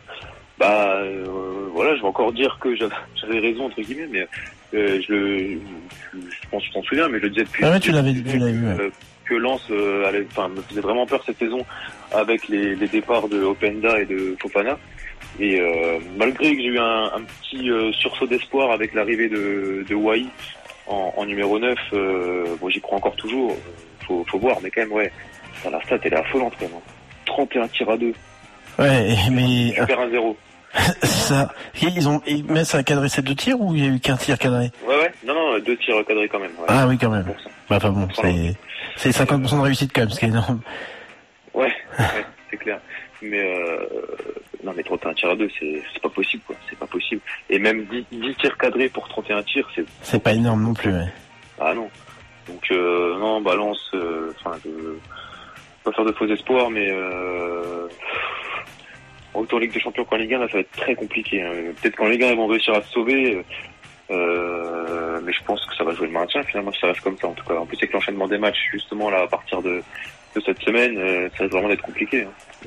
Voilà, je vais encore dire que j'avais raison entre guillemets, mais je pense que tu t'en souviens, mais je le disais depuis. Ah ouais, tu l'avais vu. Que Lens me faisait vraiment peur cette saison avec les départs de Openda et de Fofana. Et malgré que j'ai eu un petit sursaut d'espoir avec l'arrivée de Wai en numéro 9, j'y crois encore toujours. Faut voir, mais quand même, ouais, la stat elle est affolante quand même. 31 tirs à 2. Ouais, mais super 1-0. Ça, Metz a cadré ces 2 tirs ou il y a eu qu'un tir cadré? Ouais, non, 2 tirs cadrés quand même. Ouais. Ah oui, quand même. Enfin bon, c'est 50% de réussite quand même, ce qui est énorme. Ouais, c'est clair. Mais non, mais 31 tirs à 2, c'est pas possible, quoi. C'est pas possible. Et même 10 tirs cadrés pour 31 tirs, c'est pas énorme non plus, ouais. Ah non. Donc non, balance. Pas faire de faux espoirs, mais autant Ligue des Champions qu'en Ligue 1, là, ça va être très compliqué. Peut-être qu'en Ligue 1, ils vont réussir à se sauver. Mais je pense que ça va jouer le maintien finalement si ça reste comme ça en tout cas. En plus avec l'enchaînement des matchs justement là à partir de cette semaine, ça risque vraiment d'être compliqué.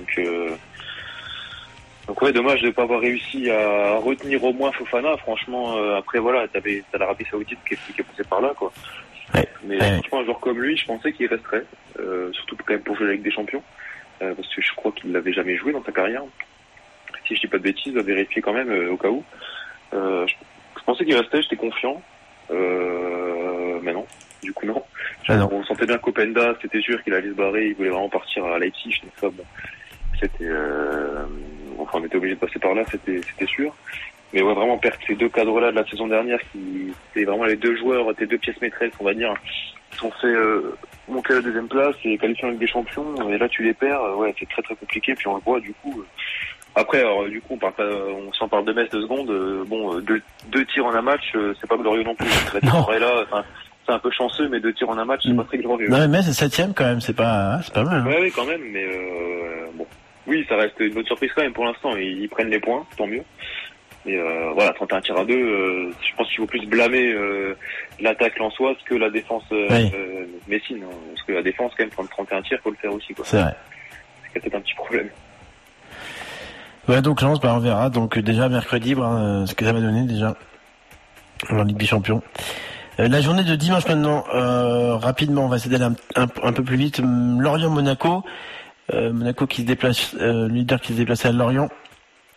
Donc ouais, dommage de ne pas avoir réussi à retenir au moins Fofana. Franchement, après voilà, t'as l'Arabie Saoudite qui est passée par là quoi. Ouais, mais franchement un joueur comme lui, je pensais qu'il resterait, surtout quand même pour jouer avec des champions, parce que je crois qu'il l'avait jamais joué dans sa carrière. Si je dis pas de bêtises, à vérifier quand même au cas où. Je pensais qu'il restait, j'étais confiant, mais non, du coup non. On sentait bien qu'Openda, c'était sûr qu'il allait se barrer, il voulait vraiment partir à Leipzig, donc ça bon, c'était, on était obligé de passer par là, c'était sûr. Mais ouais, vraiment perdre ces 2 cadres-là de la saison dernière, qui étaient vraiment les 2 joueurs, tes 2 pièces maîtresses, on va dire, qui sont fait monter à la 2e place et qualifier en Ligue des Champions, et là tu les perds, ouais, c'est très très compliqué, puis on le voit du coup. Après, alors, du coup, si on parle de Metz 2 secondes, 2 tirs en un match, c'est pas glorieux non plus. Là, c'est un peu chanceux, mais 2 tirs en un match, c'est pas très glorieux. Non, mais Metz c'est 7ème quand même, c'est pas mal. Ouais, oui, quand même, mais bon. Oui, ça reste une bonne surprise quand même pour l'instant. Ils prennent les points, tant mieux. Mais voilà, 31 tirs à 2, je pense qu'il faut plus blâmer l'attaque lensoise que la défense messine. Parce que la défense, quand même, prendre 31 tirs, faut le faire aussi, quoi. C'est vrai. C'est peut-être un petit problème. Ouais, donc Lens, on verra. Donc déjà mercredi, ce que ça va donner déjà en Ligue des Champions. La journée de dimanche maintenant, rapidement, on va essayer d'aller un peu plus vite. Lorient-Monaco, Monaco qui se déplace, leader qui se déplaçait à Lorient.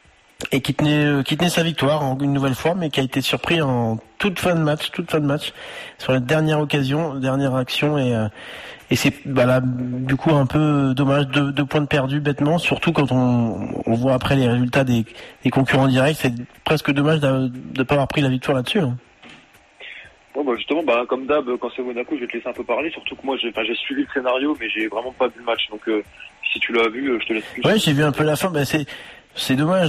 et qui tenait sa victoire une nouvelle fois, mais qui a été surpris en toute fin de match, sur la dernière occasion, dernière action, et c'est là du coup un peu dommage, deux points de perdus bêtement, surtout quand on voit après les résultats des concurrents directs, c'est presque dommage de pas avoir pris la victoire là-dessus. Hein. Bon, justement, comme d'hab, quand c'est Monaco, je vais te laisser un peu parler, surtout que moi j'ai suivi le scénario, mais j'ai vraiment pas vu le match, donc si tu l'as vu, je te laisse plus. Ouais, j'ai vu un peu la fin, c'est dommage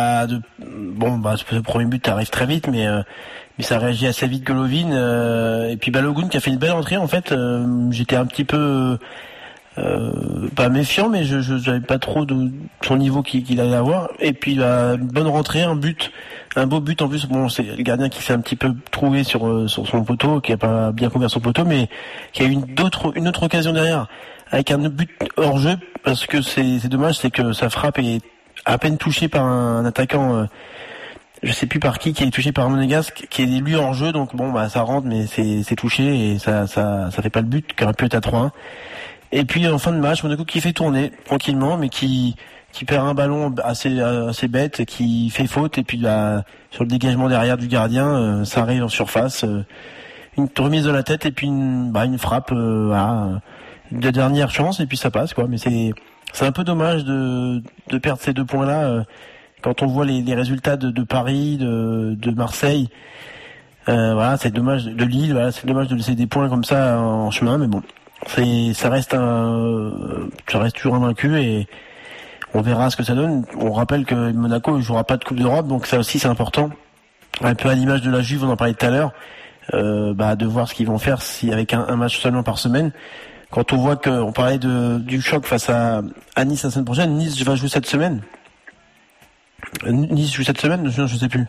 ce premier but arrive très vite, mais ça réagit assez vite Golovin, et puis Balogun qui a fait une belle entrée en fait. J'étais un petit peu pas méfiant, mais je savais pas trop de son niveau qu'il allait avoir. Et puis une bonne rentrée, un beau but en plus. Bon, c'est le gardien qui s'est un petit peu trouvé sur son poteau, qui a pas bien couvert son poteau, mais qui a eu une autre occasion derrière avec un but hors jeu, parce que c'est dommage, c'est que sa frappe est à peine touchée par un attaquant. Je sais plus par qui est touché par Monégasque, qui est lui hors jeu, donc ça rentre, mais c'est touché et ça fait pas le but, qui aurait pu être à 3-1. Et puis en fin de match, Monaco qui fait tourner tranquillement, mais qui perd un ballon assez bête, et qui fait faute, et puis sur le dégagement derrière du gardien, ça arrive en surface, une remise de la tête, et puis une frappe de dernière chance, et puis ça passe quoi. Mais c'est un peu dommage de perdre ces 2 points là. Quand on voit les résultats de Paris, de Marseille, c'est dommage, de Lille, c'est dommage de laisser des points comme ça en chemin, mais bon, ça reste toujours invaincu, et on verra ce que ça donne. On rappelle que Monaco ne jouera pas de Coupe d'Europe, donc ça aussi c'est important. Un peu à l'image de la Juve, on en parlait tout à l'heure, de voir ce qu'ils vont faire si avec un match seulement par semaine. Quand on voit qu'on parlait du choc face à Nice la semaine prochaine, Nice va jouer cette semaine. Nice joue cette semaine, je sais plus.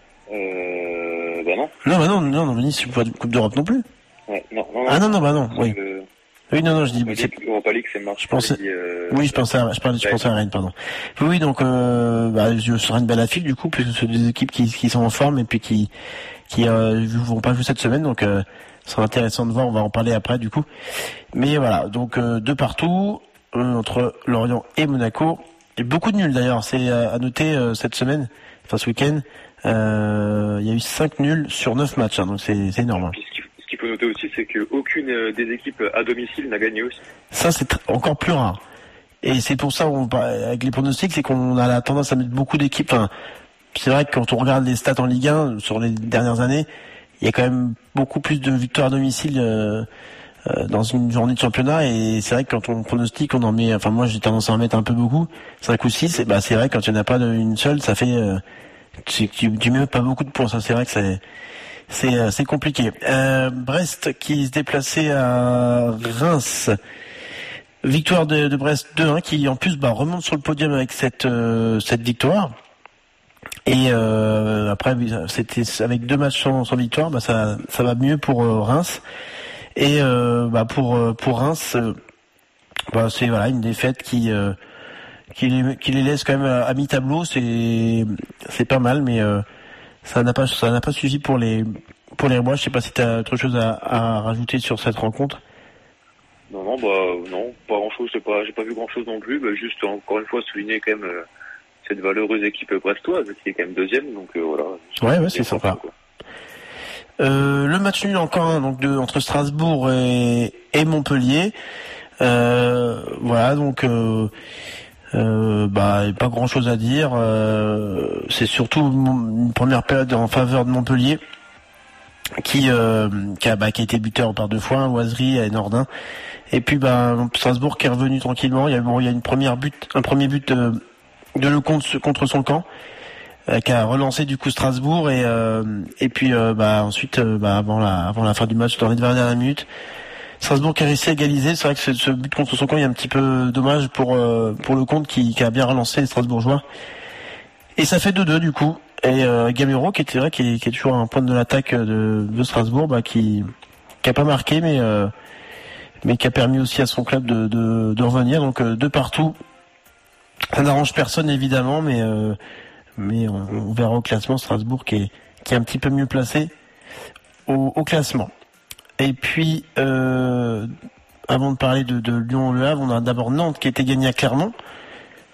Non. Non, Nice joue pas de Coupe d'Europe non plus. Ouais, non. Ah non, oui. Oui, non, je dis. Europa League, c'est mars. Je pensais à Rennes, pardon. Oui, donc, ce sera une belle affiche du coup, puisque c'est des équipes qui sont en forme et puis qui vont pas jouer cette semaine, donc ce sera intéressant de voir. On va en parler après du coup. Mais voilà, donc 2 partout entre Lorient et Monaco. Et beaucoup de nuls d'ailleurs, c'est à noter cette semaine, enfin ce week-end. Il y a eu 5 nuls sur 9 matchs, donc c'est énorme. Ce qu'il faut noter aussi, c'est qu'aucune des équipes à domicile n'a gagné aussi. Ça, c'est encore plus rare. Et c'est pour ça, avec les pronostics, c'est qu'on a la tendance à mettre beaucoup d'équipes. Enfin, c'est vrai que quand on regarde les stats en Ligue 1 sur les dernières années, il y a quand même beaucoup plus de victoires à domicile dans une journée de championnat, et c'est vrai que quand on pronostique, on en met, enfin moi j'ai tendance à en mettre un peu beaucoup, 5 ou 6, et c'est vrai que quand il n'y en a pas une seule, ça fait tu mets pas beaucoup de points, ça c'est vrai que c'est compliqué. Brest qui se déplaçait à Reims, victoire de Brest 2-1, qui en plus remonte sur le podium avec cette victoire. Et après c'était avec 2 matchs sans victoire, ça va mieux pour Reims. Et pour Reims, c'est une défaite qui les laisse quand même à mi-tableau. C'est pas mal, mais ça n'a pas suffi pour les Rémois. Je sais pas si tu as autre chose à rajouter sur cette rencontre. Non, pas grand-chose. J'ai pas vu grand-chose non plus. Juste encore une fois souligner quand même cette valeureuse équipe brestoise qui est quand même 2e. Donc voilà. Ouais, c'est sympa. Quoi. Le match nul encore entre Strasbourg et Montpellier. Donc pas grand chose à dire. C'est surtout une première période en faveur de Montpellier qui a été buteur par 2 fois, Oisery et Nordin. Et puis Strasbourg qui est revenu tranquillement. Il y a un premier but de Lecomte contre son camp, qui a relancé du coup Strasbourg, et puis ensuite avant la fin du match, dans les 20 dernières minutes, Strasbourg qui a réussi à égaliser. C'est vrai que ce but contre son camp est un petit peu dommage pour Lecomte qui a bien relancé les Strasbourgeois, et ça fait 2-2 du coup. Et Gamero qui est toujours un point de l'attaque de Strasbourg, qui a pas marqué, mais qui a permis aussi à son club de revenir. Donc 2 partout, ça n'arrange personne évidemment, mais on verra au classement Strasbourg qui est un petit peu mieux placé au classement. Et puis avant de parler de Lyon-Le Havre, on a d'abord Nantes qui a été gagné à Clermont,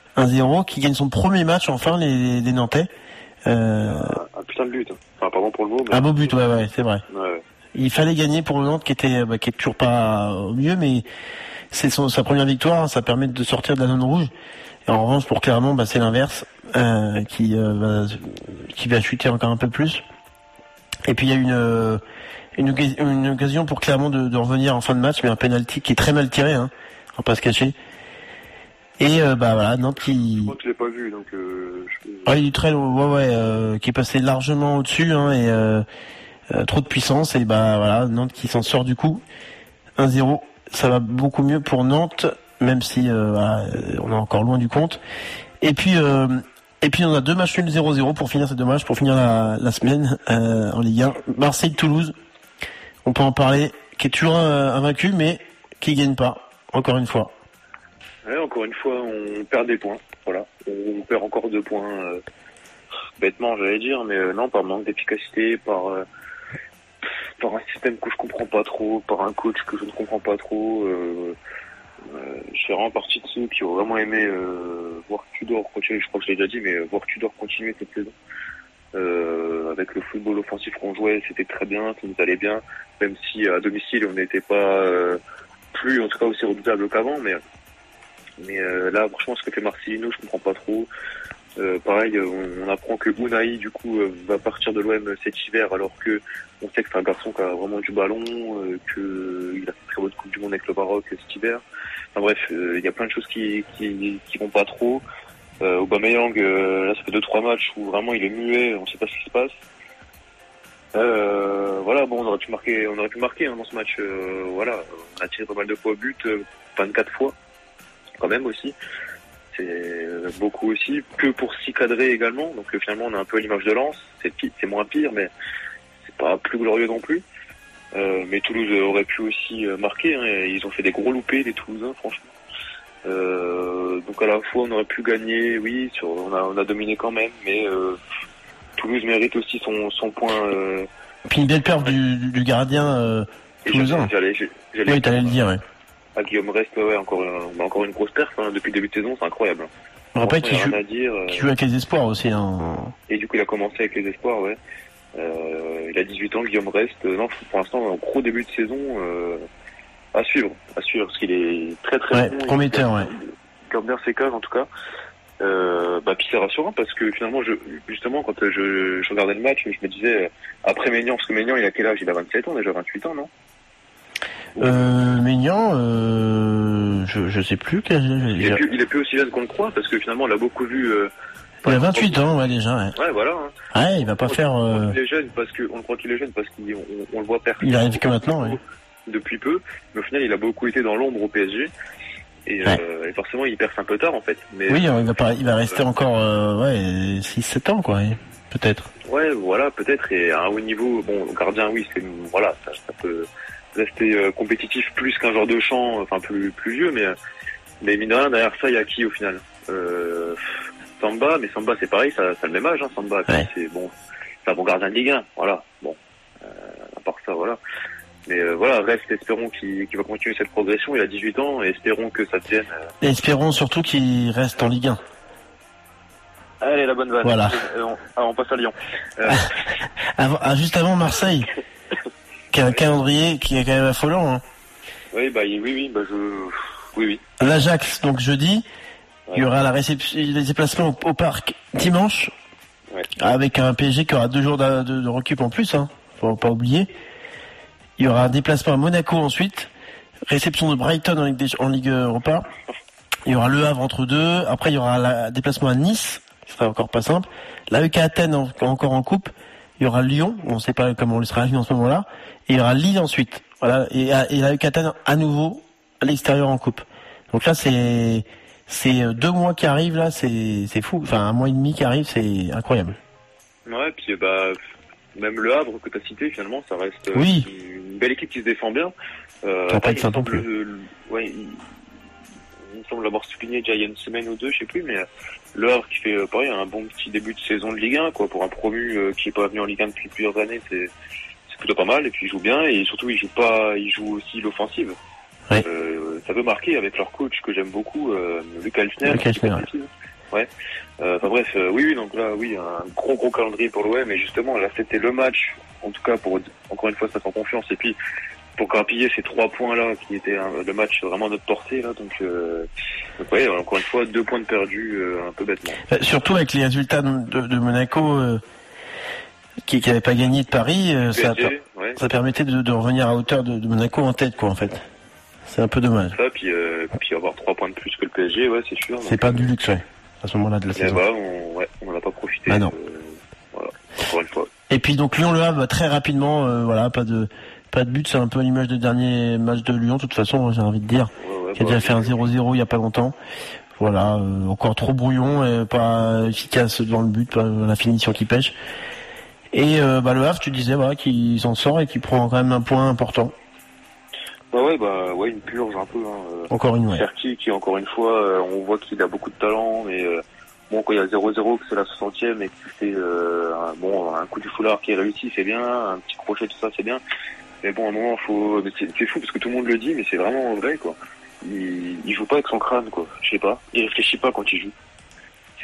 1-0, qui gagne son premier match enfin les Nantais. Un putain de but. Enfin, pardon pour le mot. Mais... Un beau but, ouais, c'est vrai. Ouais. Il fallait gagner pour le Nantes qui est toujours pas au mieux, mais c'est sa première victoire, ça permet de sortir de la zone rouge. Et en revanche, pour Clermont, c'est l'inverse, qui va chuter encore un peu plus. Et puis il y a une occasion pour Clermont de revenir en fin de match, mais un penalty qui est très mal tiré, hein, on va pas se cacher. Et voilà, Nantes qui. Moi, je l'ai pas vu, donc. Il est très, qui est passé largement au-dessus, hein, et trop de puissance, et voilà, Nantes qui s'en sort du coup. 1-0, ça va beaucoup mieux pour Nantes, même si on est encore loin du compte. Et puis on a 2 matchs nuls 0-0 pour finir ces 2 matchs, pour finir la semaine en Ligue 1. Marseille-Toulouse, on peut en parler, qui est toujours invaincu, mais qui gagne pas, encore une fois. Ouais, encore une fois, on perd des points. Voilà, on perd encore 2 points. Bêtement, j'allais dire, mais non, par manque d'efficacité, par un système que je comprends pas trop, par un coach que je ne comprends pas trop. Je fais vraiment partie de ceux qui ont vraiment aimé voir Tudor continuer. Je crois que je l'ai déjà dit, mais voir Tudor continuer cette saison. Avec le football offensif qu'on jouait, c'était très bien, ça nous allait bien, même si à domicile on n'était pas plus, en tout cas, aussi redoutable qu'avant, mais là, franchement, ce que fait Marcelino, je comprends pas trop. Pareil, on apprend que Unai, du coup, va partir de l'OM cet hiver, alors que on sait que c'est un garçon qui a vraiment du ballon, qu'il a fait une très bonne Coupe du Monde avec le Maroc cet hiver. Enfin bref, il y a plein de choses qui vont pas trop. Aubameyang, là, ça fait 2-3 matchs où vraiment il est muet, on sait pas ce qui se passe. Voilà, bon, on aurait pu marquer hein, dans ce match. Voilà, on a tiré pas mal de fois au but, 24 fois. Quand même aussi, c'est beaucoup aussi, que pour s'y cadrer également, donc finalement on a un peu l'image de Lens, c'est moins pire, mais c'est pas plus glorieux non plus. Mais Toulouse aurait pu aussi marquer, hein, et ils ont fait des gros loupés, les Toulousains, franchement. Donc à la fois on aurait pu gagner, oui, on a dominé quand même, mais Toulouse mérite aussi son point. Puis une belle perte du gardien toulousain. Oui, t'allais le dire, ouais. Guillaume Rest, ouais, encore une grosse perte, hein, depuis le début de saison, c'est incroyable. On rappelle qu'il joue avec les espoirs aussi. Hein. Et du coup, il a commencé avec les espoirs, ouais. Il a 18 ans, Guillaume Rest. Non, pour l'instant, un gros début de saison à suivre, parce qu'il est très très bon. Prometteur, ouais. Il garde bien ses cases, en tout cas. Puis c'est rassurant, parce que finalement, justement, quand je regardais le match, je me disais, après Maignan, parce que Maignan, il a quel âge? Il a 27 ans, déjà 28 ans, non? Maignan, je sais plus. Il est plus aussi jeune qu'on le croit, parce que finalement, on l'a beaucoup vu. Il a 28 ans, ouais, déjà. Ouais, ouais voilà. Hein. Ouais, il va pas faire. Il est jeune parce qu'on le croit qu'il est jeune parce qu'on le voit perdre. Il arrive que maintenant, ouais. Depuis peu, mais au final, il a beaucoup été dans l'ombre au PSG. Et forcément, il perce un peu tard, en fait. Mais, oui, il va rester encore 6-7 ans, quoi, peut-être. Ouais, voilà, peut-être. Et à un haut niveau, bon, gardien, oui, voilà, ça peut rester compétitif plus qu'un genre de champ, enfin plus vieux, mais mine de rien, derrière ça, il y a qui au final? Samba, mais Samba c'est pareil, ça a le même âge, hein, Samba. Ouais. C'est un bon gardien de Ligue 1, voilà. Bon, à part ça, voilà. Mais voilà, reste, espérons qu'il va continuer cette progression. Il a 18 ans et espérons que ça devienne. Et espérons surtout qu'il reste en Ligue 1. Allez, la bonne vanne. Voilà. On passe à Lyon. Juste avant Marseille, qui a un calendrier qui est quand même affolant. Hein. Oui, oui. L'Ajax, donc jeudi, ouais. Il y aura les déplacements au parc dimanche, ouais. Avec un PSG qui aura 2 jours de récup en plus, hein. Faut pas oublier. Il y aura un déplacement à Monaco ensuite, réception de Brighton en Ligue Europa. Il y aura Le Havre entre deux. Après, il y aura un déplacement à Nice, qui sera encore pas simple. L'AEK Athènes encore en coupe. Il y aura Lyon, on ne sait pas comment il sera réagi en ce moment-là. Et il y aura Lille ensuite. Voilà. Et l'AEK Athènes à nouveau à l'extérieur en coupe. Donc là, c'est 2 mois qui arrivent là, c'est fou. Enfin, 1 mois et demi qui arrive, c'est incroyable. Ouais, puis même Le Havre que tu as cité, finalement, ça reste oui. Une belle équipe qui se défend bien. Ça va pas être simple non plus. Il me semble l'avoir souligné déjà il y a une semaine ou 2, je sais plus, mais Le Havre qui fait pareil un bon petit début de saison de Ligue 1, quoi, pour un promu qui est pas venu en Ligue 1 depuis plusieurs années, c'est plutôt pas mal. Et puis il joue bien et surtout il joue aussi l'offensive. Ouais. Ça veut marquer avec leur coach que j'aime beaucoup, Luc Alchner. Ouais. Enfin bref, oui, donc là, oui, un gros calendrier pour l'OM, et justement, là, c'était le match, en tout cas, pour, encore une fois, se mettre en confiance, et puis, pour grappiller ces 3 points-là, qui étaient le match vraiment à notre portée, là, donc ouais, encore une fois, 2 points de perdus, un peu bêtement. Surtout avec les résultats de Monaco, qui n'avait pas gagné de Paris, PSG, ça permettait de revenir à hauteur de Monaco en tête, quoi, en fait. C'est un peu dommage. Ça, puis avoir 3 points de plus que le PSG, ouais, c'est sûr. C'est pas du luxe, ouais, à ce moment-là de la saison. Bah, on n'en a pas profité. Ah non. Voilà, encore une fois. Et puis donc Lyon-Le Havre, très rapidement, voilà, pas de but, c'est un peu l'image des derniers matchs de Lyon, de toute façon, j'ai envie de dire. Qui a déjà fait un 0-0 il y a pas longtemps. Voilà, encore trop brouillon, et pas efficace devant le but, pas la finition qui pêche. Et Le Havre, tu disais, voilà, qu'il s'en sort et qu'il prend quand même un point important. Bah ouais, une purge un peu. Encore une, ouais. Cherki, qui encore une fois, on voit qu'il a beaucoup de talent, mais bon, quand il y a 0-0, que c'est la 60e et que tu fais un coup du foulard qui est réussi, c'est bien, un petit crochet, tout ça, c'est bien. Mais bon, à un moment, c'est fou parce que tout le monde le dit, mais c'est vraiment vrai, quoi. Il joue pas avec son crâne, quoi. Je sais pas. Il réfléchit pas quand il joue.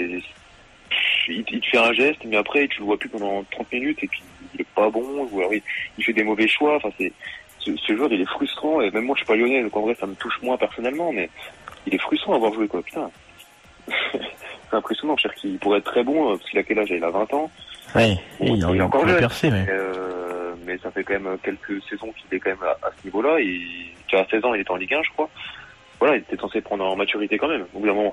Il te fait un geste, mais après, tu le vois plus pendant 30 minutes, et puis il est pas bon, ou alors il fait des mauvais choix. Enfin, ce joueur, il est frustrant, et même moi, je suis pas lyonnais, donc en vrai, ça me touche moins personnellement, mais il est frustrant à avoir joué, quoi. Putain. C'est impressionnant, Cherki. Il pourrait être très bon, parce qu'il a quel âge? Il a 20 ans. Ouais, bon, il est encore jeune. Percé, ouais. Mais ça fait quand même quelques saisons qu'il est quand même à ce niveau-là. Tu as 16 ans, il était en Ligue 1, je crois. Voilà, il était censé prendre en maturité quand même, au bout d'un moment.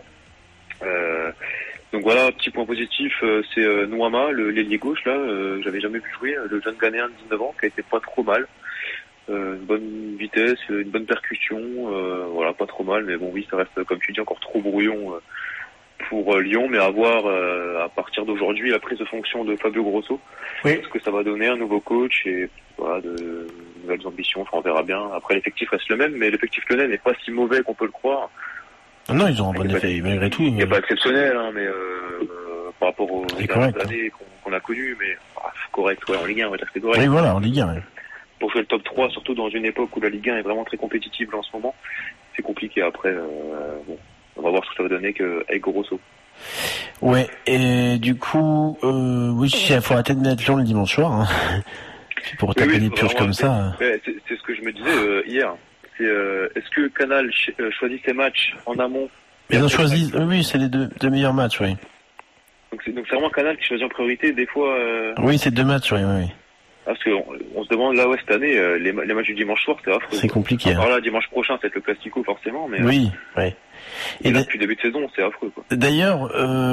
Donc voilà, petit point positif, c'est Nouama, l'ailier gauche, là, j'avais jamais vu jouer, le jeune Ghanéen de 19 ans, qui a été pas trop mal. Une bonne vitesse, une bonne percussion, voilà, pas trop mal, mais bon, oui, ça reste, comme tu dis, encore trop brouillon pour Lyon, mais à voir à partir d'aujourd'hui la prise de fonction de Fabio Grosso. Oui. Ce que ça va donner, un nouveau coach, et voilà, de nouvelles ambitions, enfin, on verra bien. Après, l'effectif reste le même, mais l'effectif lyonnais n'est pas si mauvais qu'on peut le croire. Non, ils ont un bon effet, malgré tout. Il n'est pas exceptionnel, hein, mais par rapport aux dernières années qu'on a connues, mais correct, ouais, en Ligue 1, on va dire que c'est correct. Oui, voilà, en Ligue 1, ouais. Pour jouer le top 3, surtout dans une époque où la Ligue 1 est vraiment très compétitive en ce moment, c'est compliqué. Après, bon, on va voir ce que ça va donner avec Grosso. Ouais, et du coup, oui, il faut arrêter de mettre Lyon le dimanche soir. Hein. Pour taper des purges comme ça. C'est ce que je me disais hier. Est-ce que Canal choisit ses matchs en amont? Ils ont choisi, oui, c'est les deux meilleurs matchs, oui. Donc c'est vraiment Canal qui choisit en priorité, des fois. Oui, c'est 2 matchs, oui. Parce qu'on se demande, là, ouais, cette année, les matchs du dimanche soir, c'est affreux. C'est compliqué. Alors là, dimanche prochain, c'est le Classico, forcément, mais. Oui, oui. Et là, depuis le début de saison, c'est affreux, quoi. D'ailleurs,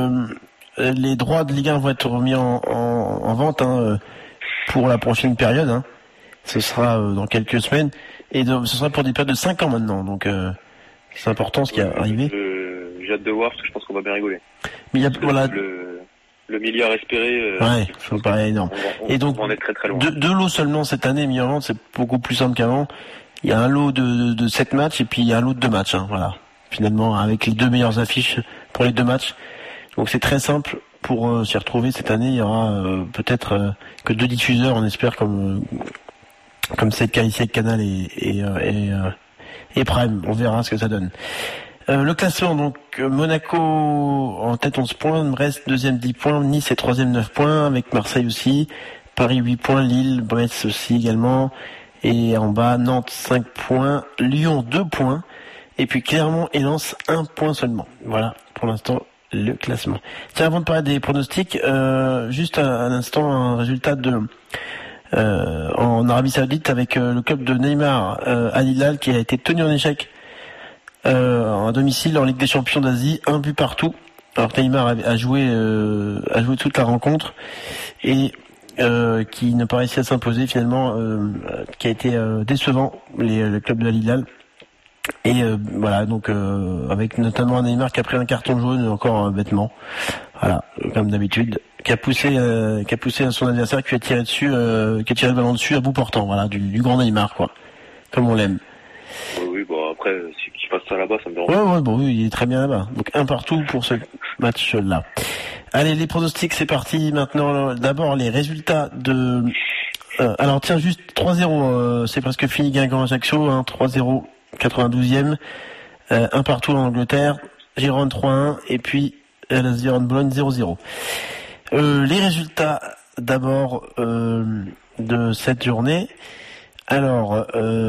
les droits de Ligue 1 vont être remis en vente, hein, pour la prochaine période, hein. Ce sera dans quelques semaines. Et ce sera pour des périodes de 5 ans maintenant, donc c'est important ce qui est arrivé. J'ai hâte de voir, parce que je pense qu'on va bien rigoler. Mais il y a, voilà. Le milliard espéré. Ouais, faut pas énorme. Et donc, on est très très loin. Deux lots seulement cette année mis en vente, c'est beaucoup plus simple qu'avant. Il y a un lot de 7 matchs et puis il y a un lot de 2 matchs, hein, voilà. Finalement, avec les 2 meilleures affiches pour les 2 matchs. Donc c'est très simple pour s'y retrouver cette année. Il y aura peut-être que 2 diffuseurs, on espère, comme c'est le cas ici avec Canal et Prime. On verra ce que ça donne. Le classement, donc Monaco en tête 11 points, Brest deuxième 10 points, Nice est troisième 9 points, avec Marseille aussi, Paris 8 points, Lille, Brest aussi également, et en bas Nantes 5 points, Lyon 2 points, et puis Clermont et Lens 1 point seulement. Voilà pour l'instant le classement. Tiens, avant de parler des pronostics, juste un instant, un résultat en Arabie Saoudite avec le club de Neymar, Al Hilal, qui a été tenu en échec à domicile en Ligue des Champions d'Asie, 1 but partout. Alors que Neymar a joué toute la rencontre et qui n'a pas réussi à s'imposer finalement, qui a été décevant le club de Al Hilal. Et voilà, donc avec notamment un Neymar qui a pris un carton jaune encore bêtement, voilà, comme d'habitude, qui a poussé son adversaire, qui a tiré le ballon dessus à bout portant, voilà, du grand Neymar, quoi, comme on l'aime. Oui, bon après, qu'il fasse ça là-bas, ça me dérange. Ouais, bon, oui, il est très bien là-bas. Donc 1 partout pour ce match-là. Allez, les pronostics, c'est parti. Maintenant, d'abord les résultats de. Alors tiens, juste 3-0, c'est presque fini. Guingamp-Ajaccio, 3-0, 92e. 1 partout en Angleterre. Gironde 3-1 et puis et la Sviron Bologne 0-0. Les résultats d'abord de cette journée. Alors,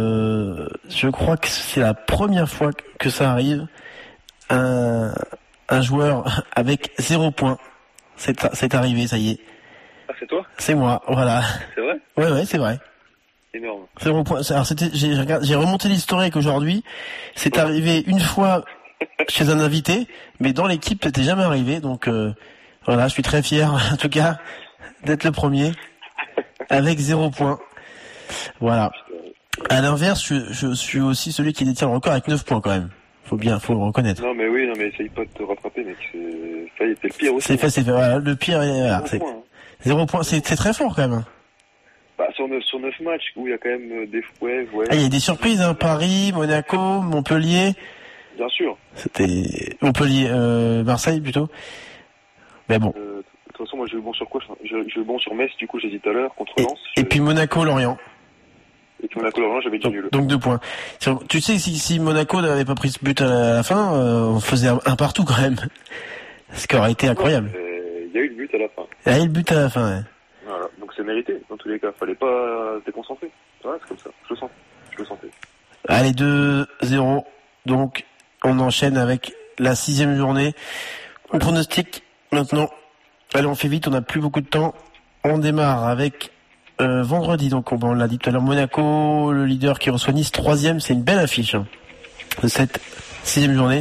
je crois que c'est la première fois que ça arrive. Un joueur avec 0 points. C'est arrivé, ça y est. Ah, c'est toi? C'est moi, voilà. C'est vrai? Ouais, c'est vrai. Énorme. 0 points. Alors j'ai remonté l'historique aujourd'hui. C'est arrivé une fois chez un invité, mais dans l'équipe, c'était jamais arrivé. Donc voilà, je suis très fier, en tout cas, d'être le premier avec 0 points. Voilà. À l'inverse, je suis aussi celui qui détient le record avec 9 points quand même. Faut le reconnaître. Non, mais oui, essaye pas de te rattraper, mec. Ça y est, t'es le pire aussi. C'est fait. Voilà, le pire, voilà, c'est 0 points. C'est très fort quand même. Bah, sur 9 matchs, où il y a quand même des ouais. Ah, il y a des surprises, hein. Paris, Monaco, Montpellier. Bien sûr. C'était Montpellier, Marseille plutôt. Mais bon. De toute façon, moi, j'ai eu bon sur quoi? J'ai eu bon sur Metz, du coup, j'ai dit tout à l'heure, contre Lens. Et puis Monaco-Lorient. Et puis Monaco-Lorient, j'avais dit nul. Donc 2 points. Tu sais, si Monaco n'avait pas pris ce but à la fin, on faisait un partout quand même. Ce qui aurait été incroyable. Il y a eu le but à la fin. Il y a eu le but à la fin, ouais. Voilà, donc c'est mérité, dans tous les cas. Fallait pas se déconcentrer. Ouais, c'est comme ça. Je le sentais. Allez, 2-0. Donc, on enchaîne avec la 6e journée. On pronostique maintenant. Allez, on fait vite, on n'a plus beaucoup de temps. On démarre avec vendredi, donc on l'a dit tout à l'heure, Monaco, le leader qui reçoit Nice 3e. C'est une belle affiche de cette 6e journée.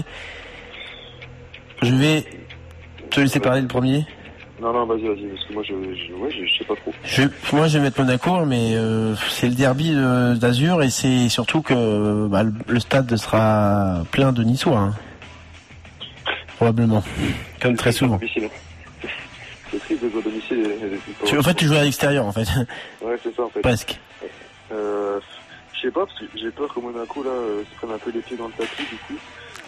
Je vais te laisser parler le premier. Non, vas-y, parce que moi, je sais pas trop. Moi, je vais mettre Monaco, mais c'est le derby d'Azur, et c'est surtout que le stade sera plein de Niçois, hein. Probablement, comme très souvent. C'est triste de jouer à domicile. En fait, tu joues à l'extérieur, en fait. Ouais, c'est ça, en fait. Presque. Je sais pas, parce que j'ai peur que Monaco, là, se prenne un peu les pieds dans le tapis, du coup.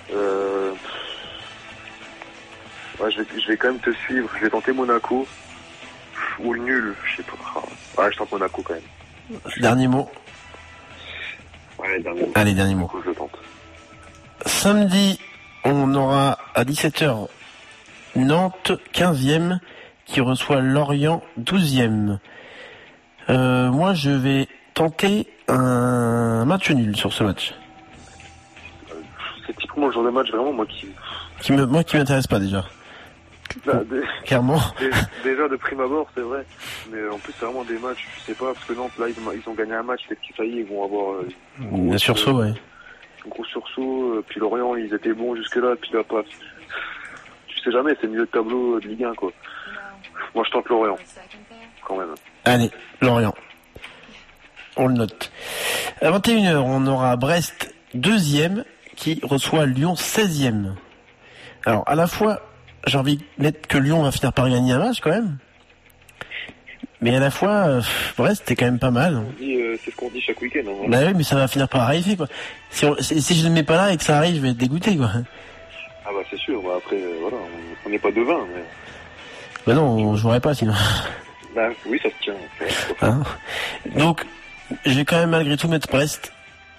Ouais, je vais quand même te suivre. Je vais tenter Monaco. Ou le nul, je sais pas. Ouais, je tente Monaco quand même. Dernier mot. Ouais, dernier mot. Allez, dernier mot. Je le tente. Samedi, on aura à 17h Nantes 15e qui reçoit Lorient 12e. Moi, je vais tenter un match nul sur ce match. C'est typiquement le genre de match vraiment moi qui m'intéresse pas déjà. Clairement. Déjà de prime abord, c'est vrai. Mais en plus, c'est vraiment des matchs, je sais pas, parce que Nantes, là, ils ont gagné un match, peut-être que ça y est, ils vont avoir un sursaut, ouais. Un gros sursaut, puis Lorient, ils étaient bons jusque-là, puis là, pas. Tu sais jamais, c'est le milieu de tableau de Ligue 1, quoi. Moi, je tente Lorient, quand même. Allez, Lorient. On le note. À 21h, on aura Brest 2e qui reçoit Lyon 16e. Alors, à la fois, j'ai envie de mettre que Lyon va finir par gagner un match, quand même. Mais à la fois, Brest, c'est quand même pas mal. C'est ce qu'on dit chaque week-end. Hein. Bah oui, mais ça va finir par arriver, quoi. Si je ne le mets pas là et que ça arrive, je vais être dégoûté, quoi. Ah bah c'est sûr. Bah, après, voilà, on n'est pas devin, mais... Bah non, on jouerait pas, sinon. Bah oui, ça se tient. Hein, donc, je vais quand même malgré tout mettre Brest.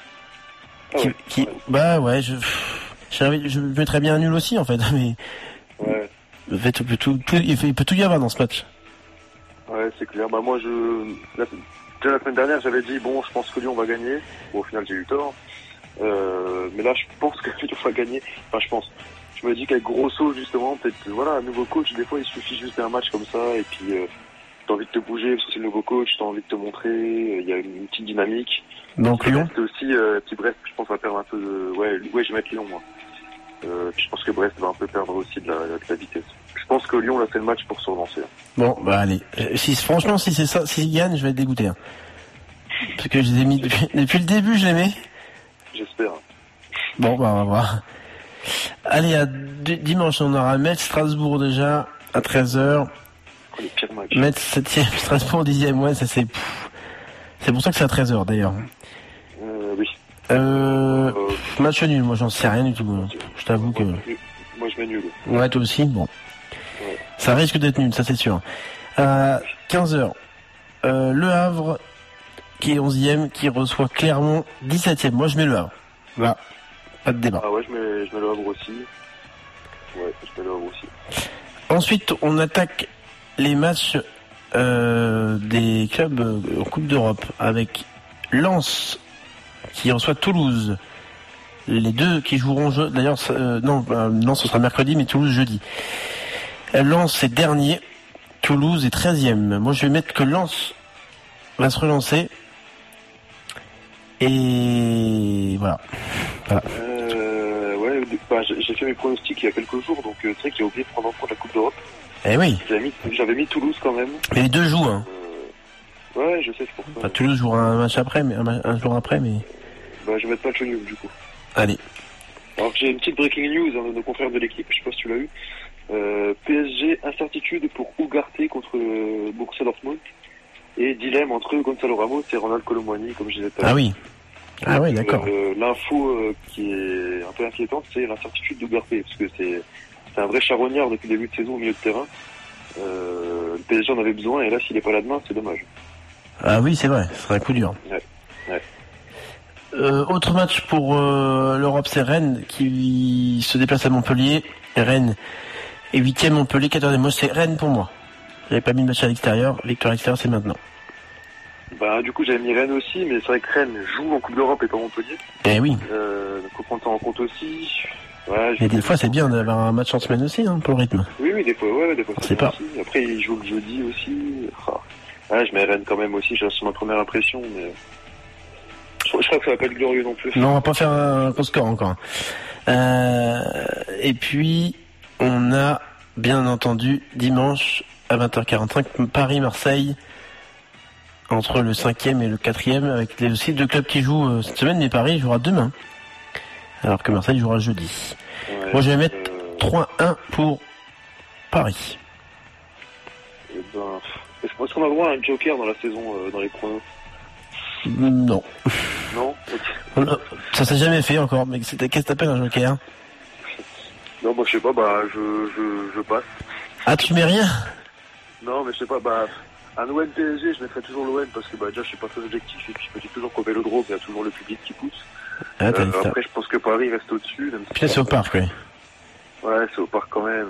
Bah ouais, je mettrais bien un nul aussi, en fait, mais... Ouais. En fait, il peut tout y avoir dans ce match. Ouais, c'est clair. Bah moi, déjà la semaine dernière, j'avais dit, bon, je pense que Lyon va gagner. Bon, au final, j'ai eu tort. Mais là, je pense que Lyon va gagner. Enfin, je pense. Je me dis qu'avec Grosso, justement, peut-être, voilà, un nouveau coach, des fois, il suffit juste d'un match comme ça, et puis t'as envie de te bouger, parce que c'est le nouveau coach, t'as envie de te montrer, il y a une petite dynamique. Donc Lyon Brest aussi, petit Brest, je pense, va perdre un peu de... Ouais, je vais mettre Lyon, moi. Je pense que Brest va un peu perdre aussi de la vitesse. Je pense que Lyon, là, c'est le match pour se relancer. Bon, bah allez. Franchement, si c'est ça, s'ils gagnent, je vais être dégoûté. Hein. Parce que je les ai mis depuis le début, je les mets. J'espère. Bon, bah on va voir. Allez, dimanche, on aura Metz, Strasbourg déjà, à 13h. Les pires matchs. Metz 7e, Strasbourg 10e, ouais, ça c'est... C'est pour ça que c'est à 13h d'ailleurs. Oui. Match nul, moi j'en sais rien du tout. Je t'avoue que... Moi je mets nul. Ouais, toi aussi, bon. Ouais. Ça risque d'être nul, ça c'est sûr. 15h, Le Havre, qui est 11e, qui reçoit Clermont 17e. Moi je mets Le Havre. Voilà, pas de débat. Ah ouais, je mets Le Havre aussi. Ouais, je mets Le Havre aussi. Ensuite, on attaque les matchs des clubs en Coupe d'Europe avec Lens qui reçoit Toulouse. Les deux qui joueront d'ailleurs non, ce sera mercredi, mais Toulouse jeudi. Lens est dernier, Toulouse est 13e. Moi je vais mettre que Lens va se relancer. Et voilà. J'ai fait mes pronostics il y a quelques jours, donc c'est vrai que j'ai oublié de prendre en compte la Coupe d'Europe. Eh oui. J'avais mis Toulouse quand même. Mais les deux jouent, hein. Ouais, je sais, c'est pour ça. Enfin, Toulouse jouera un match après, mais un jour après, mais. Bah, je vais mettre match nul du coup. Allez. Alors j'ai une petite breaking news, de nos confrères de l'équipe, je sais pas si tu l'as eu. PSG, incertitude pour Ugarte contre Borussia Dortmund. Et dilemme entre Gonzalo Ramos et Ronald Colomwani, comme je disais tout à l'heure. Ah oui. Ah oui, d'accord. L'info qui est un peu inquiétante, c'est l'incertitude d'Ugarte, parce que c'est un vrai charognard depuis le début de saison au milieu de terrain. Le PSG en avait besoin, et là, s'il n'est pas là demain, c'est dommage. Ah oui, c'est vrai, ce serait un coup dur. Ouais. Autre match pour l'Europe, c'est Rennes qui se déplace à Montpellier. Rennes est 8e, Montpellier 14e. Moi, c'est Rennes pour moi. J'avais pas mis de match à l'extérieur. Victoire à l'extérieur, c'est maintenant. Bah, du coup, j'avais mis Rennes aussi, mais c'est vrai que Rennes joue en Coupe d'Europe et pas Montpellier. Eh oui. Donc, faut prendre ça en compte aussi. Ouais, mais des fois, c'est bien d'avoir un match en semaine aussi, hein, pour le rythme. Oui, des fois, c'est pas. Aussi. Après, ils jouent le jeudi aussi. Ouais, je mets Rennes quand même aussi, j'ai ma première impression, mais je crois que ça va pas être glorieux non plus. Non, on va pas faire un gros score encore. Et puis, on a, bien entendu, dimanche, à 20h45, Paris-Marseille, entre le 5e et le 4e, avec aussi deux clubs qui jouent cette semaine, mais Paris jouera demain, alors que Marseille jouera jeudi. Ouais, moi, je vais mettre 3-1 pour Paris. Est-ce qu'on a le droit à un joker dans la saison, dans les pronos? Non. Non? Okay. Ça s'est jamais fait encore, mais qu'est-ce que t'appelles un joker? Non, moi je sais pas, je passe. Ah, tu mets rien? Non, mais je sais pas, un OM PSG, je mettrais toujours l'OM parce que déjà je suis pas très objectif et puis je me dis toujours qu'au Vélodrome, il y a toujours le public qui pousse. Ah, après, je pense que Paris reste au-dessus. Puis là, c'est au parc, oui. Ouais, c'est au parc quand même.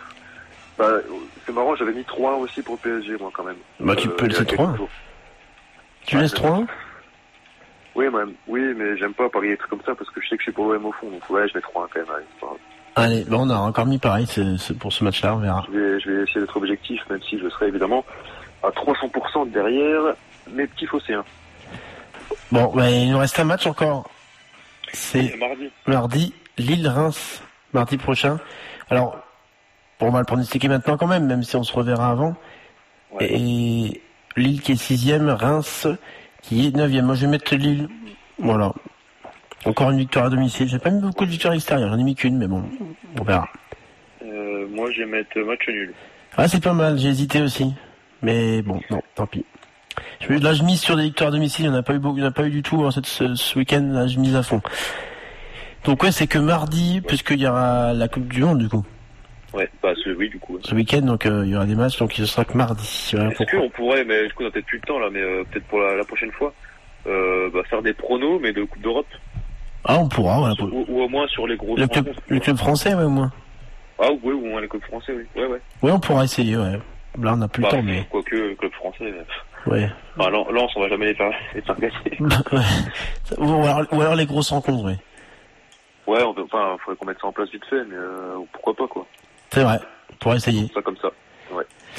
C'est marrant, j'avais mis 3-1 aussi pour le PSG, moi, quand même. Bah, tu peux laisser 3-1. Tu laisses 3-1? Oui, mais j'aime pas parier des trucs comme ça parce que je sais que je suis pour l'OM au fond. Donc, ouais, je mets 3-1 quand même. Allez, on a encore mis pareil pour ce match-là, on verra. Je vais essayer d'être objectif, même si je serai évidemment à 300% derrière mes petits phocéens. Bon, il nous reste un match encore. C'est mardi, Lille-Reims, mardi prochain. Alors, on va le pronostiquer maintenant quand même si on se reverra avant. Ouais. Et Lille qui est 6e, Reims qui est 9e. Moi, je vais mettre Lille. Voilà. Encore une victoire à domicile. J'ai pas mis beaucoup de victoires à l'extérieur. J'en ai mis qu'une, mais bon, on verra. Moi, je vais mettre match nul. Ah, c'est pas mal. J'ai hésité aussi. Mais bon, non, tant pis. Là, je mise sur des victoires à domicile. Il n'y en a pas eu du tout hein, ce week-end. Là, je mise à fond. Donc ouais, c'est que mardi, puisqu'il y aura la Coupe du Monde, du coup. Ouais, oui, du coup. Ce week-end, donc il y aura des matchs, donc ce sera que mardi. Voilà. Est-ce qu'on pourrait, mais du coup, on n'a peut-être plus le temps là, mais peut-être pour la prochaine fois, faire des pronos, mais de Coupe d'Europe. Ah, on pourra, voilà. Ou au moins sur les gros. Le club français, ouais, au moins. Ah oui, ou au moins les clubs français, oui. Ouais. Ouais, on pourra essayer, ouais. Là, on n'a plus le temps, mais. Quoique, le club français. Ouais. Lens, on va jamais les faire gagner. Ou alors les grosses rencontres, ouais. Ouais, faudrait qu'on mette ça en place vite fait, mais pourquoi pas, quoi. C'est vrai, on pourra essayer. Ça comme ça, ouais.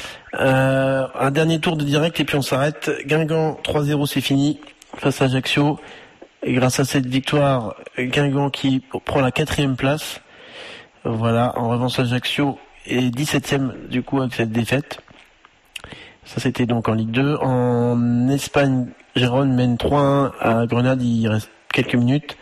Un dernier tour de direct et puis on s'arrête. Guingamp 3-0, c'est fini face à Ajaccio. Et grâce à cette victoire, Guingamp qui prend la 4e place. Voilà, en revanche Ajaccio est 17e du coup avec cette défaite. Ça c'était donc en Ligue 2. En Espagne, Gérone mène 3-1 à Grenade, il reste quelques minutes.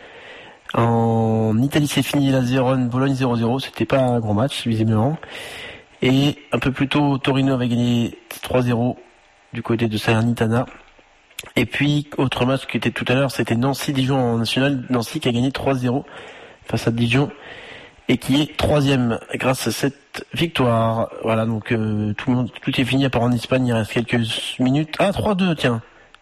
En Italie, c'est fini la Vérone, Bologne 0-0. C'était pas un gros match, visiblement. Et un peu plus tôt, Torino avait gagné 3-0 du côté de Salernitana. Et puis, autre match qui était tout à l'heure, c'était Nancy-Dijon en national. Nancy qui a gagné 3-0 face à Dijon. Et qui est 3e grâce à cette victoire. Voilà, donc tout est fini à part en Espagne, il reste quelques minutes. Ah, 3-2, tiens.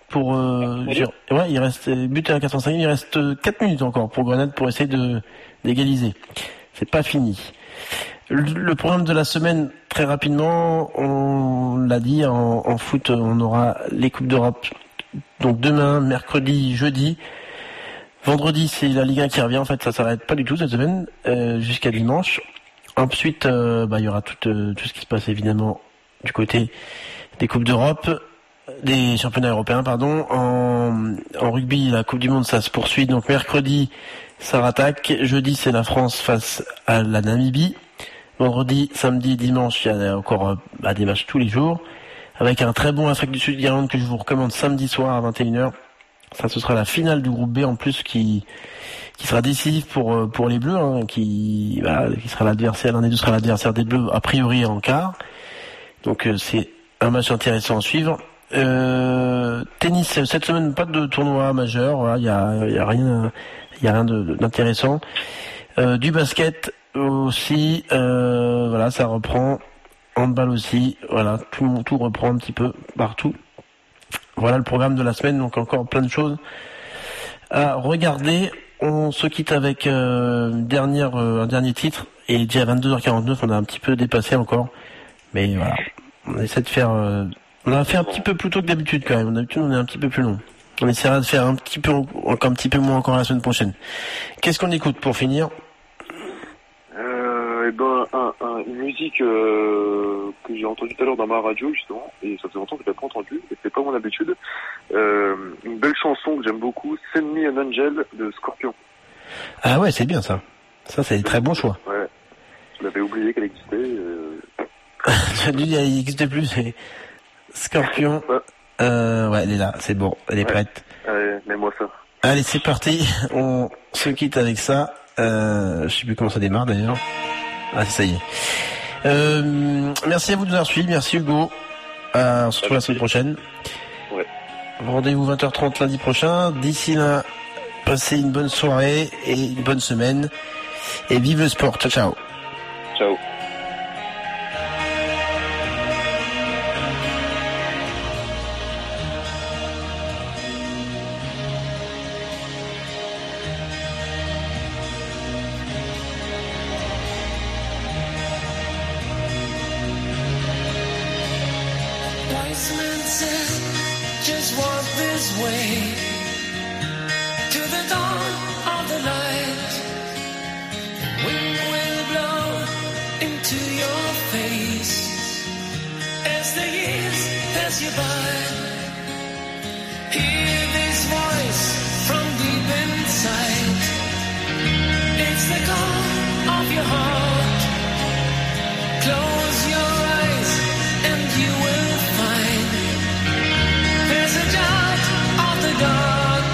Ouais, il reste but à la 85, il reste 4 minutes encore pour Grenade pour essayer d'égaliser. C'est pas fini. Le programme de la semaine, très rapidement, on l'a dit, en foot, on aura les Coupes d'Europe. Donc demain, mercredi, jeudi. Vendredi, c'est la Ligue 1 qui revient. En fait, ça s'arrête pas du tout cette semaine, jusqu'à dimanche. Ensuite, il y aura tout ce qui se passe évidemment du côté des Coupes d'Europe, des championnats européens, pardon. En rugby, la Coupe du Monde, ça se poursuit. Donc mercredi, ça rattaque. Jeudi, c'est la France face à la Namibie. Vendredi, samedi, dimanche, il y a encore des matchs tous les jours. Avec un très bon Afrique du Sud-Irlande que je vous recommande samedi soir à 21h. Ça, ce sera la finale du groupe B en plus qui sera décisif pour les Bleus, hein, qui sera l'adversaire, l'un des deux sera l'adversaire des Bleus a priori en quart. Donc c'est un match intéressant à suivre. Tennis cette semaine, pas de tournoi majeur, voilà, il y a rien d'intéressant. Du basket aussi, voilà, ça reprend. Handball aussi, voilà, tout reprend un petit peu partout. Voilà le programme de la semaine, donc encore plein de choses à regarder. On se quitte avec un dernier titre, et déjà à 22h49, on a un petit peu dépassé encore, mais voilà, on essaie de faire, on a fait un petit peu plus tôt que d'habitude quand même. D'habitude, on est un petit peu plus long. On essaiera de faire un petit peu moins encore la semaine prochaine. Qu'est-ce qu'on écoute pour finir? Une musique que j'ai entendue tout à l'heure dans ma radio justement, et ça fait longtemps que je l'ai pas entendue, et c'est pas mon habitude. Une belle chanson que j'aime beaucoup, Send Me an Angel de Scorpion. Ah ouais, c'est bien ça. Ça, c'est un très bon choix. Ouais, je l'avais oublié qu'elle existait. Tu as dit il n'existe plus, c'est Scorpion. Ouais, elle est là, c'est bon, elle est prête. Allez, mets-moi ça. Allez, c'est parti, on se quitte avec ça. Je sais plus comment ça démarre d'ailleurs. Ah, ça y est. Merci à vous de nous avoir suivis, merci Hugo. On se retrouve la semaine prochaine. Ouais. Rendez-vous 20h30 lundi prochain. D'ici là, passez une bonne soirée et une bonne semaine. Et vive le sport. Ciao, ciao. Ciao. Just walk this way to the dawn of the light. Wind will blow into your face as the years pass you by. Hear this voice from deep inside. It's the call of your heart. Close your eyes and you will find there's a child of the dark.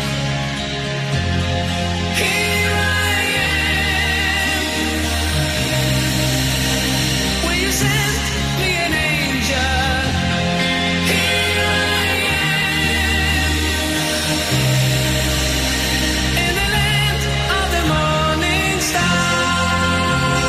Here I am. Will you send me an angel? Here I am. In the land of the morning star.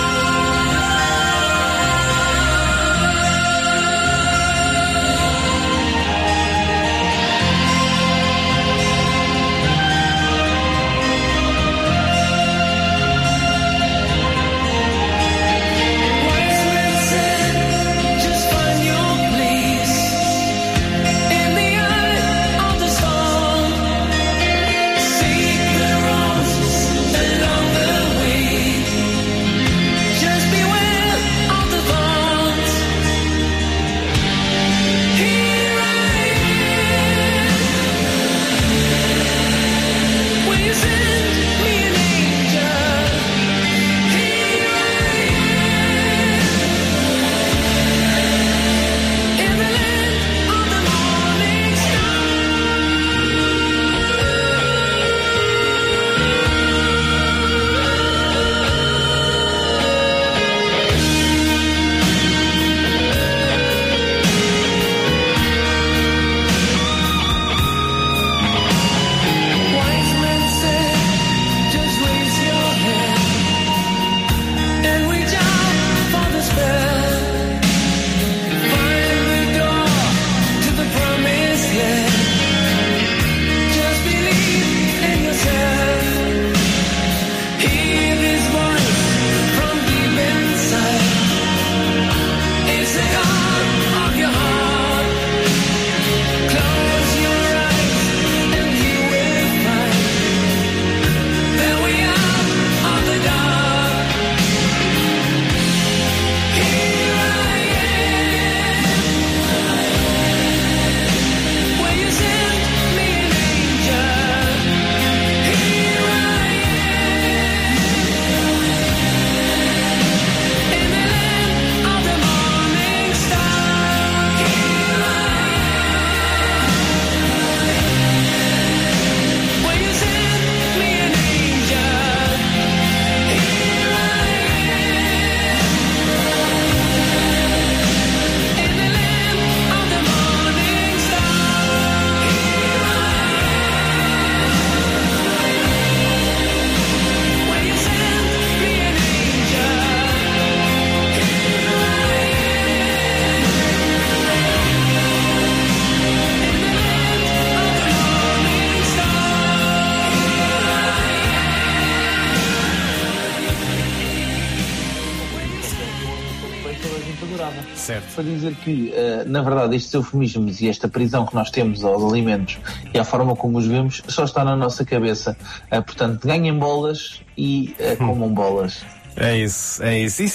toda a gente adorava. Certo. Para dizer que, na verdade, estes eufemismos e esta prisão que nós temos aos alimentos e à forma como os vemos só está na nossa cabeça. Portanto, ganhem bolas e comam bolas. É isso.